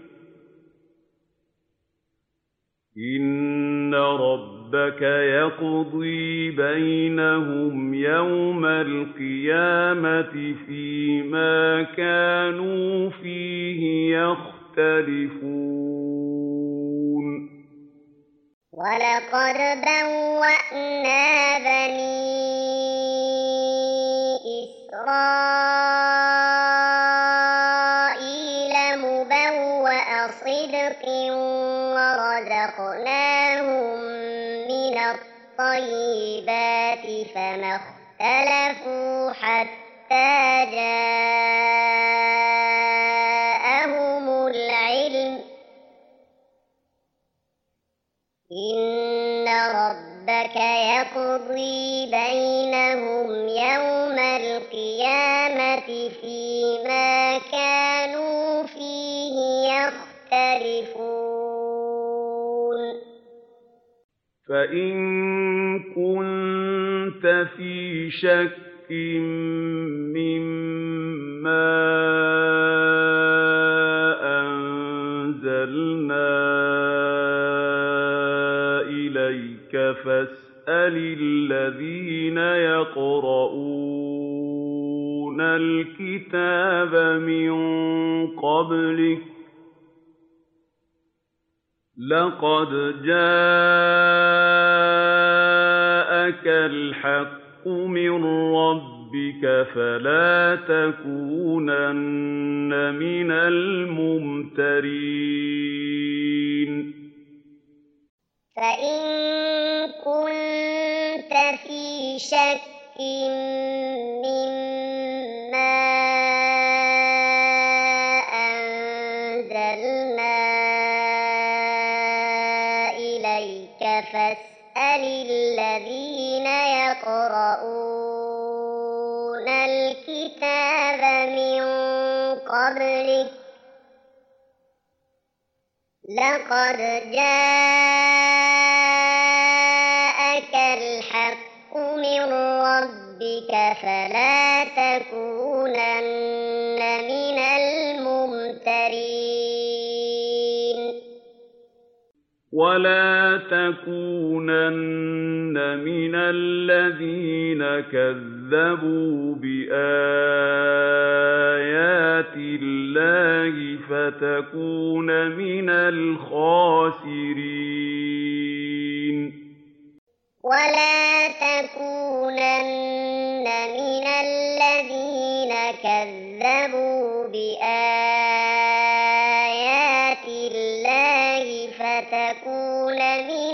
إِنَّ رَبَّكَ يَقْضِي بَيْنَهُمْ يَوْمَ الْقِيَامَةِ فِيمَا كَانُوا فِيهِ يَخْتَلِفُونَ وَلَقَدْ بَوَّأْنَا بَنِي إِسْرَائِيلَ مُبَوَّأَ صِدْقٍ وَرَزَقْنَاهُم مِّنَ الطَّيِّبَاتِ فَمَا اخْتَلَفُوا حَتَّىٰ جَاءَهُمُ الْعِلْمُ ۚ إِنَّ رَبَّكَ يَقْضِي بَيْنَهُمْ يَوْمَ الْقِيَامَةِ فِيمَا كَانُوا فِيهِ يَخْتَلِفُونَ فَإِن كُنتَ فِي شَكٍّ مِّمَّا أَنزَلْنَا إِلَيْكَ فَاسْأَلِ الَّذِينَ يَقْرَءُونَ الْكِتَابَ مِن قَبْلِكَ ۚ لَقَدْ جَاءَكَ الْحَقُّ مِن رَّبِّكَ فَلَا تَكُونَنَّ مِنَ الْمُمْتَرِينَ فَإِن كُنتَ فِي شَكٍّ مِّمَّا أَنزَلْنَا إِلَيْكَ فَاسْأَلِ الَّذِينَ يَقْرَءُونَ الْكِتَابَ مِن قَبْلِكَ ۚ لَقَدْ جَاءَكَ الْحَقُّ مِن رَّبِّكَ فَلَا تَكُونَنَّ مِنَ الْمُمْتَرِينَ وَلَا تَكُونَنَّ مِنَ الَّذِينَ كَذَّبُوا بِآيَاتِ اللَّهِ فَتَكُونَ مِنَ الْخَاسِرِينَ وَلَا تَكُونَنَّ مِنَ الَّذِينَ كَذَّبُوا بِآيَاتِ اللَّهِ فَتَكُونَ مِنَ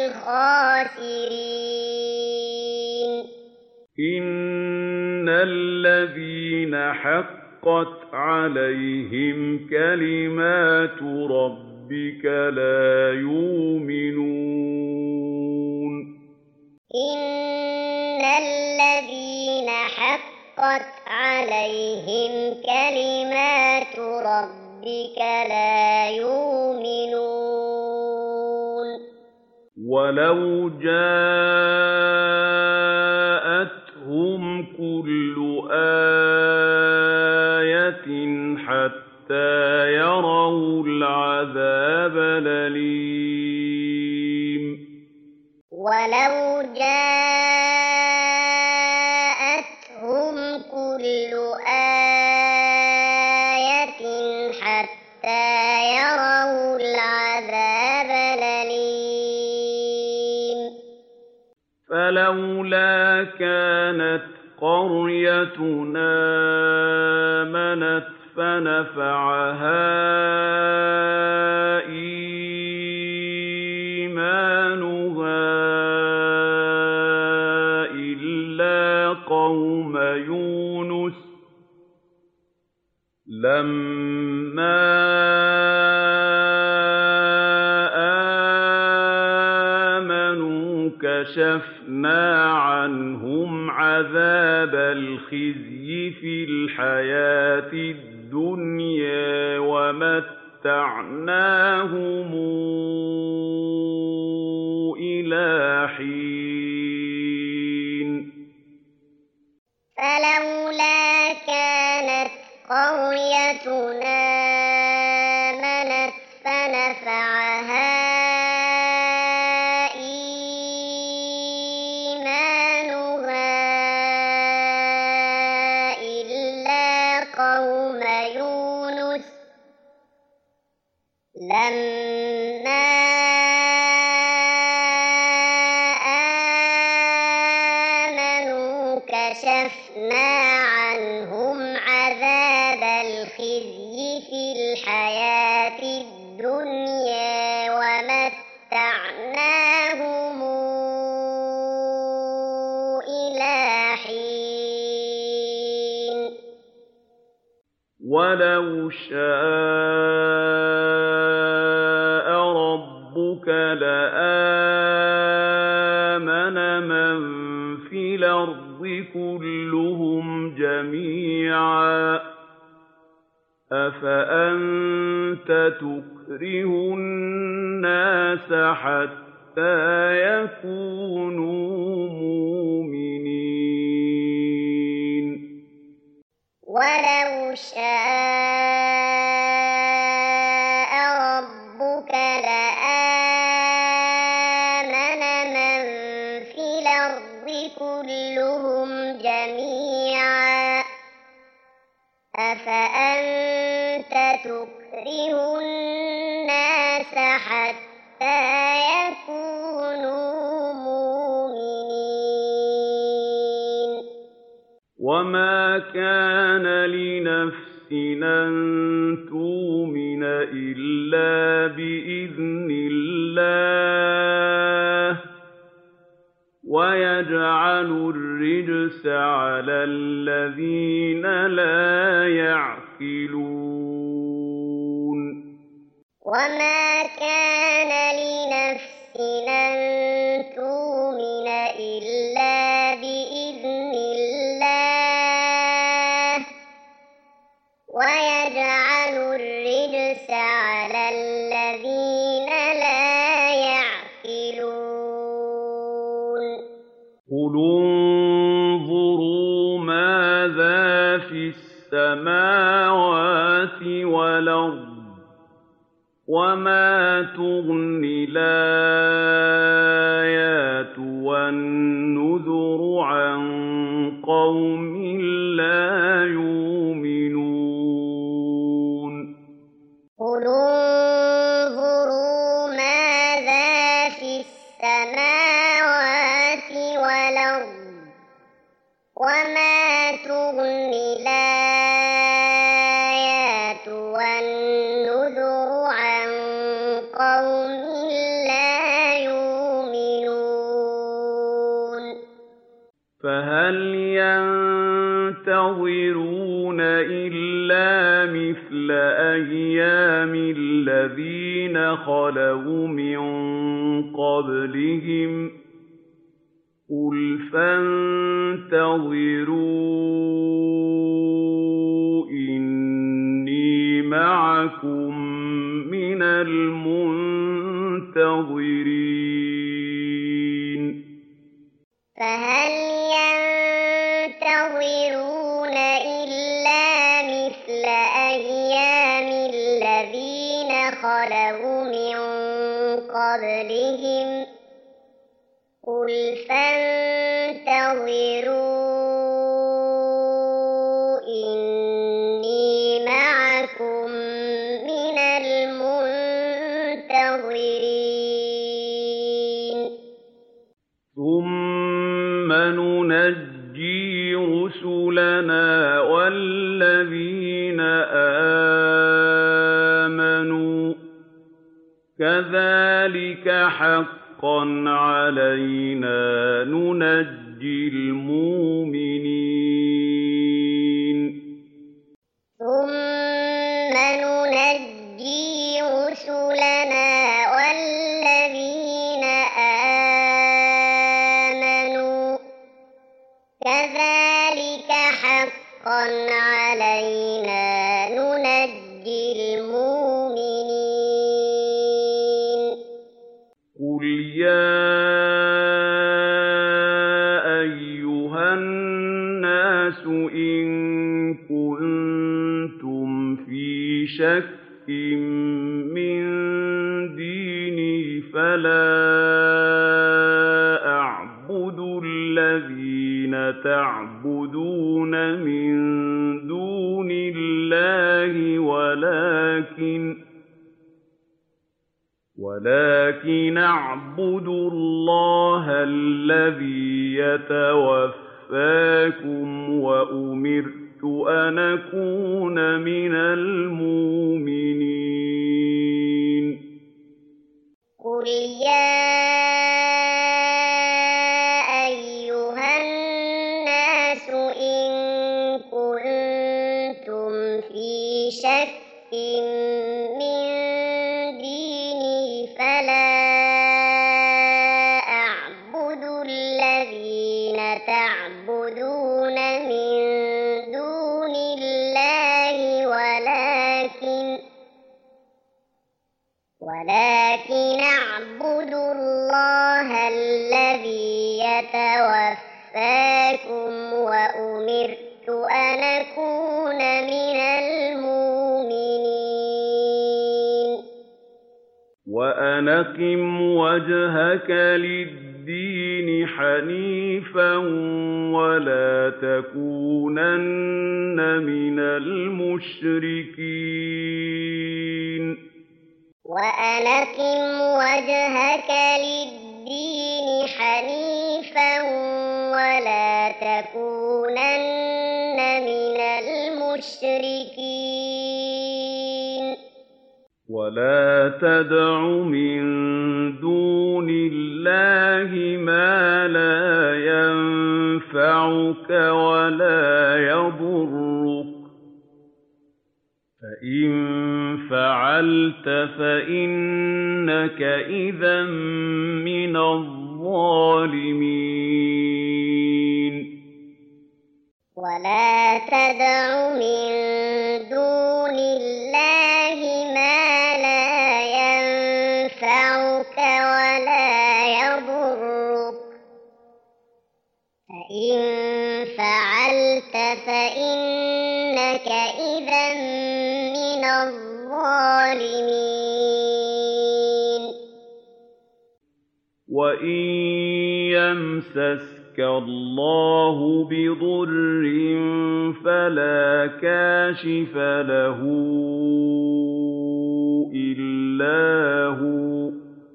الْخَاسِرِينَ إِنَّ الَّذِينَ حَقَّتْ عَلَيْهِمْ كَلِمَاتُ رَبِّكَ لَا يُؤْمِنُونَ إِنَّ الَّذِينَ حَقَّتْ عَلَيْهِمْ كَلِمَاتُ رَبِّكَ لَا يُؤْمِنُونَ وَلَوْ جَاءَتْهُمْ كُلُّ آيَةٍ حَتَّىٰ يَرَوُا الْعَذَابَ الْأَلِيمَ وَلَوْ جَاءَتْهُمْ كُلُّ آيَةٍ حَتَّىٰ يَرَوُا الْعَذَابَ الْأَلِيمَ فَلَوْلَا كَانَتْ قَرْيَةٌ آمَنَتْ فَنَفَعَهَا إِيمَانُهَا إِلَّا قَوْمَ يُونُسَ لَمَّا آمَنُوا كَشَفْنَا عَنْهُمْ عَذَابَ الْخِزْيِ فِي الْحَيَاةِ الدُّنْيَا وَمَتَّعْنَاهُمْ إِلَىٰ حِينٍ فَلَوْلَا كَانَتْ قَرْيَةٌ آمَنَتْ فَنَفَعَهَا إِيمَانُهَا إِلَّا قَوْمَ يُونُسَ لَمَّا آمَنُوا كَشَفْنَا عَنْهُمْ عَذَابَ الْخِزْيِ فِي الْحَيَاةِ الدُّنْيَا وَمَتَّعْنَاهُمْ إِلَىٰ حِينٍ وَلَوْ شَاءَ رَبُّكَ لَآمَنَ مَن فِي الْأَرْضِ كُلُّهُمْ جَمِيعًا ۚ أَفَأَنتَ تُكْرِهُ النَّاسَ حَتَّىٰ يَكُونُوا مُؤْمِنِينَ وَلَوْ شَاءَ رَبُّكَ لَآمَنَ مَن فِي الْأَرْضِ كُلُّهُمْ جَمِيعًا ۚ أَفَأَنتَ تُكْرِهُ النَّاسَ حَتَّىٰ يَكُونُوا مُؤْمِنِينَ وَمَا كَانَ لِنَفْسٍ أَن تُؤْمِنَ إِلَّا بِإِذْنِ اللَّهِ ۚ وَيَجْعَلُ الرِّجْسَ عَلَى الَّذِينَ لَا يَعْقِلُونَ وَمَا كَانَ لِنَفْسٍ أَن تُؤْمِنَ إِلَّا بِإِذْنِ اللَّهِ ۚ وَيَجْعَلُ الرِّجْسَ عَلَى الَّذِينَ لَا يَعْقِلُونَ قُلِ انظُرُوا مَاذَا فِي السَّمَاوَاتِ وَالْأَرْضِ وَمَا تُغْنِي الْآيَاتُ وَالنُّذُرُ عَن قَوْمٍ لَّا يُؤْمِنُونَ قُلِ انظُرُوا مَاذَا فِي السَّمَاوَاتِ وَالْأَرْضِ وَمَا تُغْنِي الْآيَاتُ وَالنُّذُرُ عَن قَوْمٍ لَّا يُؤْمِنُونَ فَهَلْ يَنتَظِرُونَ إِلَّا مِثْلَ أَيَّامِ الَّذِينَ خَلَوْا مِن قَبْلِهِمْ ۚ قُلْ فَانتَظِرُوا إِنِّي مَعَكُم مِّنَ الْمُنتَظِرِينَ فهل ينتظرون إلا مثل أيام الذين خلوا من قبلهم قل فانتظروا إني معكم من المنتظرين ثم ننجي رسلنا والذين آمنوا كذلك حقا علينا ننجي المؤمنين ثم ننجي رسلنا والذين آمنوا كذلك حقا علينا ننجي المؤمنين قل يا أيها الناس إن كنتم في شك من ديني فلا أعبد الذين تعبدون من دون الله ولكن ولكن أعبد الله الذي يتوفاكم وأمرت أن أكون من المؤمنين قل يا أيها الناس إن كنتم في شك من ديني فلا أعبد الذين تعبدون من دون الله ولكن ولكن أعبد الله الذي يتوفاكم وأمرت أن أكون من المؤمنين وأن أقم وجهك للدين حنيفا ولا تكونن من المشركين وأن أقم وجهك للدين حنيفا ولا تكونن من المشركين ولا تدع من دون الله ما لا ينفعك ولا يضرك فإن فعلت فإنك إذا من الظالمين ولا تدع من دون الله ما لا ينفعك ولا يضرك فإن فعلت فإنك إذا من الظالمين وإن يمسسك الله بضر فلا كاشف له إلا هو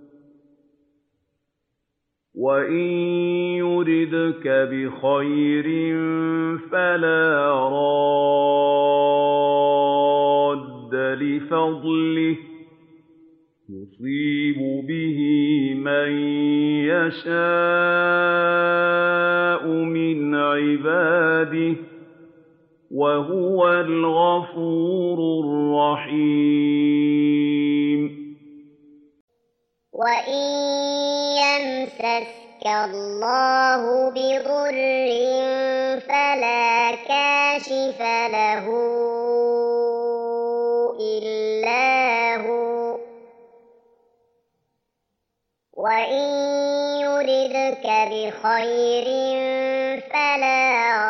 وإن يردك بخير فلا راد لفضله يصيب به من يشاء من عباده وهو الغفور الرحيم وإن يمسسك الله بضر فلا كاشف له إلا هو وإن يردك بخير فلا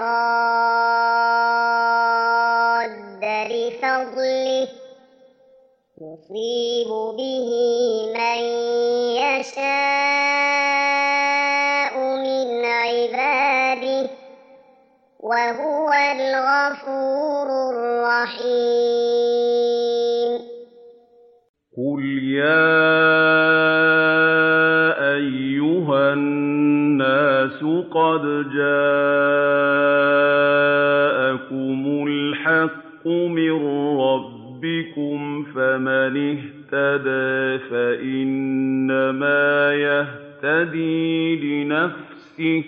راد لفضله يصيب به من يشاء من عباده وهو الغفور الرحيم. قل يا أيها الناس قد جاءكم الحق من ربكم فمن اهتدى فإنما يهتدي لنفسه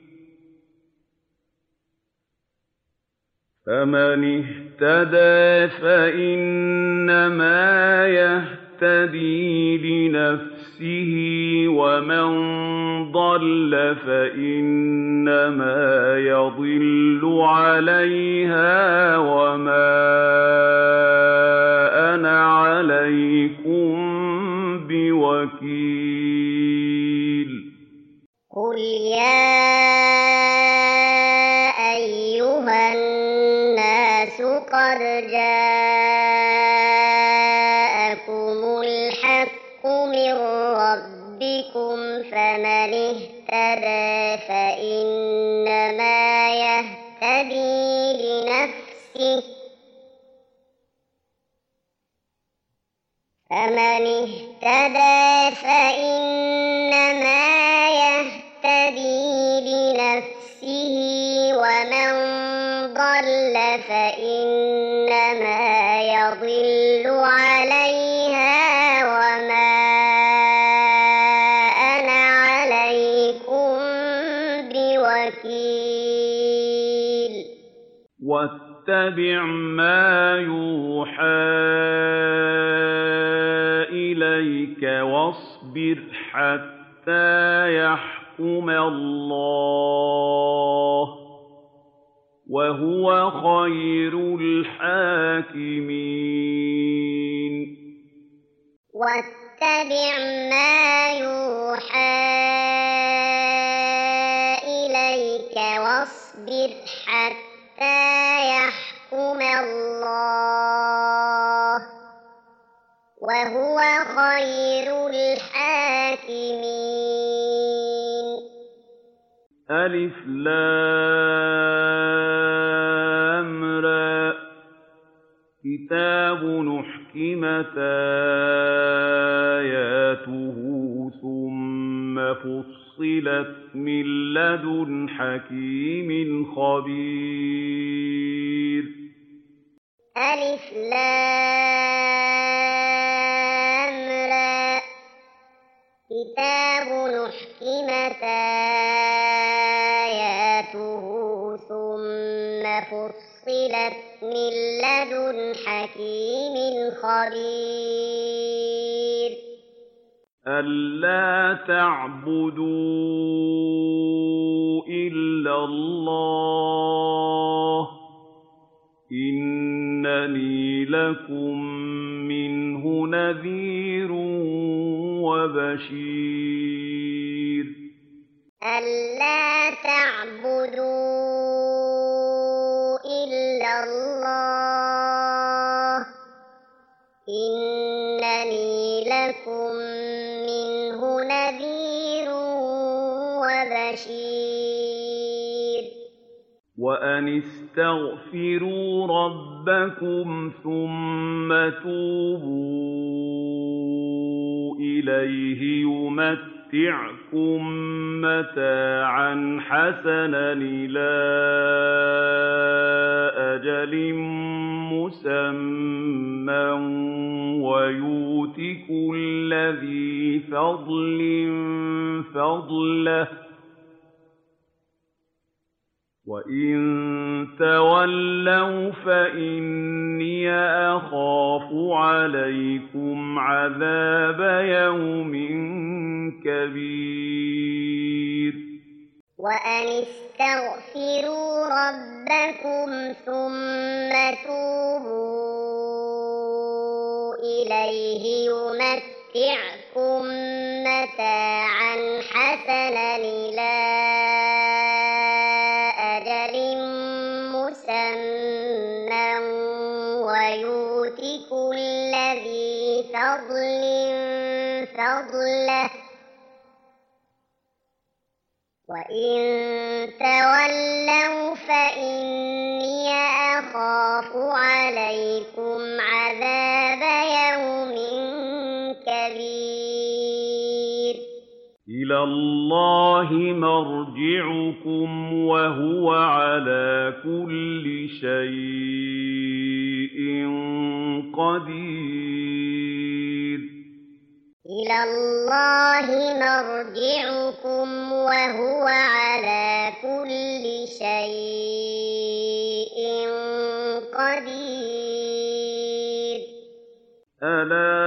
فمن اهتدى فإنما يهتدي لنفسه ومن ضل فإنما يضل عليها وما أنا عليكم بوكيل. قل يا أيها الناس قد جاءكم الحق من ربكم فمن اهتدى فإنما يهتدي لنفسه فمن اهتدى فإنما يهتدي لنفسه ومن ضل فإنما يضل عليها وما أنا عليكم بوكيل. واتبع ما يوحى إليك واصبر حتى يحكم الله وهو خير الحاكمين. واتبع ما يوحى إليك واصبر حتى يحكم الله وهو خير الحاكمين. ألف لام را كتاب أحكمت آياته ثم فصلت من لدن حكيم خبير. ألف لام را كتاب أحكمت آياته ثم فصلت من لدن حكيم خبير. ألا تعبدوا إلا الله إنني لكم منه نذير وبشير. ألا تعبدوا إلا الله إنني لكم منه نذير وبشير. وأن استغفروا ربكم ثم توبوا إليه يمتعكم متاعا حسنا إلى أجل مسمى ويؤت كل ذي فضل فضله وإن تولوا فإني أخاف عليكم عذاب يوم كبير. وأن استغفروا ربكم ثم توبوا إليه يمتعكم متاعا حسنا حسنا إلى أجل مسمى ويؤت كل ذي فضل فضله وإن تولوا فإني أخاف عليكم عذاب يوم كبير إلى الله مرجعكم وهو على كل شيء قدير إلى الله مرجعكم وهو على كل شيء قدير ألا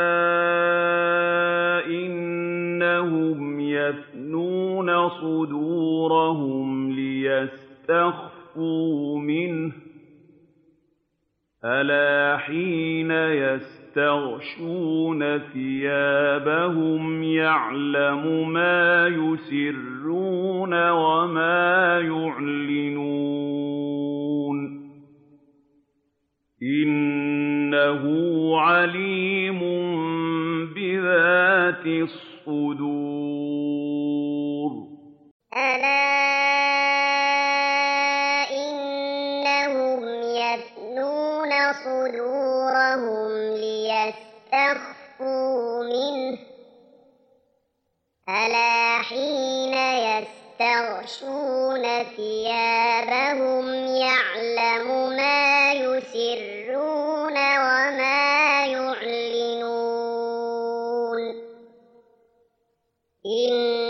إنهم يثنون صدورهم ليستخفوا منه ألا حين يستغشون ثيابهم يعلم ما يسرون وما يعلنون إنه عليم بذات الصدور ألا إنهم يثنون صدورهم ليستخفوا منه ألا حين يستغشون ثيابهم يعلم ما يسرون وما يعلنون إن